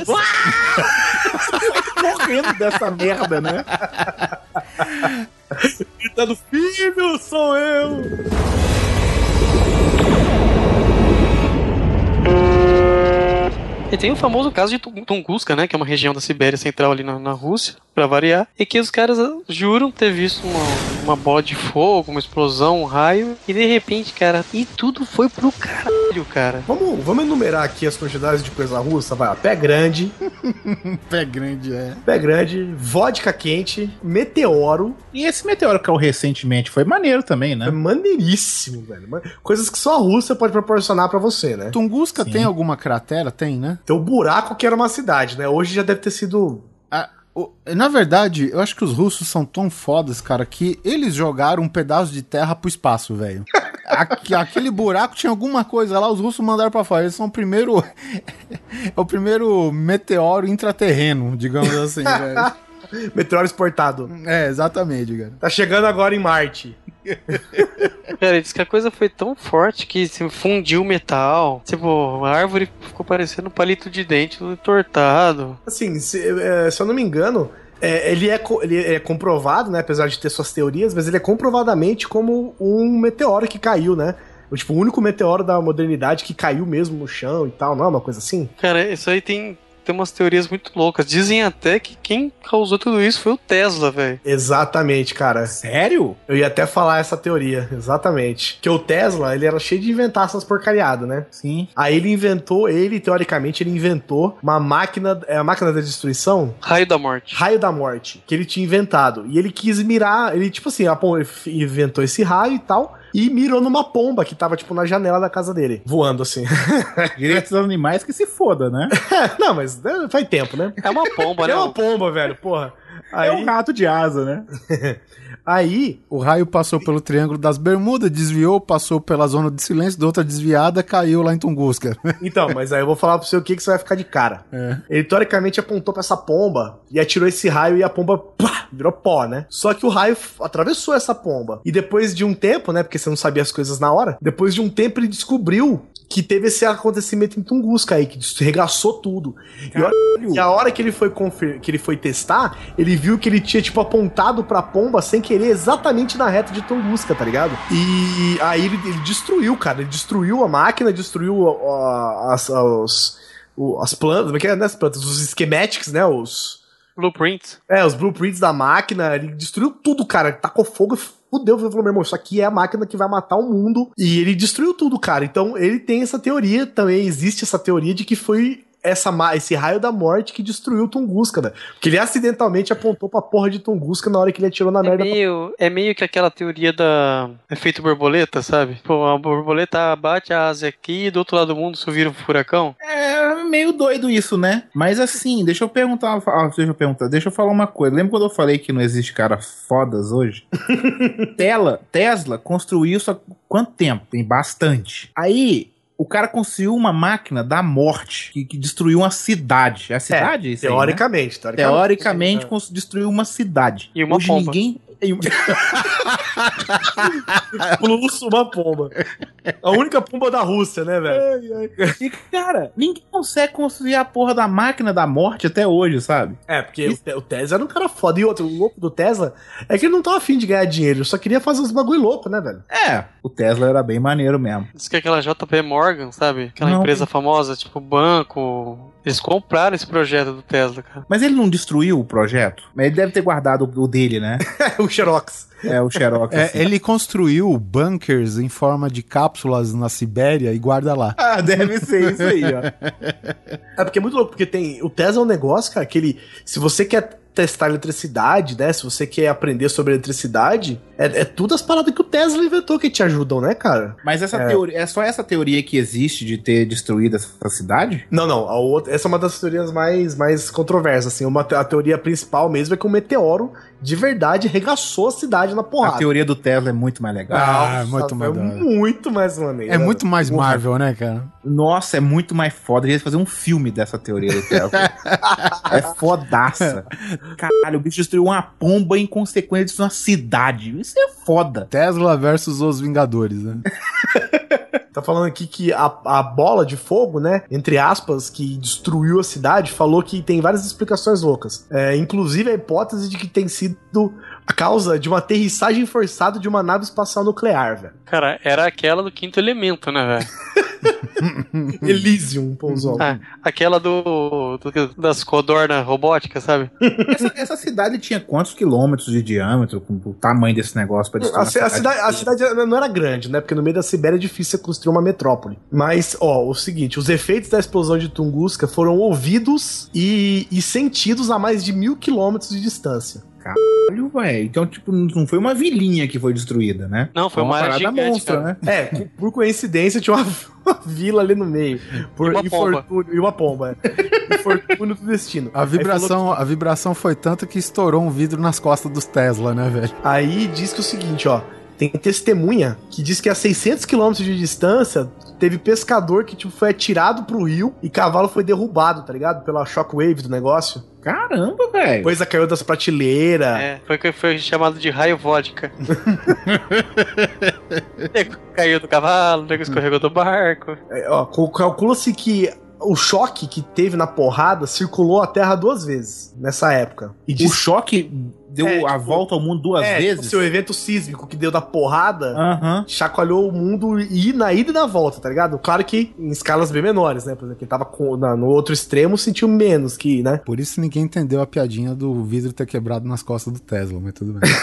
Morrendo dessa merda, né? Gritando, filho, sou eu! E tem o famoso caso de Tung- Tunguska, né? Que é uma região da Sibéria Central ali na, na Rússia, pra variar. E que os caras ah, juram ter visto uma, uma bola de fogo, uma explosão, um raio. E de repente, cara, e tudo foi pro caralho, cara. Vamos, vamos enumerar aqui as quantidades de coisa russa. Vai lá, pé grande, Pé grande, é. pé grande, vodka quente, meteoro. E esse meteoro que caiu recentemente foi maneiro também, É né? maneiríssimo, velho. Ma- Coisas que só a Rússia pode proporcionar pra você, né? Tunguska Sim. tem alguma cratera? Tem, né? Tem o buraco que era uma cidade, né? Hoje já deve ter sido... Ah, o- na verdade, eu acho que os russos são tão fodas, cara, que eles jogaram um pedaço de terra pro espaço, velho. Aqui- Aquele buraco tinha alguma coisa lá, os russos mandaram pra fora. Eles são o primeiro. É o primeiro meteoro intraterreno, digamos assim, velho. Meteoro exportado. É, exatamente, cara. Tá chegando agora em Marte. Cara, diz que a coisa foi tão forte que se fundiu o metal. Tipo, a árvore ficou parecendo um palito de dente todo entortado. Assim, se, é, se eu não me engano, é, ele, é, co- ele é comprovado, né? Apesar de ter suas teorias, mas ele é comprovadamente como um meteoro que caiu, né? O, tipo, o único meteoro da modernidade que caiu mesmo no chão e tal, não é uma coisa assim? Cara, isso aí tem, tem umas teorias muito loucas. Dizem até que quem causou tudo isso foi o Tesla, velho. Exatamente, cara. Sério? Eu ia até falar essa teoria, exatamente. Que o Tesla, ele era cheio de inventar essas porcariadas, né? Sim. Aí ele inventou, ele, teoricamente, ele inventou uma máquina, é a máquina da destruição? Raio da morte. Raio da morte, que ele tinha inventado. E ele quis mirar, ele, tipo assim, a pom- ele f- inventou esse raio e tal, e mirou numa pomba que tava, tipo, na janela da casa dele, voando assim. Direitos dos animais que se foda, né? Não, mas né, faz tempo, né? É uma pomba, né? É uma pomba, velho, porra. Aí, É um rato de asa, né? aí O raio passou pelo Triângulo das Bermudas, desviou, passou pela zona de silêncio, da outra desviada, caiu lá em Tunguska. então, mas aí eu vou falar pra você o que, que você vai ficar de cara. É. Ele teoricamente apontou pra essa pomba e atirou esse raio e a pomba pá, virou pó, né? Só que o raio f- atravessou essa pomba. E depois de um tempo, né? Porque você não sabia as coisas na hora. Depois de um tempo ele descobriu que teve esse acontecimento em Tunguska aí, que regaçou tudo. E a, e a hora que ele foi confer- que ele foi testar, ele viu que ele tinha, tipo, apontado pra pomba sem querer exatamente na reta de Tunguska, tá ligado? E aí ele, ele destruiu, cara. Ele destruiu a máquina, destruiu a- a- as, os, o, as plantas, como é que é, né, as plantas, os schematics, né, os... Blueprints. É, os blueprints da máquina, ele destruiu tudo, cara, tacou fogo e fudeu, falou, meu irmão, isso aqui é a máquina que vai matar o mundo, e ele destruiu tudo, cara, então ele tem essa teoria, também existe essa teoria de que foi essa, esse raio da morte que destruiu Tunguska, né? Porque ele acidentalmente apontou pra porra de Tunguska na hora que ele atirou na É merda. meio, é meio que aquela teoria da efeito borboleta, sabe? Pô, a borboleta bate a asa aqui e do outro lado do mundo isso vira um furacão. É meio doido isso, né? Mas assim, deixa eu perguntar, ah, deixa eu perguntar, deixa eu falar uma coisa. Lembra quando eu falei que não existe cara fodas hoje? Tela, Tesla construiu isso há quanto tempo? Tem bastante. Aí o cara construiu uma máquina da morte que, que destruiu uma cidade. É a cidade? É, isso aí, teoricamente, né? teoricamente. Teoricamente, cons- destruiu uma cidade. E uma Hoje pomba. ninguém. Plus uma pomba. A única pomba da Rússia, né, velho? E, cara, ninguém consegue construir a porra da máquina da morte até hoje, sabe? É, porque o, Te- o Tesla era um cara foda. E outro, o louco do Tesla é que ele não tava afim de ganhar dinheiro, ele só queria fazer uns bagulho louco, né, velho? É, o Tesla era bem maneiro mesmo. Diz que aquela J P Morgan, sabe? Aquela Não. empresa famosa, tipo banco. Eles compraram esse projeto do Tesla, cara. Mas ele não destruiu o projeto? Mas ele deve ter guardado o dele, né? o Xerox. É, o Xerox. É, assim. ele construiu bunkers em forma de cápsulas na Sibéria e guarda lá. Ah, deve ser isso aí, ó. É porque é muito louco, porque tem. O Tesla é um negócio, cara, que ele. Se você quer testar eletricidade, né? Se você quer aprender sobre eletricidade, é, é tudo as paradas que o Tesla inventou que te ajudam, né, cara? Mas essa É. teoria, é só essa teoria que existe de ter destruído essa cidade? Não, não. A outra, essa é uma das teorias mais, mais controversas, assim. Uma, a teoria principal mesmo é que um meteoro de verdade regaçou a cidade na porrada. A teoria do Tesla é muito mais legal. Ah, Nossa, muito mais é da hora. muito mais maneiro. É muito mais Marvel, né, cara? Nossa, é muito mais foda. Eles fazer um filme dessa teoria do Tesla. É fodaça. Caralho, o bicho destruiu uma pomba em consequência de uma cidade. Isso é foda. Tesla versus os Vingadores, né? Tá falando aqui que a, a bola de fogo, né, entre aspas, que destruiu a cidade, falou que tem várias explicações loucas. É, inclusive a hipótese de que tem sido a causa de uma aterrissagem forçada de uma nave espacial nuclear, velho. Cara, era aquela do Quinto Elemento, né, velho? Elysium, pousou. Ah, aquela do, do- das codornas robóticas, sabe? Essa, essa cidade tinha quantos quilômetros de diâmetro com o tamanho desse negócio pra destruir A, ci- a cidade, a cidade não era grande, né? Porque no meio da Sibéria é difícil você construir uma metrópole. Mas, ó, o seguinte: os efeitos da explosão de Tunguska foram ouvidos e, e sentidos a mais de mil quilômetros de distância. Caralho, velho. Então, tipo, não foi uma vilinha que foi destruída, né? Não, foi uma área parada gigante, monstra, cara. né? É, co- por coincidência tinha uma, uma vila ali no meio. Por E uma pomba. infortúnio- E uma pomba. é. Infortúnio do destino. A Aí vibração, falou a vibração foi tanto que estourou um vidro nas costas dos Tesla, né, velho? que- Aí diz que é o seguinte, ó. Tem testemunha que diz que a seiscentos quilômetros de distância teve pescador que tipo, foi atirado pro rio e cavalo foi derrubado, tá ligado? Pela shockwave do negócio. Caramba, velho. Coisa caiu das prateleiras. É, foi que foi chamado de raio vodka. O nego caiu do cavalo, o nego escorregou do barco. É, ó, cal- calcula-se que o choque que teve na porrada circulou a Terra duas vezes nessa época. E O diz choque deu É, a tipo, volta ao mundo duas é, vezes? tipo, seu evento sísmico que deu da porrada Aham. chacoalhou o mundo e na ida e na volta, tá ligado? Claro que em escalas bem menores, né? Por exemplo, quem tava com- na- no outro extremo sentiu menos que, né? Por isso ninguém entendeu a piadinha do vidro ter quebrado nas costas do Tesla, mas tudo bem.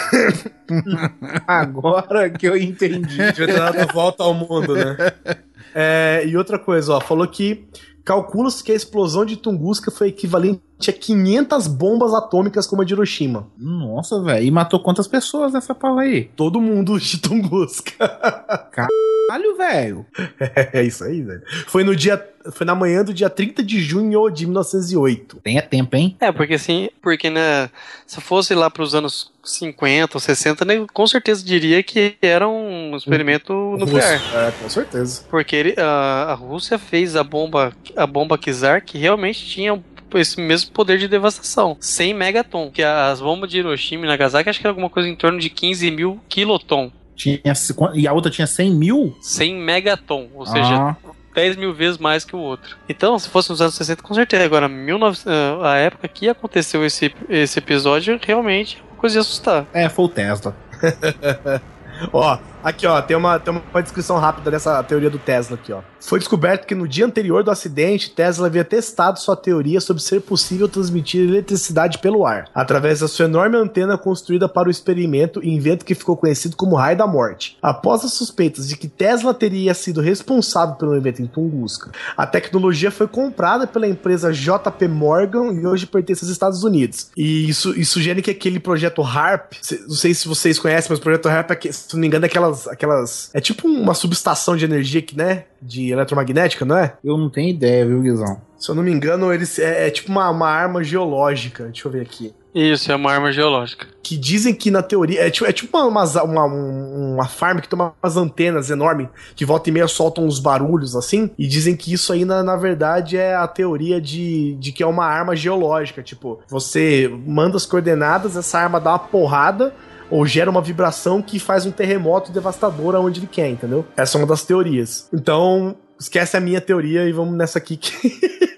Agora que eu entendi. Devia ter dado a volta ao mundo, né? É, e outra coisa, ó, falou que calcula-se que a explosão de Tunguska foi equivalente a quinhentas bombas atômicas como a de Hiroshima. Nossa, velho. E matou quantas pessoas nessa porra aí? Todo mundo de Tunguska. Caralho, velho. É isso aí, velho. Foi no dia, foi na manhã do dia trinta de junho de mil novecentos e oito. Tenha tempo, hein? É, porque assim, porque né, se fosse lá pros anos cinquenta ou sessenta, né, com certeza diria que era um experimento nuclear. Russo. É, com certeza. Porque ele- a, a Rússia fez a bomba, a bomba Kizar, que realmente tinha esse mesmo poder de devastação, cem megaton. Que as bombas de Hiroshima e Nagasaki acho que era alguma coisa em torno de quinze mil kiloton. Tinha, e a outra tinha cem mil? cem megaton, ou seja, Ah, dez mil vezes mais que o outro. Então, se fosse nos anos sessenta, com certeza. Agora, mil e novecentos, a época que aconteceu esse, esse episódio, realmente é uma coisa de assustar. é, foi o Tesla. Ó, Aqui, ó, tem uma, tem uma descrição rápida dessa teoria do Tesla aqui, ó. Foi descoberto que no dia anterior do acidente, Tesla havia testado sua teoria sobre ser possível transmitir eletricidade pelo ar, através da sua enorme antena construída para o experimento, invento que ficou conhecido como Raio da Morte. Após as suspeitas de que Tesla teria sido responsável pelo evento em Tunguska, a tecnologia foi comprada pela empresa J P Morgan e hoje pertence aos Estados Unidos. E isso, isso sugere que aquele projeto HARP, não sei se vocês conhecem, mas o projeto HARP, é, se não me engano, é aquelas, aquelas... É tipo uma subestação de energia que, né? De eletromagnética, não é? Eu não tenho ideia, viu, Guizão? Se eu não me engano, eles, é, é tipo uma, uma arma geológica. Deixa eu ver aqui. Isso, é uma arma geológica. Que dizem que na teoria... É tipo, é tipo uma, uma, uma, uma farm que tem umas antenas enormes, que volta e meia soltam uns barulhos assim, e dizem que isso aí, na, na verdade, é a teoria de, de que é uma arma geológica. Tipo, você manda as coordenadas, essa arma dá uma porrada, ou gera uma vibração que faz um terremoto devastador aonde ele quer, entendeu? Essa é uma das teorias. Então, esquece a minha teoria e vamos nessa aqui que...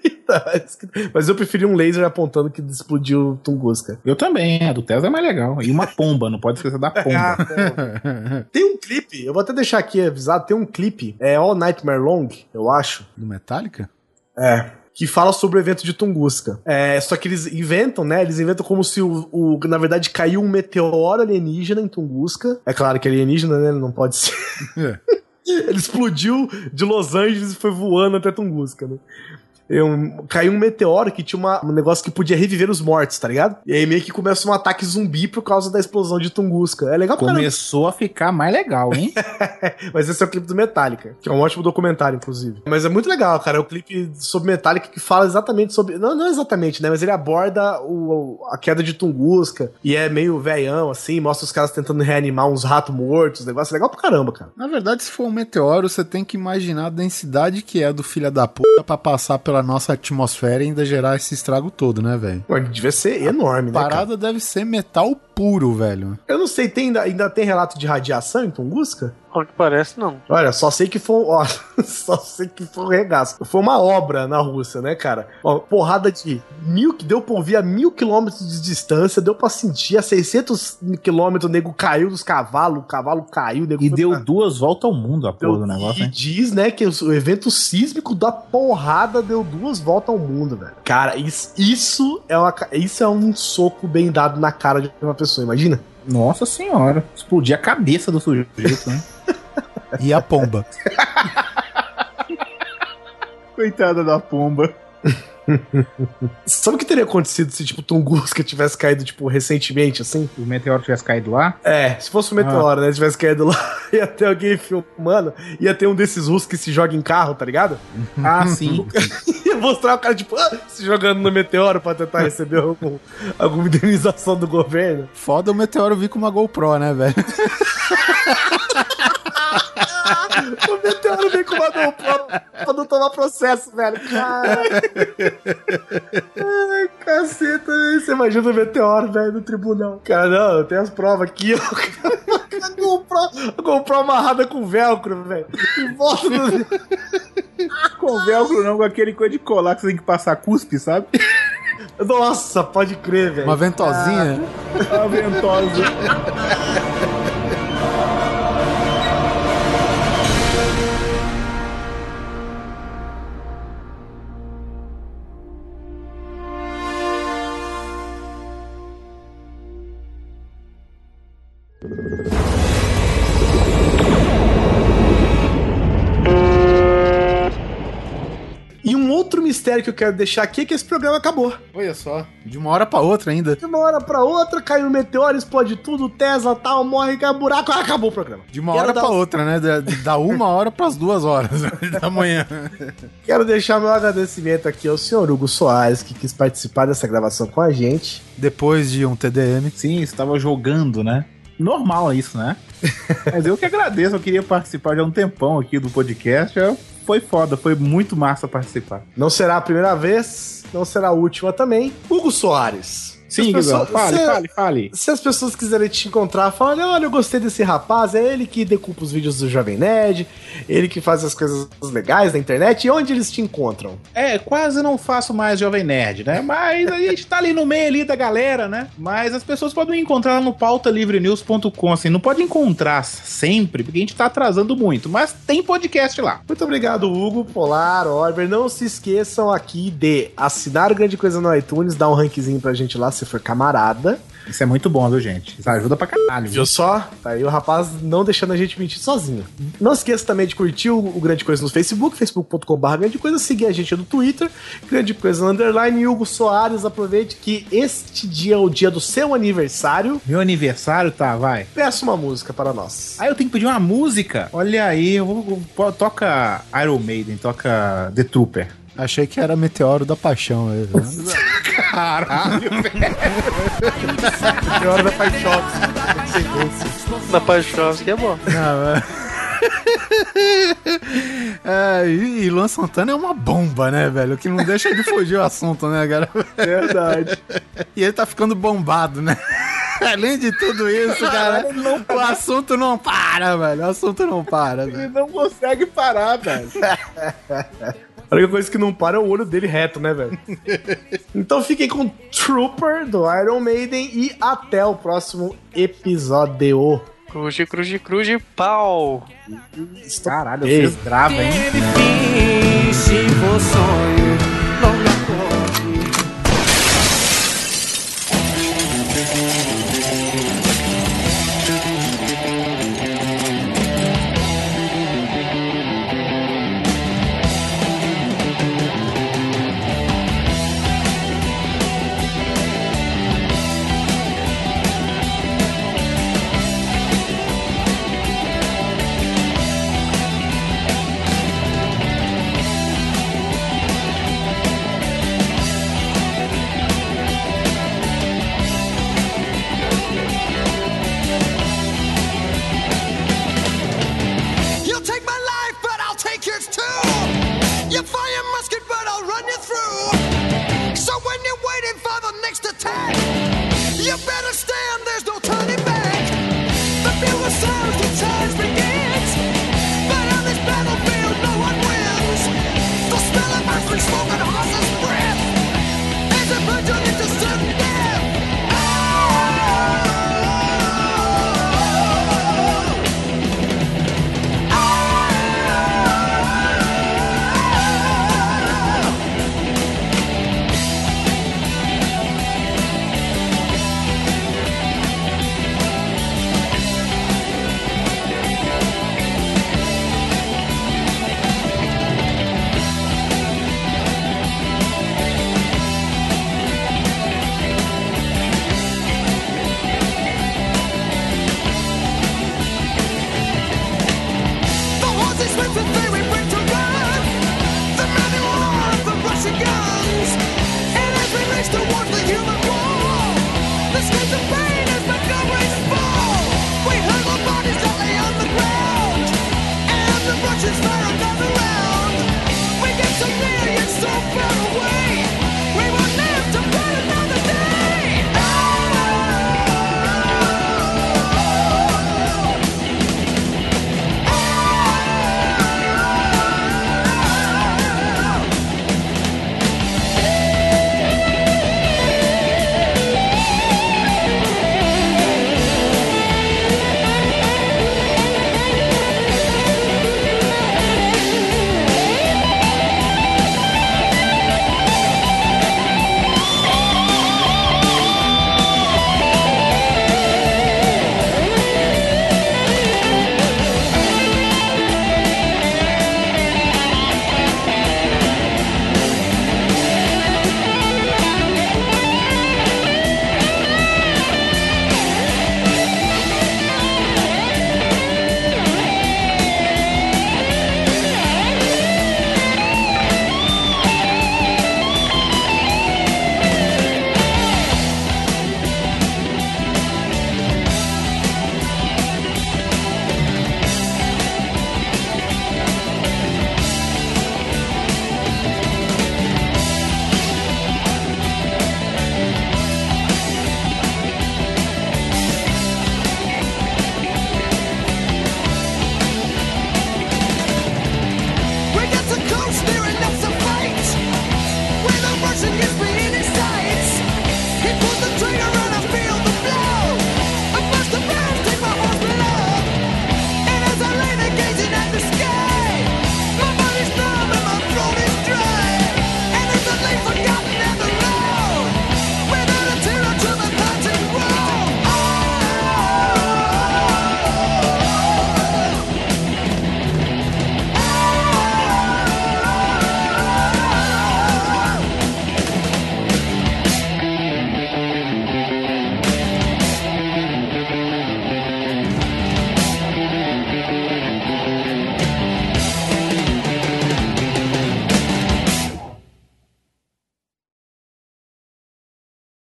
Mas eu preferi um laser apontando que explodiu Tunguska. Eu também, a do Tesla é mais legal. E uma pomba, não pode esquecer da pomba. Tem um clipe, eu vou até deixar aqui avisado, tem um clipe, é All Nightmare Long, eu acho. Do Metallica? É. Que fala sobre o evento de Tunguska. É, só que eles inventam, né? Eles inventam como se, o, o na verdade, caiu um meteoro alienígena em Tunguska. É claro que alienígena, né? Ele não pode ser. É. Ele explodiu de Los Angeles e foi voando até Tunguska, né? Um, caiu um meteoro que tinha uma, um negócio que podia reviver os mortos, tá ligado? E aí meio que começa um ataque zumbi por causa da explosão de Tunguska. É legal pra Começou caramba. A ficar mais legal, hein? Mas esse é o clipe do Metallica, que é um ótimo documentário, inclusive. Mas é muito legal, cara. É o clipe sobre Metallica que fala exatamente sobre... Não, não exatamente, né? Mas ele aborda o, a queda de Tunguska e é meio velhão, assim, mostra os caras tentando reanimar uns ratos mortos, negócio legal pra caramba, cara. Na verdade, se for um meteoro, você tem que imaginar a densidade que é do filho da puta pra passar pela nossa atmosfera e ainda gerar esse estrago todo, né, velho? Devia ser enorme, né, A parada cara? Deve ser metal puro, velho. Eu não sei, tem, ainda, ainda tem relato de radiação em Tunguska? Ao que parece, não. Olha, só sei que foi, ó, só sei que foi um regaço. Foi uma obra na Rússia, né, cara? Ó, porrada de mil, que deu pra ouvir a mil quilômetros de distância, deu pra sentir a seiscentos quilômetros, o nego caiu dos cavalos, o cavalo caiu, o nego E foi deu pra... duas voltas ao mundo a porra do negócio, E hein? diz, né, que o evento sísmico da porrada deu duas voltas ao mundo, velho. Cara, isso, isso, é uma, isso é um soco bem dado na cara de uma pessoa, imagina? Nossa senhora, explodir a cabeça do sujeito, né? E a pomba. Coitada da pomba. Sabe o que teria acontecido se, tipo, Tunguska tivesse caído, tipo, recentemente, assim? O meteoro tivesse caído lá? É, se fosse um meteoro, ah. né, tivesse caído lá, ia ter alguém filmando, ia ter um desses russos que se joga em carro, tá ligado? Ah, sim. Ia mostrar o cara, tipo, ah, se jogando no meteoro pra tentar receber algum, alguma indenização do governo. Foda o meteoro vir com uma GoPro, né, velho? O meteoro vem com uma GoPro pra não tomar processo, velho. Caralho. Ai, caceta. Você imagina o meteoro, velho, no tribunal. Cara, não, eu tenho as provas aqui, ó. A GoPro, a GoPro amarrada com velcro, velho. E volta no... Com velcro não, com aquele coisa de colar que você tem que passar cuspe, sabe? Nossa, pode crer, velho. Uma ventosinha? Ah, uma ventosa. E um outro mistério que eu quero deixar aqui é que esse programa acabou. Olha só, de uma hora pra outra ainda. De uma hora pra outra, cai um meteoro, explode tudo, Tesla tal, morre, cai um buraco, ah, acabou o programa. De uma Quero hora dar... pra outra, né? Da, da uma hora pras duas horas da manhã. Quero deixar meu agradecimento aqui ao senhor Hugo Soares, que quis participar dessa gravação com a gente. Depois de um T D M. Sim, estava jogando, né? Normal isso, né? Mas eu que agradeço, eu queria participar de há um tempão aqui do podcast. Eu... Foi foda, foi muito massa participar. Não será a primeira vez, não será a última também. Hugo Soares, Sim, Guizão, fale, se, fale, fale. Se as pessoas quiserem te encontrar, falam, olha, eu gostei desse rapaz, é ele que decupa os vídeos do Jovem Nerd, ele que faz as coisas legais na internet, e onde eles te encontram? É, quase não faço mais Jovem Nerd, né? Mas a gente tá ali no meio ali da galera, né? Mas as pessoas podem me encontrar lá no pauta livre news ponto com, assim, não pode encontrar sempre, porque a gente tá atrasando muito, mas tem podcast lá. Muito obrigado, Hugo, Polar, Oliver. Não se esqueçam aqui de assinar o Grande Coisa no iTunes, dar um rankzinho pra gente lá, se for camarada. Isso é muito bom, viu, gente? Isso ajuda pra caralho. Viu só? Tá aí o rapaz não deixando a gente mentir sozinho. Não esqueça também de curtir o, o Grande Coisa no Facebook, facebook ponto com barra Grande Coisa, seguir a gente no Twitter, Grande Coisa no Underline. Hugo Soares, aproveite que este dia é o dia do seu aniversário. Meu aniversário, tá, vai. Peça uma música para nós. Ah, eu tenho que pedir uma música? Olha aí, eu vou, vou, toca Iron Maiden, toca The Trooper. Achei que era Meteoro da Paixão. Aí, caralho, velho. Meteoro da Paixão. Da Paixão, que é bom. Não, é... é, e, e Luan Santana é uma bomba, né, velho? Que não deixa de fugir o assunto, né, cara? Verdade. E ele tá ficando bombado, né? Além de tudo isso, cara, não, o assunto não para, velho. O assunto não para, velho. Ele não consegue parar, velho. A única coisa que não para é o olho dele reto, né, velho? Então fiquem com Trooper do Iron Maiden e até o próximo episódio. Cruze, cruze, cruze, pau. Caralho, vocês gravam, hein? Se for sonho.